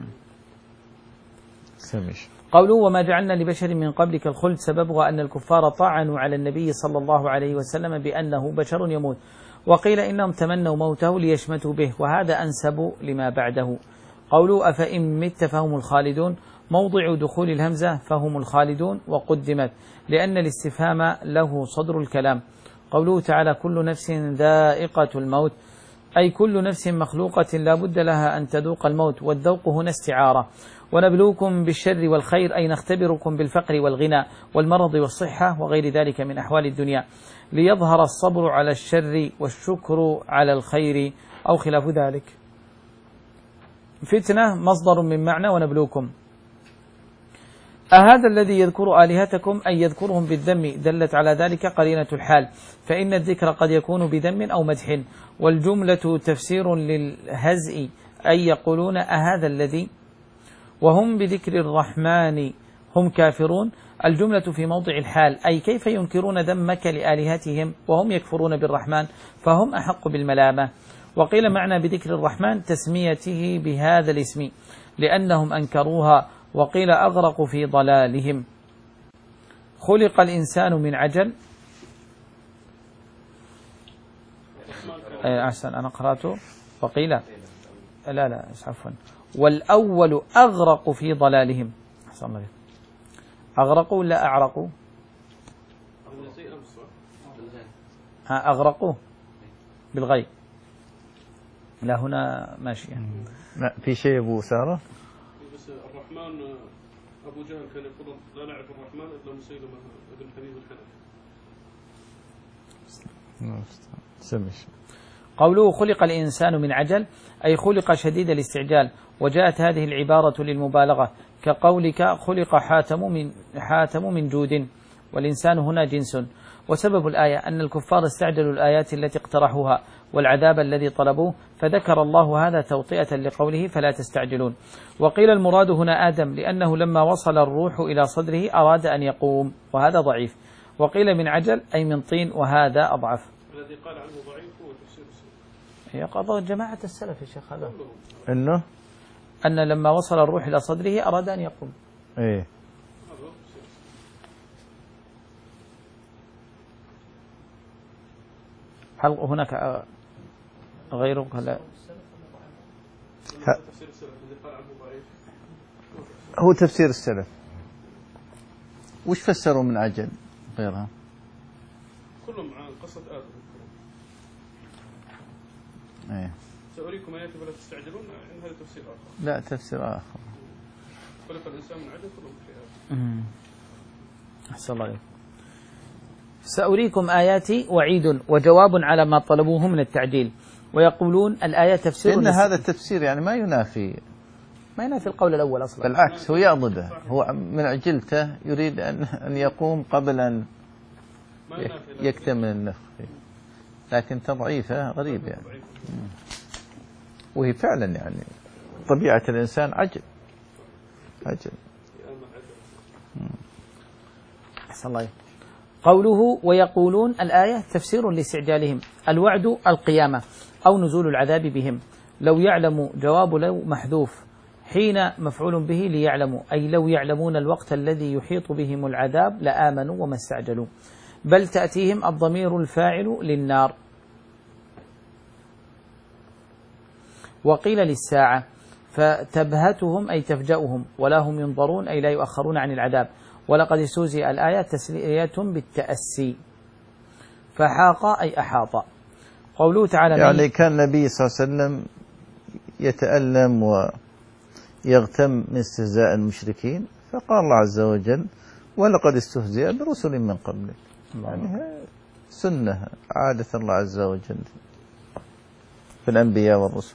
سمش. قوله وما جعلنا لبشر من قبلك الخلد سببها أن الكفار طعنوا على النبي صلى الله عليه وسلم بأنه بشر يموت، وقيل إنهم تمنوا موته ليشمتوا به، وهذا أنسب لما بعده. قوله أفإن مت فهم الخالدون، موضع دخول الهمزة فهم الخالدون وقدمت لأن الاستفهام له صدر الكلام. قوله تعالى كل نفس ذائقة الموت، أي كل نفس مخلوقة لا بد لها أن تذوق الموت، والذوق هنا استعارة. ونبلوكم بالشر والخير، أي نختبركم بالفقر والغنى والمرض والصحة وغير ذلك من أحوال الدنيا، ليظهر الصبر على الشر والشكر على الخير أو خلاف ذلك. فتنة مصدر من معنى ونبلوكم. أهذا الذي يذكر آلهتكم أي يذكرهم بالذم، دلت على ذلك قرينة الحال، فإن الذكر قد يكون بذم أو مدح، والجملة تفسير للهزء، أي يقولون أهذا الذي، وهم بذكر الرحمن هم كافرون. الجملة في موضع الحال، أي كيف ينكرون ذمك لآلهتهم وهم يكفرون بالرحمن، فهم أحق بالملامة. وقيل معنى بذكر الرحمن تسميته بهذا الاسم لأنهم أنكروها، وقيل أغرقوا في ضلالهم. خلق الإنسان من عجل، أحسن أنا قرأته، وقيل لا لا عفوا والأول أغرقوا في ضلالهم. أحسن الله. أغرقوا ولا أعرقوا؟ ها أغرقوا بالغيب، لا هنا ماشية. لا في شيء أبو سارة. بس الرحمن أبو جهل كان يقول لا نعرف الرحمن إلا مسيلمة ابن حبيب الحنفي. سمش. قوله خلق الإنسان من عجل، أي خلق شديد الاستعجال، وجاءت هذه العبارة للمبالغة، كقولك خلق حاتم من حاتم من جود، والإنسان هنا جنس. وسبب الآية أن الكفار استعجلوا الآيات التي اقترحوها والعذاب الذي طلبوه، فذكر الله هذا توطئة لقوله فلا تستعجلون. وقيل المراد هنا آدم، لأنه لما وصل الروح إلى صدره أراد أن يقوم، وهذا ضعيف. وقيل من عجل أي من طين، وهذا أضعف. الذي قال عنه ضعيف هو تفسير السلف. هي قضاء جماعة السلف يا شيخ، هذا إنه أن لما وصل الروح إلى صدره أراد أن يقوم. إيه. هل هناك غيره؟ لا. هو تفسير السلف. وش فسروا من عجل غيرها؟ كلهم عن قصة آدم. ايه. سأريكم آياتي ولا تستعجلون، إن هذا تفسير آخر. لا تفسير آخر. خلق الإنسان من عجل كلهم في آدم. أحسن الله. سأريكم آياتي وعيد وجواب على ما طلبوه من التعجيل. ويقولون الآية تفسير، إن هذا التفسير يعني ما ينافي ما ينافي القول الأول أصلا، بالعكس هو يعضده، هو من عجلته يريد أن أن يقوم قبل أن يكتمل النفخ، لكن تضعيفه غريب يعني. وهي فعلا يعني طبيعة الإنسان عجل عجل. أحسن الله. قوله ويقولون الآية تفسير لاستعجالهم، الوعد القيامة أو نزول العذاب بهم. لو يعلم جواب لو محذوف، حين مفعول به ليعلموا، أي لو يعلمون الوقت الذي يحيط بهم العذاب لآمنوا وما استعجلوا. بل تأتيهم الضمير الفاعل للنار. وقيل للساعة فتبهتهم أي تفجأهم، ولا هم ينظرون أي لا يؤخرون عن العذاب. ولقد استهزئ الآية تسلية بالتأسي. فحاق أي أحاط. قوله تعالى يعني كان النبي صلى الله عليه وسلم يتألم ويغتم من استهزاء المشركين، فقال الله عز وجل ولقد استهزئ برسل من قبلك. يعني سنة عادة الله عز وجل في الأنبياء والرسل.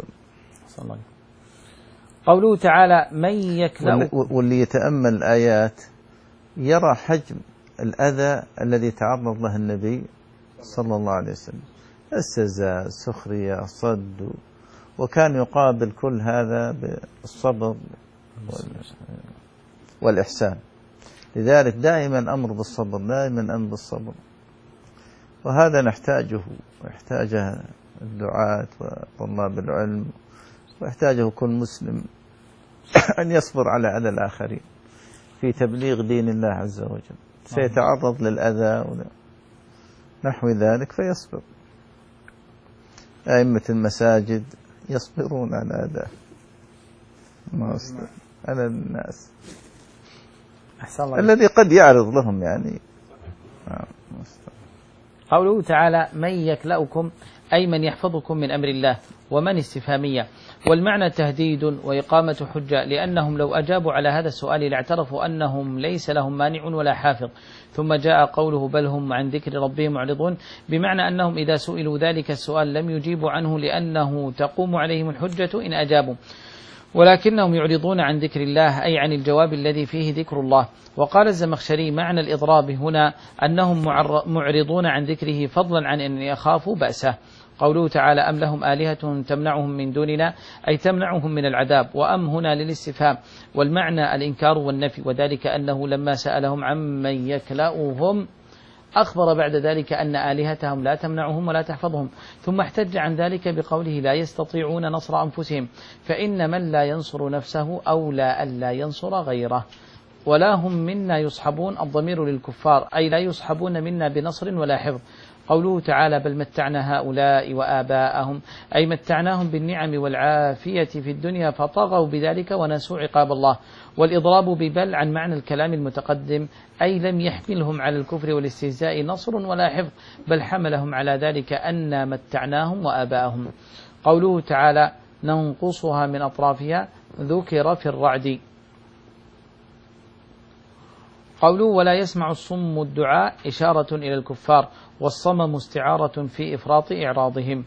قوله تعالى من يكلأ، واللي يتأمل الآيات يرى حجم الأذى الذي تعرض له النبي صلى الله عليه وسلم، استهزاء، سخرية، صد، وكان يقابل كل هذا بالصبر والإحسان. لذلك دائما أمر بالصبر، دائما أمر بالصبر، وهذا نحتاجه ويحتاجه الدعاة وطلاب العلم، ويحتاجه كل مسلم أن يصبر على أذى الآخرين في تبليغ دين الله عز وجل. سيتعرض للأذى نحو ذلك فيصبر. أئمة المساجد يصبرون على أذى على الناس الذي قد يعرض لهم يعني. قوله تعالى من يكلأكم أي من يحفظكم من أمر الله، ومن استفهامية، والمعنى تهديد وإقامة حجة، لأنهم لو أجابوا على هذا السؤال لاعترفوا أنهم ليس لهم مانع ولا حافظ. ثم جاء قوله بل هم عن ذكر ربهم معرضون، بمعنى أنهم إذا سئلوا ذلك السؤال لم يجيبوا عنه لأنه تقوم عليهم الحجة إن أجابوا، ولكنهم يعرضون عن ذكر الله أي عن الجواب الذي فيه ذكر الله. وقال الزمخشري معنى الإضراب هنا أنهم معرضون عن ذكره فضلا عن أن يخافوا بأسه. قوله تعالى أم لهم آلهة تمنعهم من دوننا أي تمنعهم من العذاب، وأم هنا للاستفهام، والمعنى الإنكار والنفي، وذلك أنه لما سألهم عمن يكلأهم أخبر بعد ذلك أن آلهتهم لا تمنعهم ولا تحفظهم، ثم احتج عن ذلك بقوله لا يستطيعون نصر أنفسهم، فإن من لا ينصر نفسه أولى أن لا ينصر غيره. ولا هم منا يصحبون الضمير للكفار أي لا يصحبون منا بنصر ولا حفظ. قوله تعالى بل متعنا هؤلاء وآباءهم أي متعناهم بالنعم والعافية في الدنيا فطغوا بذلك ونسوا عقاب الله. والإضراب ببل عن معنى الكلام المتقدم أي لم يحملهم على الكفر والاستهزاء نصر ولا حفظ، بل حملهم على ذلك أن متعناهم وآباءهم. قوله تعالى ننقصها من أطرافها ذكر في الرعد. قوله ولا يسمع الصم الدعاء إشارة إلى الكفار، والصمم استعارة في إفراط إعراضهم.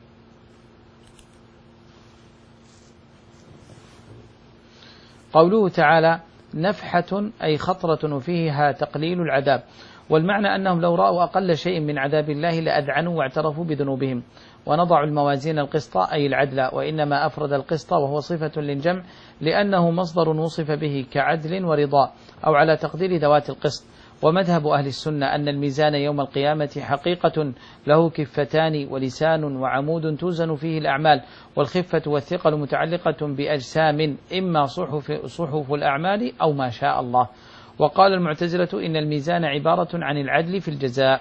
قوله تعالى نفحة أي خطرة وفيها تقليل العذاب، والمعنى أنهم لو رأوا أقل شيء من عذاب الله لأذعنوا واعترفوا بذنوبهم. ونضع الموازين القسط أي العدل، وإنما أفرد القسط وهو صفة للجمع لأنه مصدر وصف به كعدل ورضا أو على تقدير ذوات القسط. ومذهب أهل السنة أن الميزان يوم القيامة حقيقة له كفتان ولسان وعمود توزن فيه الأعمال، والخفة والثقل متعلقة بأجسام إما صحف, صحف الأعمال أو ما شاء الله. وقال المعتزلة إن الميزان عبارة عن العدل في الجزاء.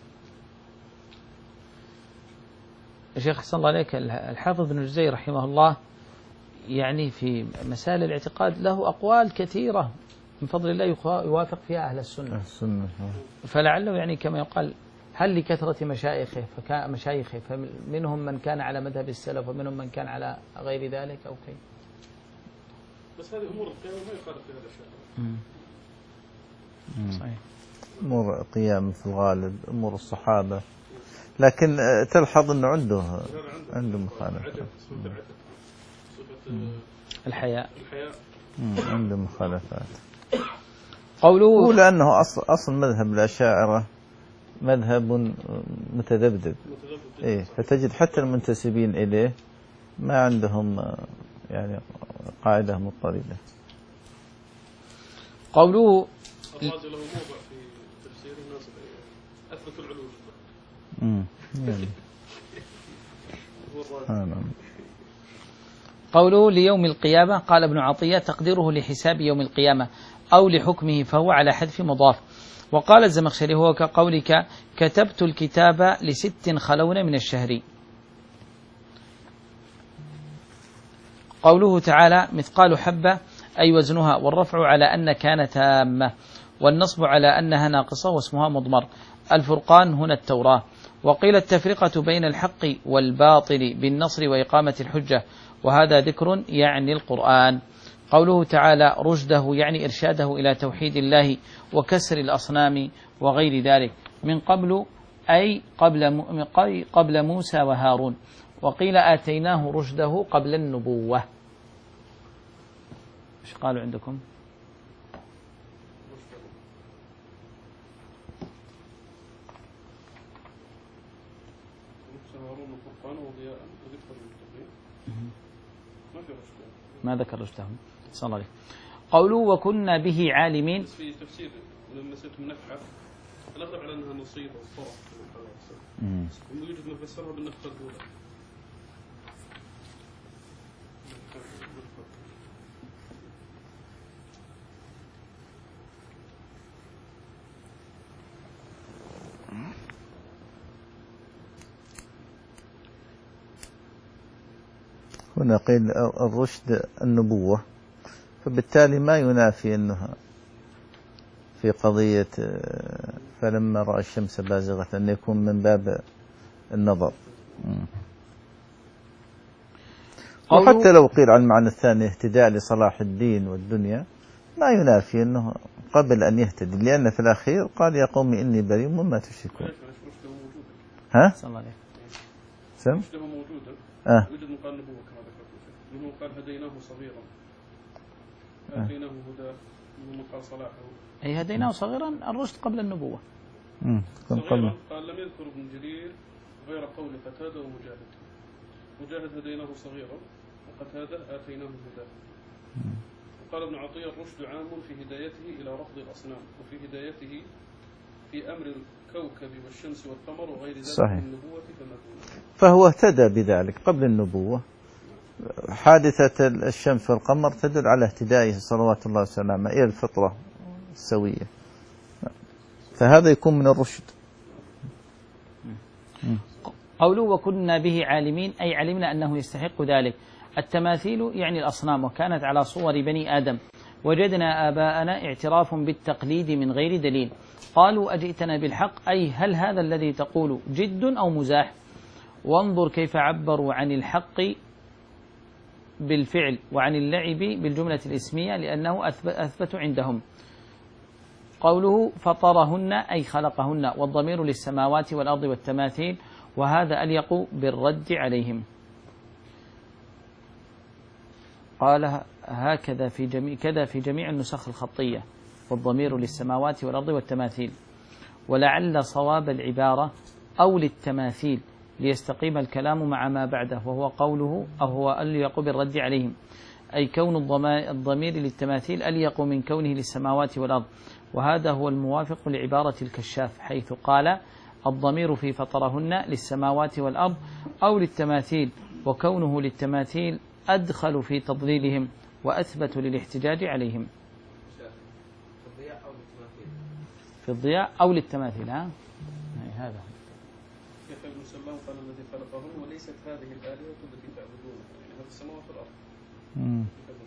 الشيخ حسن الله عليك، الحافظ بن الجزري رحمه الله يعني في مسائل الاعتقاد له أقوال كثيرة من فضل الله يوافق فيها أهل السنة، فلعله يعني كما يقال هل لكثرة مشايخه فكان مشايخه فمنهم من كان على مذهب السلف ومنهم من كان على غير ذلك أو كيف. بس هذه أمور القيام ما يخالف في هذا الشيء. صحيح. أمور القيام في الغالب أمور الصحابة، لكن تلحظ أنه عنده عنده مخالفة. الحياء عنده مخالفات. قوله لأنه أصل أصل مذهب الأشاعرة مذهب متذبذب، إيه، فتجد حتى المنتسبين إليه ما عندهم يعني قاعدة مضطردة. قوله الرازي له موضع في أثبتوا العلو امم يعني. قوله ليوم القيامة، قال ابن عطية تقديره لحساب يوم القيامة أو لحكمه، فهو على حذف مضاف. وقال الزمخشري هو كقولك كتبت الكتاب لست خلون من الشهر. قوله تعالى مثقال حبة أي وزنها، والرفع على أن كان تامة، والنصب على أنها ناقصة واسمها مضمر. الفرقان هنا التوراة. وقيل التفرقة بين الحق والباطل بالنصر وإقامة الحجة، وهذا ذكر يعني القرآن. قوله تعالى رشده يعني إرشاده إلى توحيد الله وكسر الأصنام وغير ذلك، من قبل أي قبل قبل موسى وهارون. وقيل آتيناه رشده قبل النبوة. ايش قالوا عندكم؟ ما ذكر رشدهم صلى الله عليه. قولوا وكنا به عالمين. في تفسير لما نسيتم نفحة الأغلب على أنها نصيبة وصرف ويوجد من فسرها بالنفخة الأولى. هنا قيل الرشد النبوة، فبالتالي ما ينافي أنها في قضية فلما رأى الشمس بازغة أن يكون من باب النظر. وحتى لو قيل عن المعنى الثاني اهتداء لصلاح الدين والدنيا ما ينافي أنه قبل أن يهتدي، لأن في الأخير قال يا قوم إني بريء مما تشركون. ها؟ سم؟ آه. يوجد مقال نبوة كما ذكرت، منه قال هديناه صغيرا آتيناه هدى، منه قال صلاحه. أي هديناه صغيرا الرشد قبل النبوة. صغيرا قال لم يذكر ابن جرير غير قول قتادة ومجاهد. مجاهد هديناه صغيرا وقتادة آتيناه هدى. وقال ابن عطية الرشد عام في هدايته إلى رفض الأصنام، وفي هدايته في أمر الكوكب والشمس والقمر وغير ذلك من النبوة كما دونه. فهو اهتدى بذلك قبل النبوة. حادثة الشمس والقمر تدل على اهتدائه صلوات الله وسلامه إلى الفطرة السوية، فهذا يكون من الرشد. قوله وكنا به عالمين أي علمنا أنه يستحق ذلك. التماثيل يعني الأصنام، وكانت على صور بني آدم. وجدنا آباءنا اعتراف بالتقليد من غير دليل. قالوا أجئتنا بالحق أي هل هذا الذي تقول جد أو مزاح؟ وانظر كيف عبروا عن الحق بالفعل وعن اللعب بالجملة الاسمية لأنه أثبت عندهم. قوله فطرهن أي خلقهن، والضمير للسماوات والأرض والتماثيل، وهذا أليق بالرد عليهم. قال هكذا في جميع كذا في جميع النسخ الخطية، والضمير للسماوات والأرض والتماثيل. ولعل صواب العبارة أو للتماثيل ليستقيم الكلام مع ما بعده، وهو قوله أو هو أليق بالرد عليهم، أي كون الضمير للتماثيل أليق من كونه للسماوات والأرض. وهذا هو الموافق لعبارة الكشاف حيث قال الضمير في فطرهن للسماوات والأرض أو للتماثيل، وكونه للتماثيل أدخل في تضليلهم وأثبت للاحتجاج عليهم. في الضياء أو للتماثيل. ها هذا كيف ابن سلام قال الذي خلقهم وليست هذه الآلهة التي تعبدون، يعني هذه السماوات والأرض. امم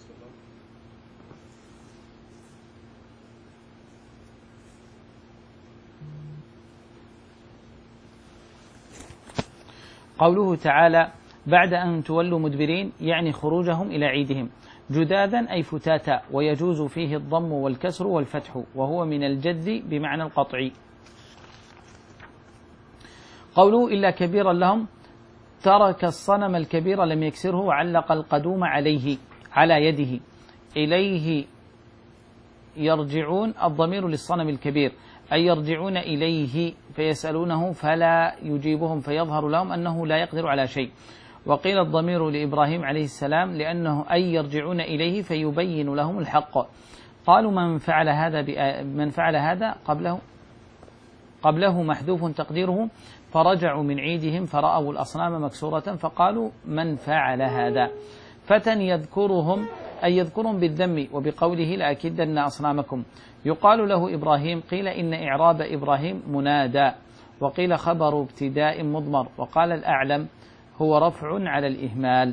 قوله تعالى بعد أن تولوا مدبرين يعني خروجهم إلى عيدهم. جداذا أي فتاتا، ويجوز فيه الضم والكسر والفتح، وهو من الجذ بمعنى القطع. قوله إلا كبيرا لهم، ترك الصنم الكبير لم يكسره وعلق القدوم عليه على يده. إليه يرجعون، الضمير للصنم الكبير أي يرجعون إليه فيسألونه فلا يجيبهم، فيظهر لهم أنه لا يقدر على شيء. وقيل الضمير لإبراهيم عليه السلام لأنه أي يرجعون إليه فيبين لهم الحق. قالوا من فعل هذا من فعل هذا قبله قبله محذوف تقديره فرجعوا من عيدهم فرأوا الأصنام مكسورة فقالوا من فعل هذا. فتى يذكرهم أي يذكرهم بالذم وبقوله لأكدن أصنامكم. يقال له إبراهيم، قيل إن إعراب إبراهيم منادى، وقيل خبر ابتداء مضمر، وقال الأعلم هو رفع على الإهمال.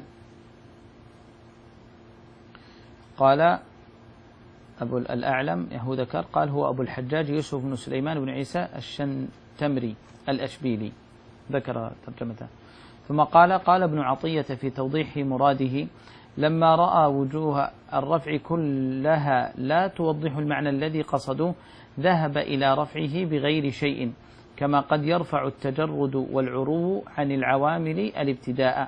قال أبو الأعلم يهو ذكر قال هو أبو الحجاج يوسف بن سليمان بن عيسى الشنتمري الأشبيلي، ذكر ترجمته. ثم قال قال ابن عطية في توضيح مراده لما رأى وجوه الرفع كلها لا توضح المعنى الذي قصدوه ذهب إلى رفعه بغير شيء، كما قد يرفع التجرد والعرو عن العوامل الابتداء.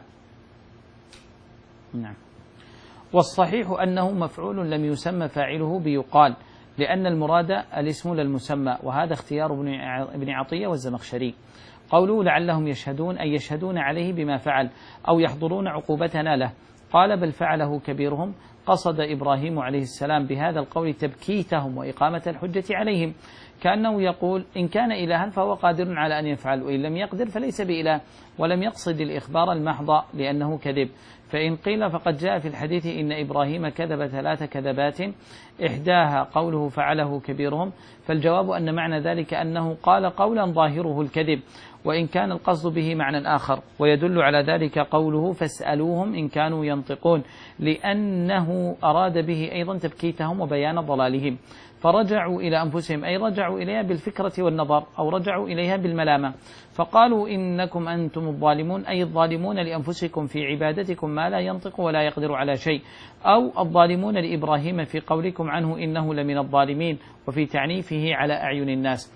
نعم. والصحيح أنه مفعول لم يسمى فاعله بيقال، لأن المراد الاسم للمسمى، وهذا اختيار ابن عطية والزمخشري. قوله لعلهم يشهدون أي يشهدون عليه بما فعل أو يحضرون عقوبتنا له. قال بل فعله كبيرهم، قصد إبراهيم عليه السلام بهذا القول تبكيتهم وإقامة الحجة عليهم، كأنه يقول إن كان إلها فهو قادر على أن يفعل، وإن لم يقدر فليس بإله، ولم يقصد الإخبار المحض لأنه كذب. فإن قيل فقد جاء في الحديث إن إبراهيم كذب ثلاث كذبات إحداها قوله فعله كبيرهم، فالجواب أن معنى ذلك أنه قال قولا ظاهره الكذب، وإن كان القصد به معنى آخر. ويدل على ذلك قوله فاسألوهم إن كانوا ينطقون، لأنه أراد به أيضا تبكيتهم وبيان ضلالهم. فرجعوا إلى أنفسهم أي رجعوا إليها بالفكرة والنظر، أو رجعوا إليها بالملامة، فقالوا إنكم أنتم الظالمون أي الظالمون لأنفسكم في عبادتكم ما لا ينطق ولا يقدر على شيء، أو الظالمون لإبراهيم في قولكم عنه إنه لمن الظالمين، وفي تعنيفه على أعين الناس.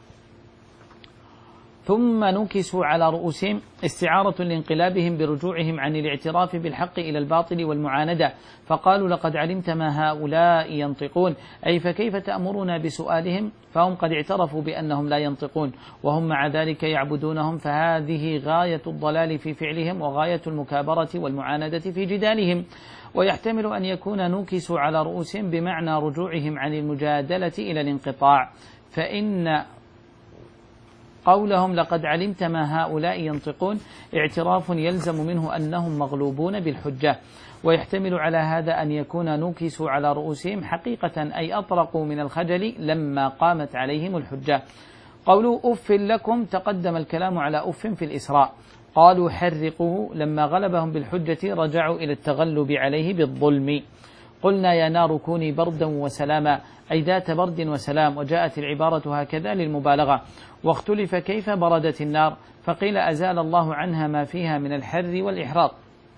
ثم نكسوا على رؤوسهم استعارة لانقلابهم برجوعهم عن الاعتراف بالحق إلى الباطل والمعاندة، فقالوا لقد علمت ما هؤلاء ينطقون، أي فكيف تأمرنا بسؤالهم، فهم قد اعترفوا بأنهم لا ينطقون وهم مع ذلك يعبدونهم، فهذه غاية الضلال في فعلهم وغاية المكابرة والمعاندة في جدالهم. ويحتمل أن يكون نكسوا على رؤوسهم بمعنى رجوعهم عن المجادلة إلى الانقطاع، فإن قولهم لقد علمت ما هؤلاء ينطقون اعتراف يلزم منه أنهم مغلوبون بالحجة. ويحتمل على هذا أن يكون نكسوا على رؤوسهم حقيقة أي أطرقوا من الخجل لما قامت عليهم الحجة. قولوا أف لكم تقدم الكلام على أف في الإسراء. قالوا حرقوه لما غلبهم بالحجة رجعوا إلى التغلب عليه بالظلم. قلنا يا نار كوني بردا وسلاما أي ذات برد وسلام، وجاءت العبارة هكذا للمبالغة. واختلف كيف بردت النار، فقيل أزال الله عنها ما فيها من الحر والإحراق،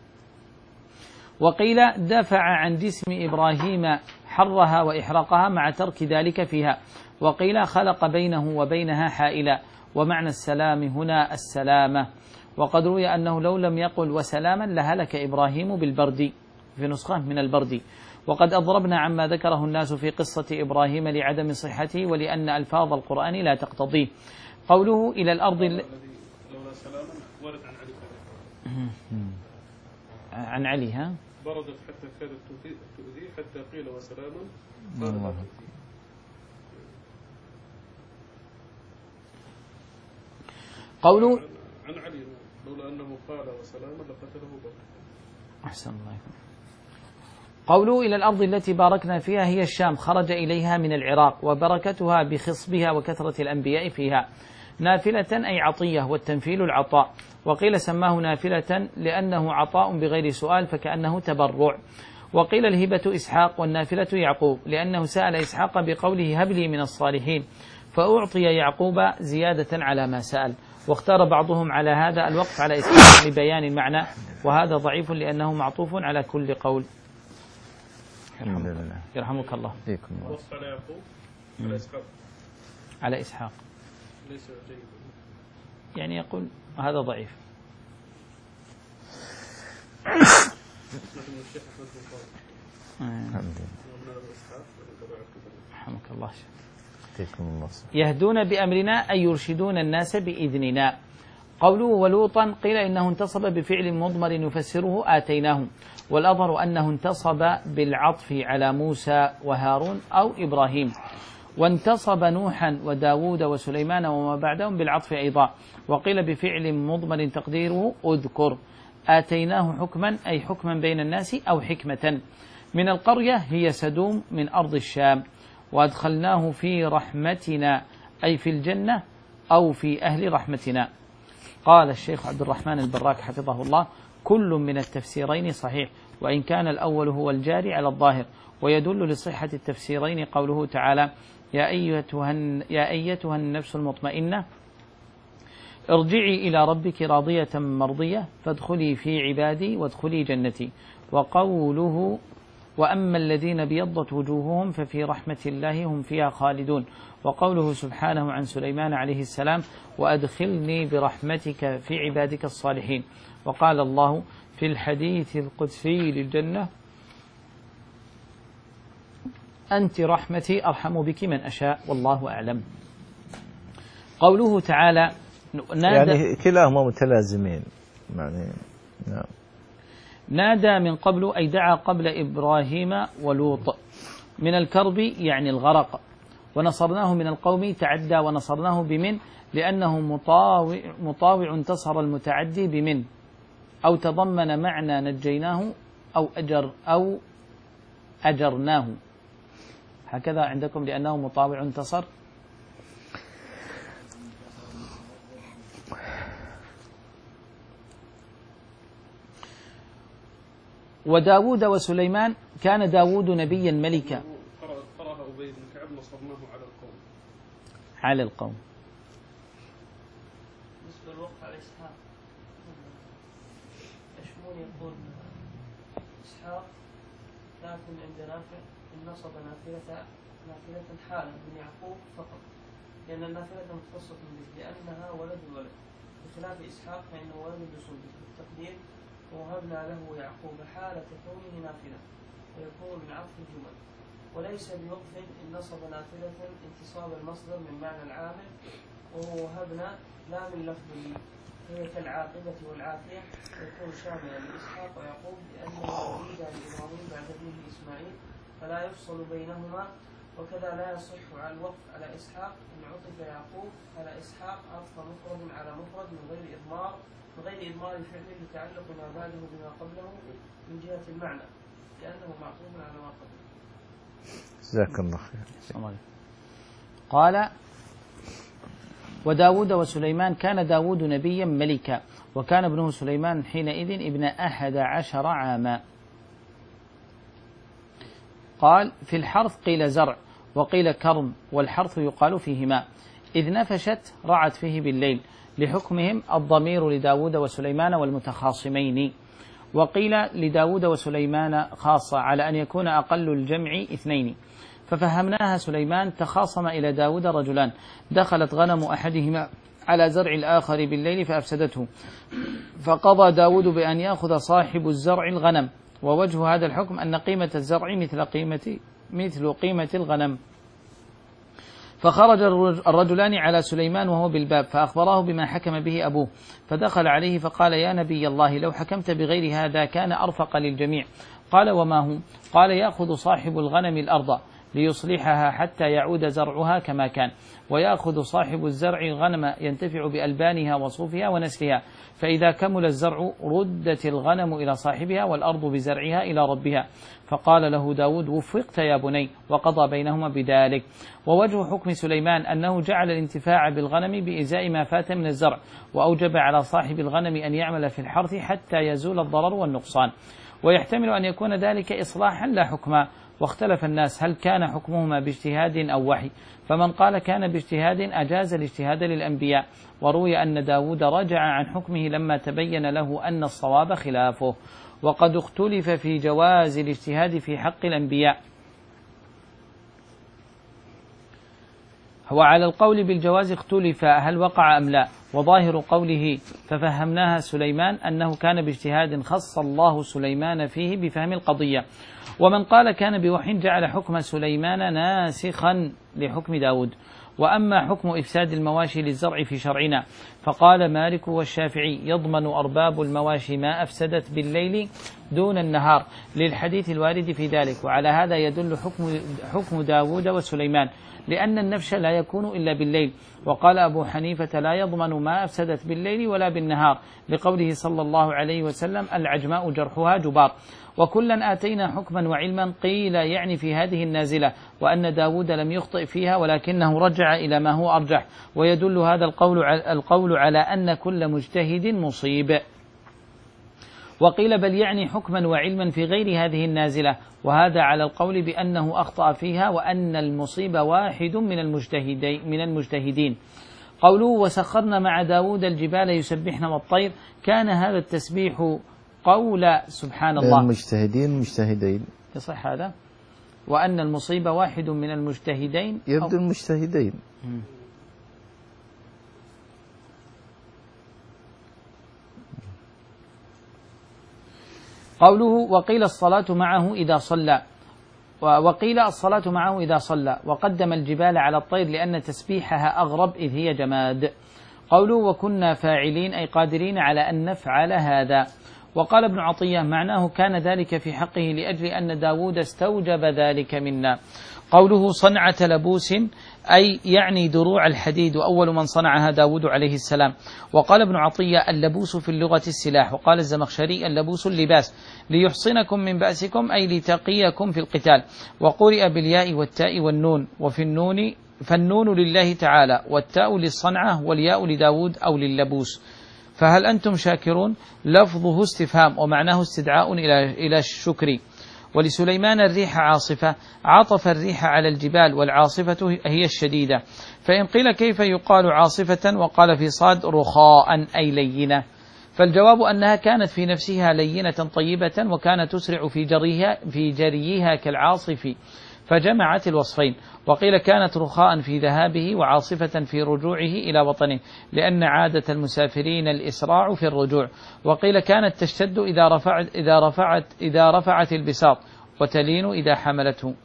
وقيل دفع عن جسم إبراهيم حرها وإحراقها مع ترك ذلك فيها، وقيل خلق بينه وبينها حائلا، ومعنى السلام هنا السلامة. وقد روي أنه لو لم يقل وسلاما لهلك إبراهيم بالبرد، في نسخة من البرد. وقد أضربنا عما ذكره الناس في قصة إبراهيم لعدم صحته ولأن ألفاظ القرآن لا تقتضيه. قوله إلى الأرض لولا سلاما ورد عن علي عن علي ها بردت حتى كادت تؤذي حتى قيل وسلاما. قوله عن علي لولا أنه قال وسلاما لقتله بكر. أحسن الله يكون. قوله إلى الأرض التي باركنا فيها هي الشام، خرج إليها من العراق، وبركتها بخصبها وكثرة الأنبياء فيها. نافلة أي عطية، والتنفيل العطاء. وقيل سماه نافلة لأنه عطاء بغير سؤال فكأنه تبرع. وقيل الهبة إسحاق والنافلة يعقوب لأنه سأل إسحاق بقوله هب لي من الصالحين، فأعطي يعقوب زيادة على ما سأل. واختار بعضهم على هذا الوقف على إسحاق لبيان المعنى، وهذا ضعيف لأنه معطوف على كل قول. يرحمك, يرحمك الله. وصف على يعقوب على إسحاق على إسحاق ليس جيد، يعني يقول هذا ضعيف. رحمك الله. يهدون بأمرنا أي يرشدون الناس بإذننا. قوله ولوطا قيل إنه انتصب بفعل مضمر يفسره آتيناه، والأظهر أنه انتصب بالعطف على موسى وهارون أو إبراهيم. وانتصب نوحا وداود وسليمان وما بعدهم بالعطف أيضا. وقيل بفعل مضمر تقديره أذكر. آتيناه حكما أي حكما بين الناس أو حكمة. من القرية هي سدوم من أرض الشام. وأدخلناه في رحمتنا أي في الجنة أو في أهل رحمتنا. قال الشيخ عبد الرحمن البراك حفظه الله: كل من التفسيرين صحيح، وإن كان الأول هو الجاري على الظاهر. ويدل لصحة التفسيرين قوله تعالى: يا أيتها, يا أيتها النفس المطمئنة ارجعي إلى ربك راضية مرضية فادخلي في عبادي وادخلي جنتي. وقوله: وأما الذين بيضت وجوههم ففي رحمة الله هم فيها خالدون. وقوله سبحانه عن سليمان عليه السلام: وأدخلني برحمتك في عبادك الصالحين. وقال الله في الحديث القدسي للجنة: أنت رحمتي أرحم بك من أشاء والله أعلم. قوله تعالى: نادى يعني كلاهما متلازمين يعني نعم. نادى من قبل أي دعا قبل إبراهيم ولوط من الكرب يعني الغرق. ونصرناه من القوم تعدى ونصرناه بمن لأنه مطاوع, مطاوع انتصر المتعدي بمن أو تضمن معنى نجيناه أو أجر أو أجرناه. هكذا عندكم لأنه مطاوع انتصر. وداود وسليمان كان داود نبيا ملكا. قرأ أبي بن كعب: نصرناه على القوم. على القوم. بالنسبة للوقف على إسحاق، يشمون يقول إسحاق لكن عند نافع إن نصب نافلة نافلة حالا من يعقوب فقط، لأن النافلة مختصة به لأنها ولد الولد، بخلاف إسحاق فإنه ولد بصلبه. التقدير: ووهبنا له يعقوب حالة كونه نافلة، ويكون من عطف الجمل. وليس بوقف إن نصب نافلة انتصاب المصدر من معنى العامل، وهو وهبنا لا من لفظ هي كالعاقبة والعافية، ويكون شاملا لإسحاق ويعقوب لأنه وليد لإبراهيم بعد ابنه إسماعيل فلا يفصل بينهما. وكذا لا يصح على الوقف على إسحاق إن عطف يعقوب على إسحاق عطف مفرد على مفرد من غير إضمار من غير إضمار فعل لتعلق ما بعده بما قبله من جهة المعنى، لأنه معطوف على ما قبله. جزاك الله خير. قال: وداود وسليمان كان داود نبيا ملكا، وكان ابنه سليمان حينئذ ابن أحد عشر عاما. قال: في الحرث قيل زرع وقيل كرم، والحرث يقال فيهما، إذ نفشت رعت فيه بالليل، لحكمهم الضمير لداود وسليمان والمتخاصمين. وقيل لداود وسليمان خاصة على أن يكون أقل الجمع اثنين. ففهمناها سليمان: تخاصم إلى داود رجلان، دخلت غنم أحدهما على زرع الآخر بالليل فأفسدته، فقضى داود بأن يأخذ صاحب الزرع الغنم. ووجه هذا الحكم أن قيمة الزرع مثل قيمة مثل قيمة الغنم. فخرج الرجلان على سليمان وهو بالباب فأخبراه بما حكم به أبوه، فدخل عليه فقال: يا نبي الله، لو حكمت بغير هذا كان أرفق للجميع. قال: وما هو؟ قال: يأخذ صاحب الغنم الأرض ليصلحها حتى يعود زرعها كما كان، ويأخذ صاحب الزرع الغنم ينتفع بألبانها وصوفها ونسلها، فإذا كمل الزرع ردت الغنم إلى صاحبها والأرض بزرعها إلى ربها. فقال له داود: وفقت يا بني، وقضى بينهما بذلك. ووجه حكم سليمان أنه جعل الانتفاع بالغنم بإزاء ما فات من الزرع، وأوجب على صاحب الغنم أن يعمل في الحرث حتى يزول الضرر والنقصان. ويحتمل أن يكون ذلك إصلاحا لا حكما. واختلف الناس هل كان حكمهما باجتهاد أو وحي، فمن قال كان باجتهاد أجاز الاجتهاد للأنبياء. وروي أن داود رجع عن حكمه لما تبين له أن الصواب خلافه. وقد اختلف في جواز الاجتهاد في حق الأنبياء، وعلى القول بالجواز اختلف هل وقع أم لا. وظاهر قوله ففهمناها سليمان أنه كان باجتهاد خص الله سليمان فيه بفهم القضية. ومن قال كان بوحي جعل حكم سليمان ناسخا لحكم داود. وأما حكم إفساد المواشي للزرع في شرعنا فقال مالك والشافعي: يضمن أرباب المواشي ما أفسدت بالليل دون النهار، للحديث الوارد في ذلك. وعلى هذا يدل حكم, حكم داود وسليمان، لأن النفش لا يكون إلا بالليل. وقال أبو حنيفة لا يضمن ما أفسدت بالليل ولا بالنهار، لقوله صلى الله عليه وسلم العجماء جرحها جبار. وكلا آتينا حكما وعلما، قيل يعني في هذه النازلة، وأن داود لم يخطئ فيها ولكنه رجع إلى ما هو أرجح، ويدل هذا القول القول على أن كل مجتهد مصيب. وقيل بل يعني حكما وعلما في غير هذه النازلة، وهذا على القول بأنه أخطأ فيها، وأن المصيب واحد من المجتهدين من المجتهدين. قوله وسخرنا مع داود الجبال يسبحن والطير، كان هذا التسبيح قول سبحان الله المجتهدين مجتهدين، يصح هذا؟ وأن المصيب واحد من المجتهدين، يبدو المجتهدين. قوله وقيل الصلاة معه إذا صلى، وقيل الصلاة معه إذا صلى، وقدم الجبال على الطير لأن تسبيحها أغرب إذ هي جماد. قوله وكنا فاعلين أي قادرين على أن نفعل هذا. وقال ابن عطية معناه كان ذلك في حقه لأجل أن داود استوجب ذلك منا. قوله صنعة لبوس أي يعني دروع الحديد، وأول من صنعها داود عليه السلام. وقال ابن عطية اللبوس في اللغة السلاح. وقال الزمخشري اللبوس اللباس، ليحصنكم من بأسكم أي لتقيكم في القتال. وقرئ بالياء والتاء والنون، وفي النون فالنون لله تعالى، والتاء للصنعة، والياء لداود أو لللبوس. فهل أنتم شاكرون؟ لفظه استفهام ومعناه استدعاء إلى إلى الشكر. ولسليمان الريح عاصفة، عطف الريح على الجبال، والعاصفة هي الشديدة. فإن قيل كيف يقال عاصفة وقال في صاد رخاء أي لينة، فالجواب أنها كانت في نفسها لينة طيبة، وكانت تسرع في جريها, في جريها كالعاصف، فجمعت الوصفين. وقيل كانت رخاء في ذهابه وعاصفة في رجوعه إلى وطنه، لأن عادة المسافرين الإسراع في الرجوع. وقيل كانت تشتد إذا رفعت, إذا رفعت, إذا رفعت البساط، وتلين إذا حملته.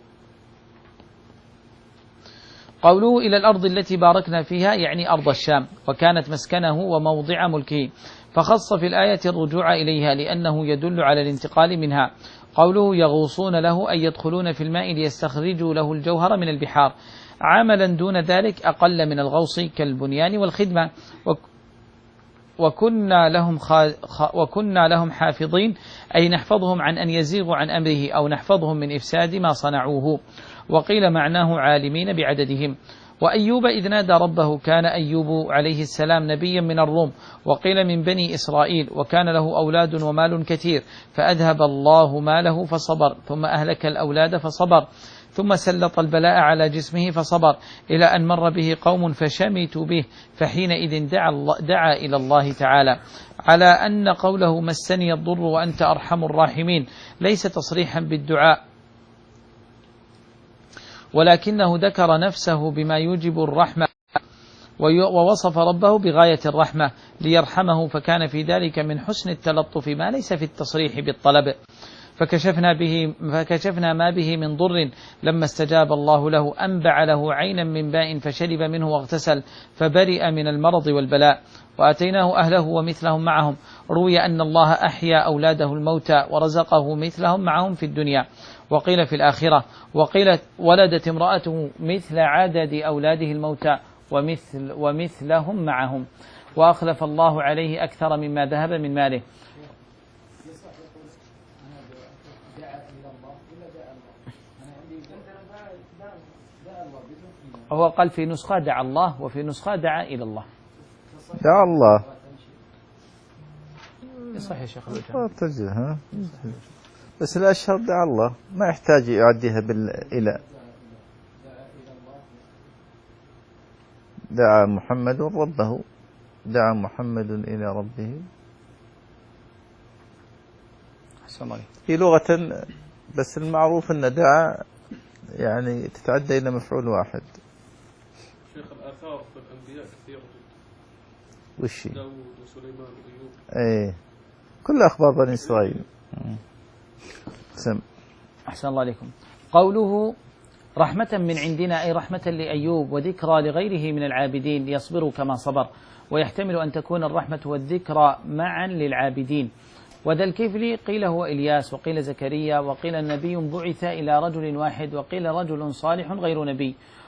قوله إلى الأرض التي باركنا فيها يعني أرض الشام، وكانت مسكنه وموضع ملكه، فخص في الآية الرجوع إليها لأنه يدل على الانتقال منها. قوله يغوصون له أي يدخلون في الماء ليستخرجوا له الجوهر من البحار، عملا دون ذلك أقل من الغوص كالبنيان والخدمة. وكنا لهم, وكنا لهم حافظين أي نحفظهم عن أن يزيغوا عن أمره، أو نحفظهم من إفساد ما صنعوه. وقيل معناه عالمين بعددهم. وأيوب إذ نادى ربه، كان أيوب عليه السلام نبيا من الروم، وقيل من بني إسرائيل، وكان له أولاد ومال كثير، فأذهب الله ماله فصبر، ثم أهلك الأولاد فصبر، ثم سلط البلاء على جسمه فصبر، إلى أن مر به قوم فشمتوا به، فحينئذ دعا, دعا إلى الله تعالى، على أن قوله مسني الضر وأنت أرحم الراحمين ليس تصريحا بالدعاء، ولكنه ذكر نفسه بما يوجب الرحمة، ووصف ربه بغاية الرحمة ليرحمه، فكان في ذلك من حسن التلطف ما ليس في التصريح بالطلب. فكشفنا به فكشفنا ما به من ضر لما استجاب الله له، أنبع له عينا من باء فشرب منه واغتسل، فبرئ من المرض والبلاء. وأتيناه أهله ومثلهم معهم. روي أن الله أحيا أولاده الموتى ورزقه مثلهم معهم في الدنيا، وقيل في الآخرة. وقيل ولدت امرأته مثل عدد أولاده الموتى ومثل ومثلهم معهم، وأخلف الله عليه أكثر مما ذهب من ماله. هو قال في نسخة دعا الله، وفي نسخة دعا إلى الله. دعا الله صحيح يا شيخ ترجع ها، بس الأشهر دعا الله، ما يحتاج يعديها بالإله. دعا محمد ربه، دعا محمد إلى ربه. في لغة، بس المعروف أن دعا يعني تتعدى إلى مفعول واحد. شيخ الآثار في الأنبياء كثيرة جدا. وشي؟ داود وسليمان وأيوب. إيه، كل أخبار بني إسرائيل. سم. أحسن الله عليكم. قوله رحمة من عندنا أي رحمة لأيوب، وذكرى لغيره من العابدين ليصبروا كما صبر، ويحتمل أن تكون الرحمة والذكرى معا للعابدين. وذا الكفل قيل هو إلياس، وقيل زكريا، وقيل نبي بعث إلى رجل واحد، وقيل رجل صالح غير نبي،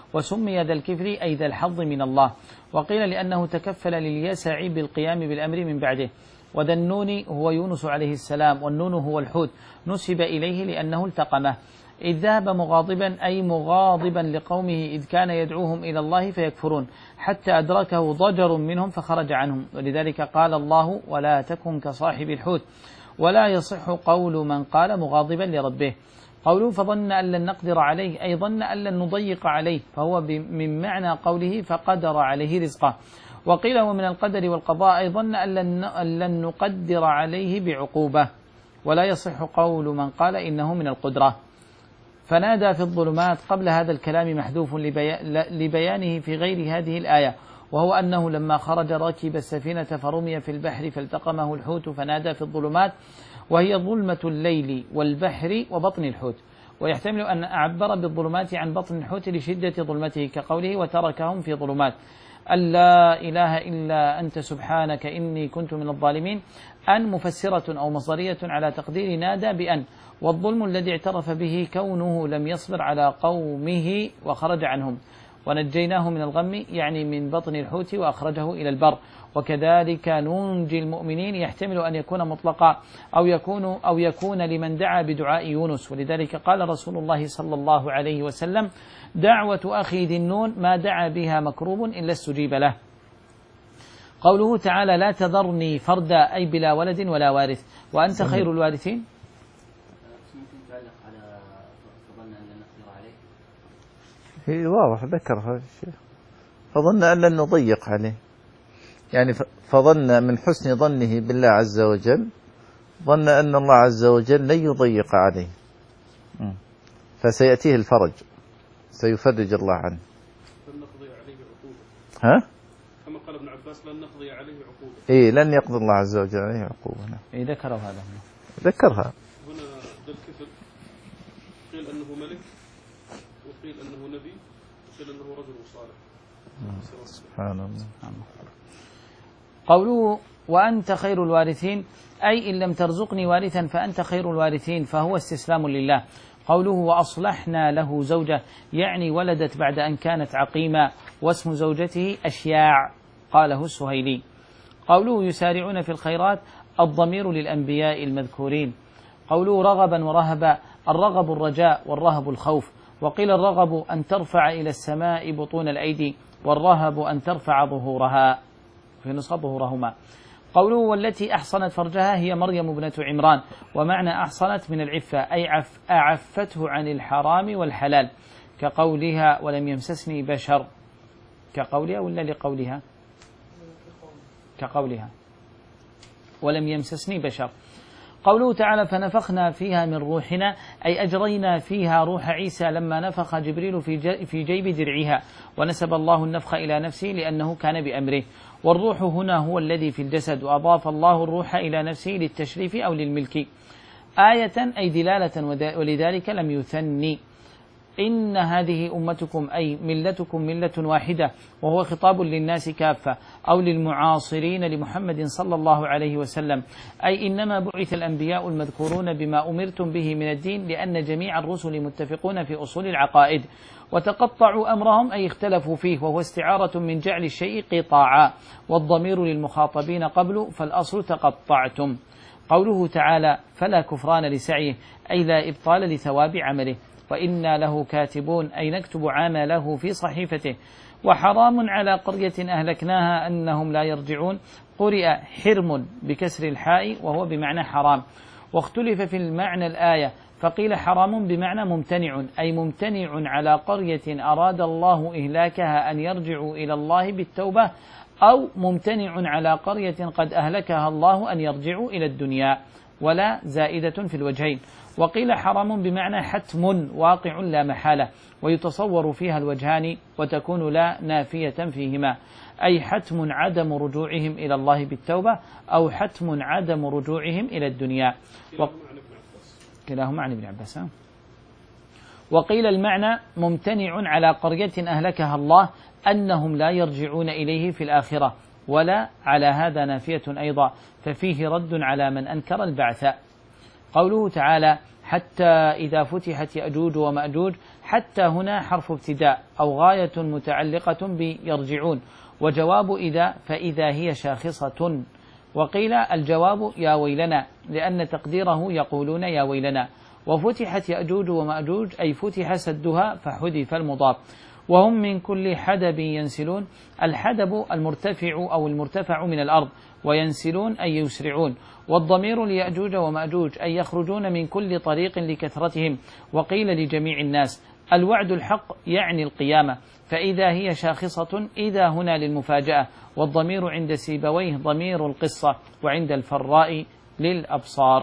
وسمي ذا الكفل أي ذا الحظ من الله. وقيل لأنه تكفل لليسع بالقيام بالأمر من بعده. وذا النون هو يونس عليه السلام، والنون هو الحوت، نسب إليه لأنه التقمه، إذ ذهب مغاضبا أي مغاضبا لقومه إذ كان يدعوهم إلى الله فيكفرون حتى أدركه ضجر منهم فخرج عنهم. ولذلك قال الله: ولا تكن كصاحب الحوت. ولا يصح قول من قال مغاضبا لربه. قوله فظن أن لن نقدر عليه أي ظن أن لن نضيق عليه، فهو من معنى قوله فقدر عليه رزقه. وقيل هو من القدر والقضاء أي ظن أن لن نقدر عليه بعقوبة. ولا يصح قول من قال إنه من القدرة. فنادى في الظلمات قبل هذا الكلام محذوف لبيانه في غير هذه الآية، وهو أنه لما خرج ركب السفينة فرمي في البحر فالتقمه الحوت فنادى في الظلمات، وهي ظلمة الليل والبحر وبطن الحوت. ويحتمل أن أعبر بالظلمات عن بطن الحوت لشدة ظلمته كقوله وتركهم في ظلمات، أن لا إله إلا أنت سبحانك إني كنت من الظالمين. أن مفسرة أو مصدرية على تقدير نادى بأن، والظلم الذي اعترف به كونه لم يصبر على قومه وخرج عنهم. ونجيناه من الغم يعني من بطن الحوت وأخرجه إلى البر. وكذلك ننجي المؤمنين يحتمل أن يكون مطلقا أو يكون أو يكون لمن دعا بدعاء يونس. ولذلك قال رسول الله صلى الله عليه وسلم: دعوة أخي ذي النون ما دعا بها مكروب إلا استجيب له. قوله تعالى: لا تذرني فردا أي بلا ولد ولا وارث، وأنت خير الوارثين. هي واضح ذكرها الشيخ، فظن أن لن نضيق عليه، يعني فظن من حسن ظنه بالله عز وجل ظن أن الله عز وجل لن يضيق عليه، فسيأتيه الفرج، سيفرج الله عنه. لن نقضي عليه عقوبة. ها؟ كما قال ابن عباس: لن نقضي عليه عقوبة. إيه، لن يقضي الله عز وجل عليه عقوبة. إيه ذكروا هذا. ذكرها. هنا ذا الكفل قيل أنه ملك، وقيل أنه نبي، وقيل أنه رجل صالح. سبحان الله. قوله وأنت خير الوارثين أي إن لم ترزقني وارثا فأنت خير الوارثين، فهو استسلام لله. قوله وأصلحنا له زوجة يعني ولدت بعد أن كانت عقيما، واسم زوجته أشياع قاله السهيلي. قوله يسارعون في الخيرات الضمير للأنبياء المذكورين. قوله رغبا ورهبا، الرغب الرجاء والرهب الخوف. وقيل الرغب أن ترفع إلى السماء بطون الأيدي، والرهب أن ترفع ظهورها، في نسخة ظهورهما. قوله والتي أحصنت فرجها هي مريم ابنة عمران، ومعنى أحصنت من العفة أي عف أعفته عن الحرام والحلال، كقولها ولم يمسسني بشر، كقولها ولا لقولها؟ كقولها ولم يمسسني بشر. قوله تعالى فنفخنا فيها من روحنا أي أجرينا فيها روح عيسى لما نفخ جبريل في جيب درعها، ونسب الله النفخ إلى نفسه لأنه كان بأمره. والروح هنا هو الذي في الجسد، وأضاف الله الروح إلى نفسه للتشريف أو للملك. آية أي دلالة، ولذلك لم يثني. إن هذه أمتكم أي ملتكم ملة واحدة، وهو خطاب للناس كافة أو للمعاصرين لمحمد صلى الله عليه وسلم، أي إنما بعث الأنبياء المذكورون بما أمرتم به من الدين، لأن جميع الرسل متفقون في أصول العقائد، وتقطعوا أمرهم أي اختلفوا فيه، وهو استعارة من جعل الشيء قطاعا، والضمير للمخاطبين قبل، فالأصل تقطعتم. قوله تعالى فلا كفران لسعيه أي لا إبطال لثواب عمله، وإنا له كاتبون أي نكتب عمله في صحيفته. وحرام على قرية أهلكناها أنهم لا يرجعون، قرئ حرم بكسر الحاء وهو بمعنى حرام. واختلف في المعنى الآية، فقيل حرام بمعنى ممتنع أي ممتنع على قرية أراد الله إهلاكها أن يرجعوا إلى الله بالتوبة، أو ممتنع على قرية قد أهلكها الله أن يرجعوا إلى الدنيا، ولا زائدة في الوجهين. وقيل حرام بمعنى حتم واقع لا محالة، ويتصور فيها الوجهان، وتكون لا نافية فيهما، أي حتم عدم رجوعهم إلى الله بالتوبة، أو حتم عدم رجوعهم إلى الدنيا. كلاهما عن ابن عباس. وقيل المعنى ممتنع على قرية أهلكها الله أنهم لا يرجعون إليه في الآخرة، ولا على هذا نافية أيضا، ففيه رد على من أنكر البعث. قوله تعالى حتى إذا فتحت يأجوج ومأجوج، حتى هنا حرف ابتداء أو غاية متعلقة بيرجعون، وجواب إذا فإذا هي شاخصة. وقيل الجواب يا ويلنا، لأن تقديره يقولون يا ويلنا. وفتحت يأجوج ومأجوج أي فتح سدها فحذف المضاف. وهم من كل حدب ينسلون، الحدب المرتفع أو المرتفع من الأرض، وينسلون أي يسرعون. والضمير ليأجوج ومأجوج أي يخرجون من كل طريق لكثرتهم. وقيل لجميع الناس. الوعد الحق يعني القيامة، فإذا هي شاخصة إذا هنا للمفاجأة، والضمير عند سيبويه ضمير القصة، وعند الفراء للأبصار.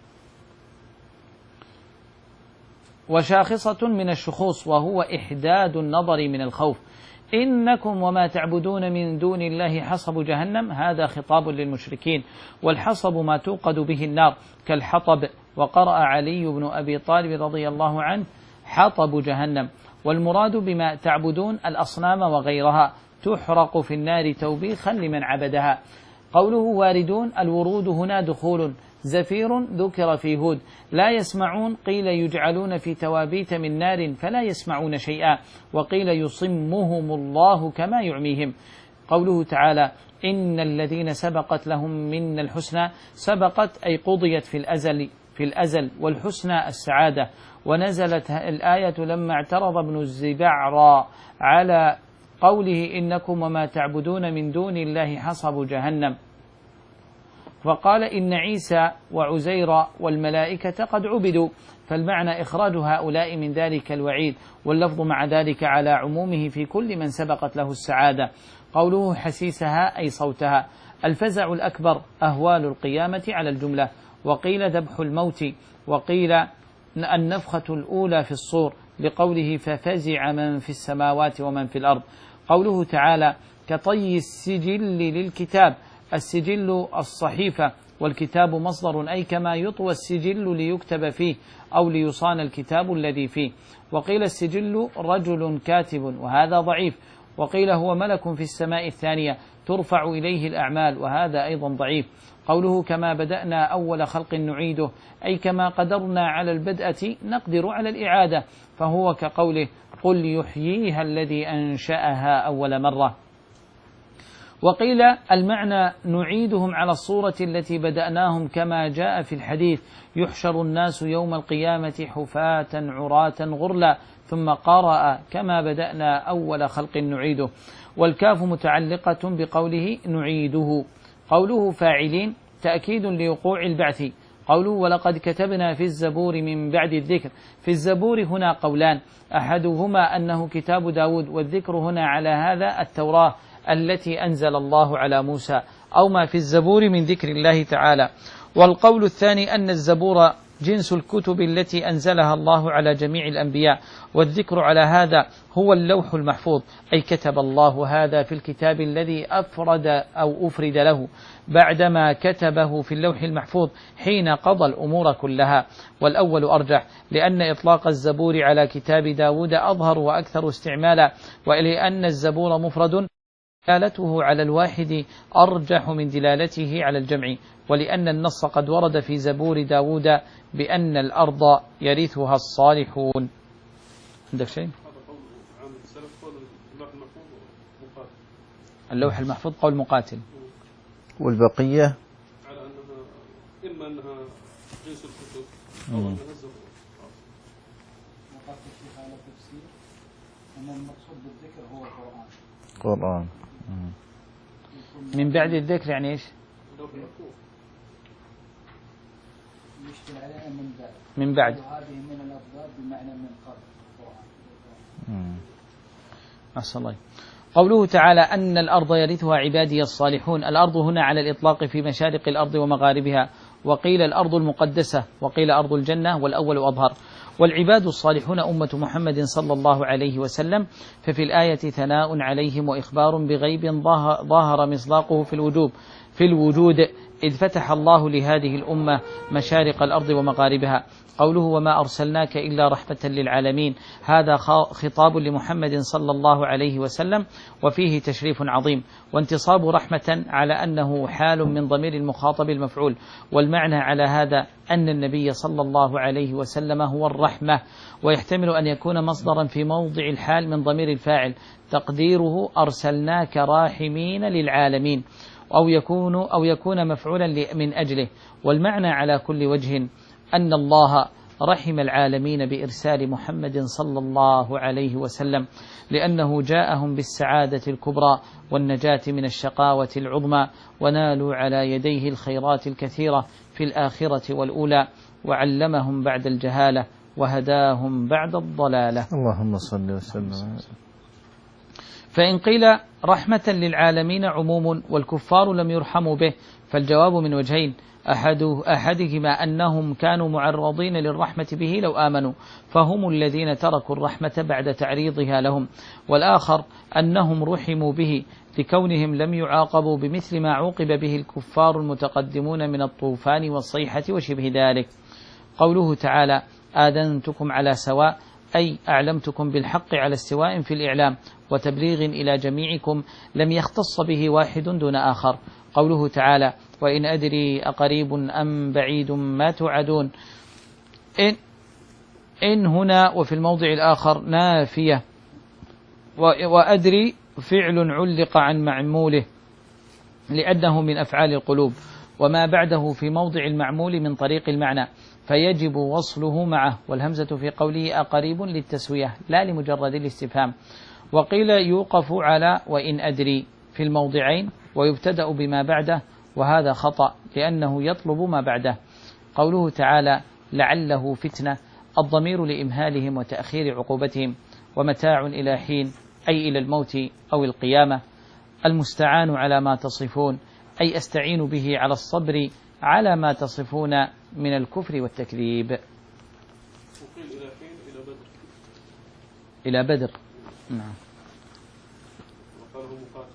وشاخصة من الشخوص وهو إحداد النظر من الخوف. إنكم وما تعبدون من دون الله حصب جهنم، هذا خطاب للمشركين، والحصب ما توقد به النار كالحطب. وقرأ علي بن أبي طالب رضي الله عنه حطب جهنم. والمراد بما تعبدون الأصنام وغيرها تحرق في النار توبيخا لمن عبدها. قوله واردون، الورود هنا دخول. زفير ذكر في هود. لا يسمعون قيل يجعلون في توابيت من نار فلا يسمعون شيئا، وقيل يصمهم الله كما يعميهم. قوله تعالى إن الذين سبقت لهم من الحسنى، سبقت أي قضيت في الأزل في الأزل والحسنى السعادة. ونزلت الآية لما اعترض ابن الزبعرى على قوله إنكم وما تعبدون من دون الله حصب جهنم، فقال إن عيسى وعزير والملائكة قد عبدوا، فالمعنى إخراج هؤلاء من ذلك الوعيد، واللفظ مع ذلك على عمومه في كل من سبقت له السعادة. قوله حسيسها أي صوتها. الفزع الأكبر أهوال القيامة على الجملة. وقيل ذبح الموت، وقيل النفخة الأولى في الصور، لقوله ففزع من في السماوات ومن في الأرض. قوله تعالى كطي السجل للكتاب، السجل الصحيفة، والكتاب مصدر أي كما يطوى السجل ليكتب فيه أو ليصان الكتاب الذي فيه. وقيل السجل رجل كاتب، وهذا ضعيف. وقيل هو ملك في السماء الثانية ترفع إليه الأعمال، وهذا أيضا ضعيف. قوله كما بدأنا أول خلق نعيده، أي كما قدرنا على البدءة نقدر على الإعادة، فهو كقوله قل يحييها الذي أنشأها أول مرة. وقيل المعنى نعيدهم على الصورة التي بدأناهم كما جاء في الحديث يحشر الناس يوم القيامة حفاة عراة غرلا، ثم قرأ كما بدأنا أول خلق نعيده. والكاف متعلقة بقوله نعيده. قوله فاعلين تأكيد لوقوع البعث. قوله ولقد كتبنا في الزبور من بعد الذكر. في الزبور هنا قولان، أحدهما أنه كتاب داود، والذكر هنا على هذا التوراة التي أنزل الله على موسى، أو ما في الزبور من ذكر الله تعالى. والقول الثاني أن الزبور جنس الكتب التي أنزلها الله على جميع الأنبياء، والذكر على هذا هو اللوح المحفوظ، أي كتب الله هذا في الكتاب الذي أفرد أو أفرد له بعدما كتبه في اللوح المحفوظ حين قضى الأمور كلها. والأول أرجح، لأن إطلاق الزبور على كتاب داود أظهر وأكثر استعمالا، ولأن الزبور مفرد دلالته على الواحد أرجح من دلالته على الجمع، ولأن النص قد ورد في زبور داود بأن الأرض يرثها الصالحون. عندك شيء؟ اللوح المحفوظ قول مقاتل. والبقية على أنها إما أنها جنس الكتب أو أنها الزبور. مقاتل في حالة تفسير أن المقصود بالذكر هو القرآن. قرآن. من بعد الذكر يعني إيش؟ يشتغل عليها من بعد. من بعد. وهذه من الأفضل بمعنى من قبل القرآن. أحسن الله. قوله تعالى أن الأرض يرثها عبادي الصالحون. الأرض هنا على الإطلاق في مشارق الأرض ومغاربها، وقيل الأرض المقدسة، وقيل أرض الجنة، والأول أظهر. والعباد الصالحون أمة محمد صلى الله عليه وسلم، ففي الآية ثناء عليهم وإخبار بغيب ظاهر مصداقه في الوجوب في الوجود، إذ فتح الله لهذه الأمة مشارق الأرض ومغاربها. قوله وما أرسلناك إلا رحمة للعالمين، هذا خطاب لمحمد صلى الله عليه وسلم، وفيه تشريف عظيم، وانتصاب رحمة على أنه حال من ضمير المخاطب المفعول، والمعنى على هذا أن النبي صلى الله عليه وسلم هو الرحمة، ويحتمل أن يكون مصدرا في موضع الحال من ضمير الفاعل تقديره أرسلناك راحمين للعالمين، أو يكون أو يكون مفعولا من أجله. والمعنى على كل وجه أن الله رحم العالمين بإرسال محمد صلى الله عليه وسلم، لأنه جاءهم بالسعادة الكبرى والنجاة من الشقاوة العظمى، ونالوا على يديه الخيرات الكثيرة في الآخرة والأولى، وعلمهم بعد الجهالة وهداهم بعد الضلالة. اللهم صل وسلم. فإن قيل رحمة للعالمين عموم والكفار لم يرحموا به، فالجواب من وجهين: أحد أحدهما أنهم كانوا معرضين للرحمة به لو آمنوا، فهم الذين تركوا الرحمة بعد تعريضها لهم، والآخر أنهم رحموا به لكونهم لم يعاقبوا بمثل ما عوقب به الكفار المتقدمون من الطوفان والصيحة وشبه ذلك. قوله تعالى آذنتكم على سواء، أي أعلمتكم بالحق على استواء في الإعلام وتبليغ إلى جميعكم لم يختص به واحد دون آخر. قوله تعالى وإن أدري أقريب أم بعيد ما توعدون، إن, إن هنا وفي الموضع الآخر نافية، وأدري فعل علق عن معموله لأنه من أفعال القلوب، وما بعده في موضع المعمول من طريق المعنى، فيجب وصله معه، والهمزة في قوله أقريب للتسوية لا لمجرد الاستفهام. وقيل يوقف على وإن أدري في الموضعين ويبتدأ بما بعده، وهذا خطأ لأنه يطلب ما بعده. قوله تعالى لعله فتنة، الضمير لإمهالهم وتأخير عقوبتهم، ومتاع إلى حين أي إلى الموت أو القيامة. المستعان على ما تصفون، أي أستعين به على الصبر على ما تصفون من الكفر والتكذيب. وقيل إلى حين إلى بدر. إلى بدر، نعم. وقاله مقاتل.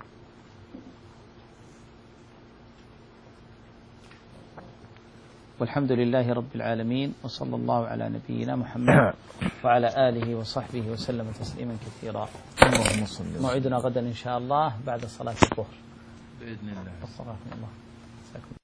والحمد لله رب العالمين، وصلى الله على نبينا محمد وعلى آله وصحبه وسلم تسليما كثيرا. اللهم صل وسلم. موعدنا غدا إن شاء الله بعد صلاة الظهر بإذن الله. الله.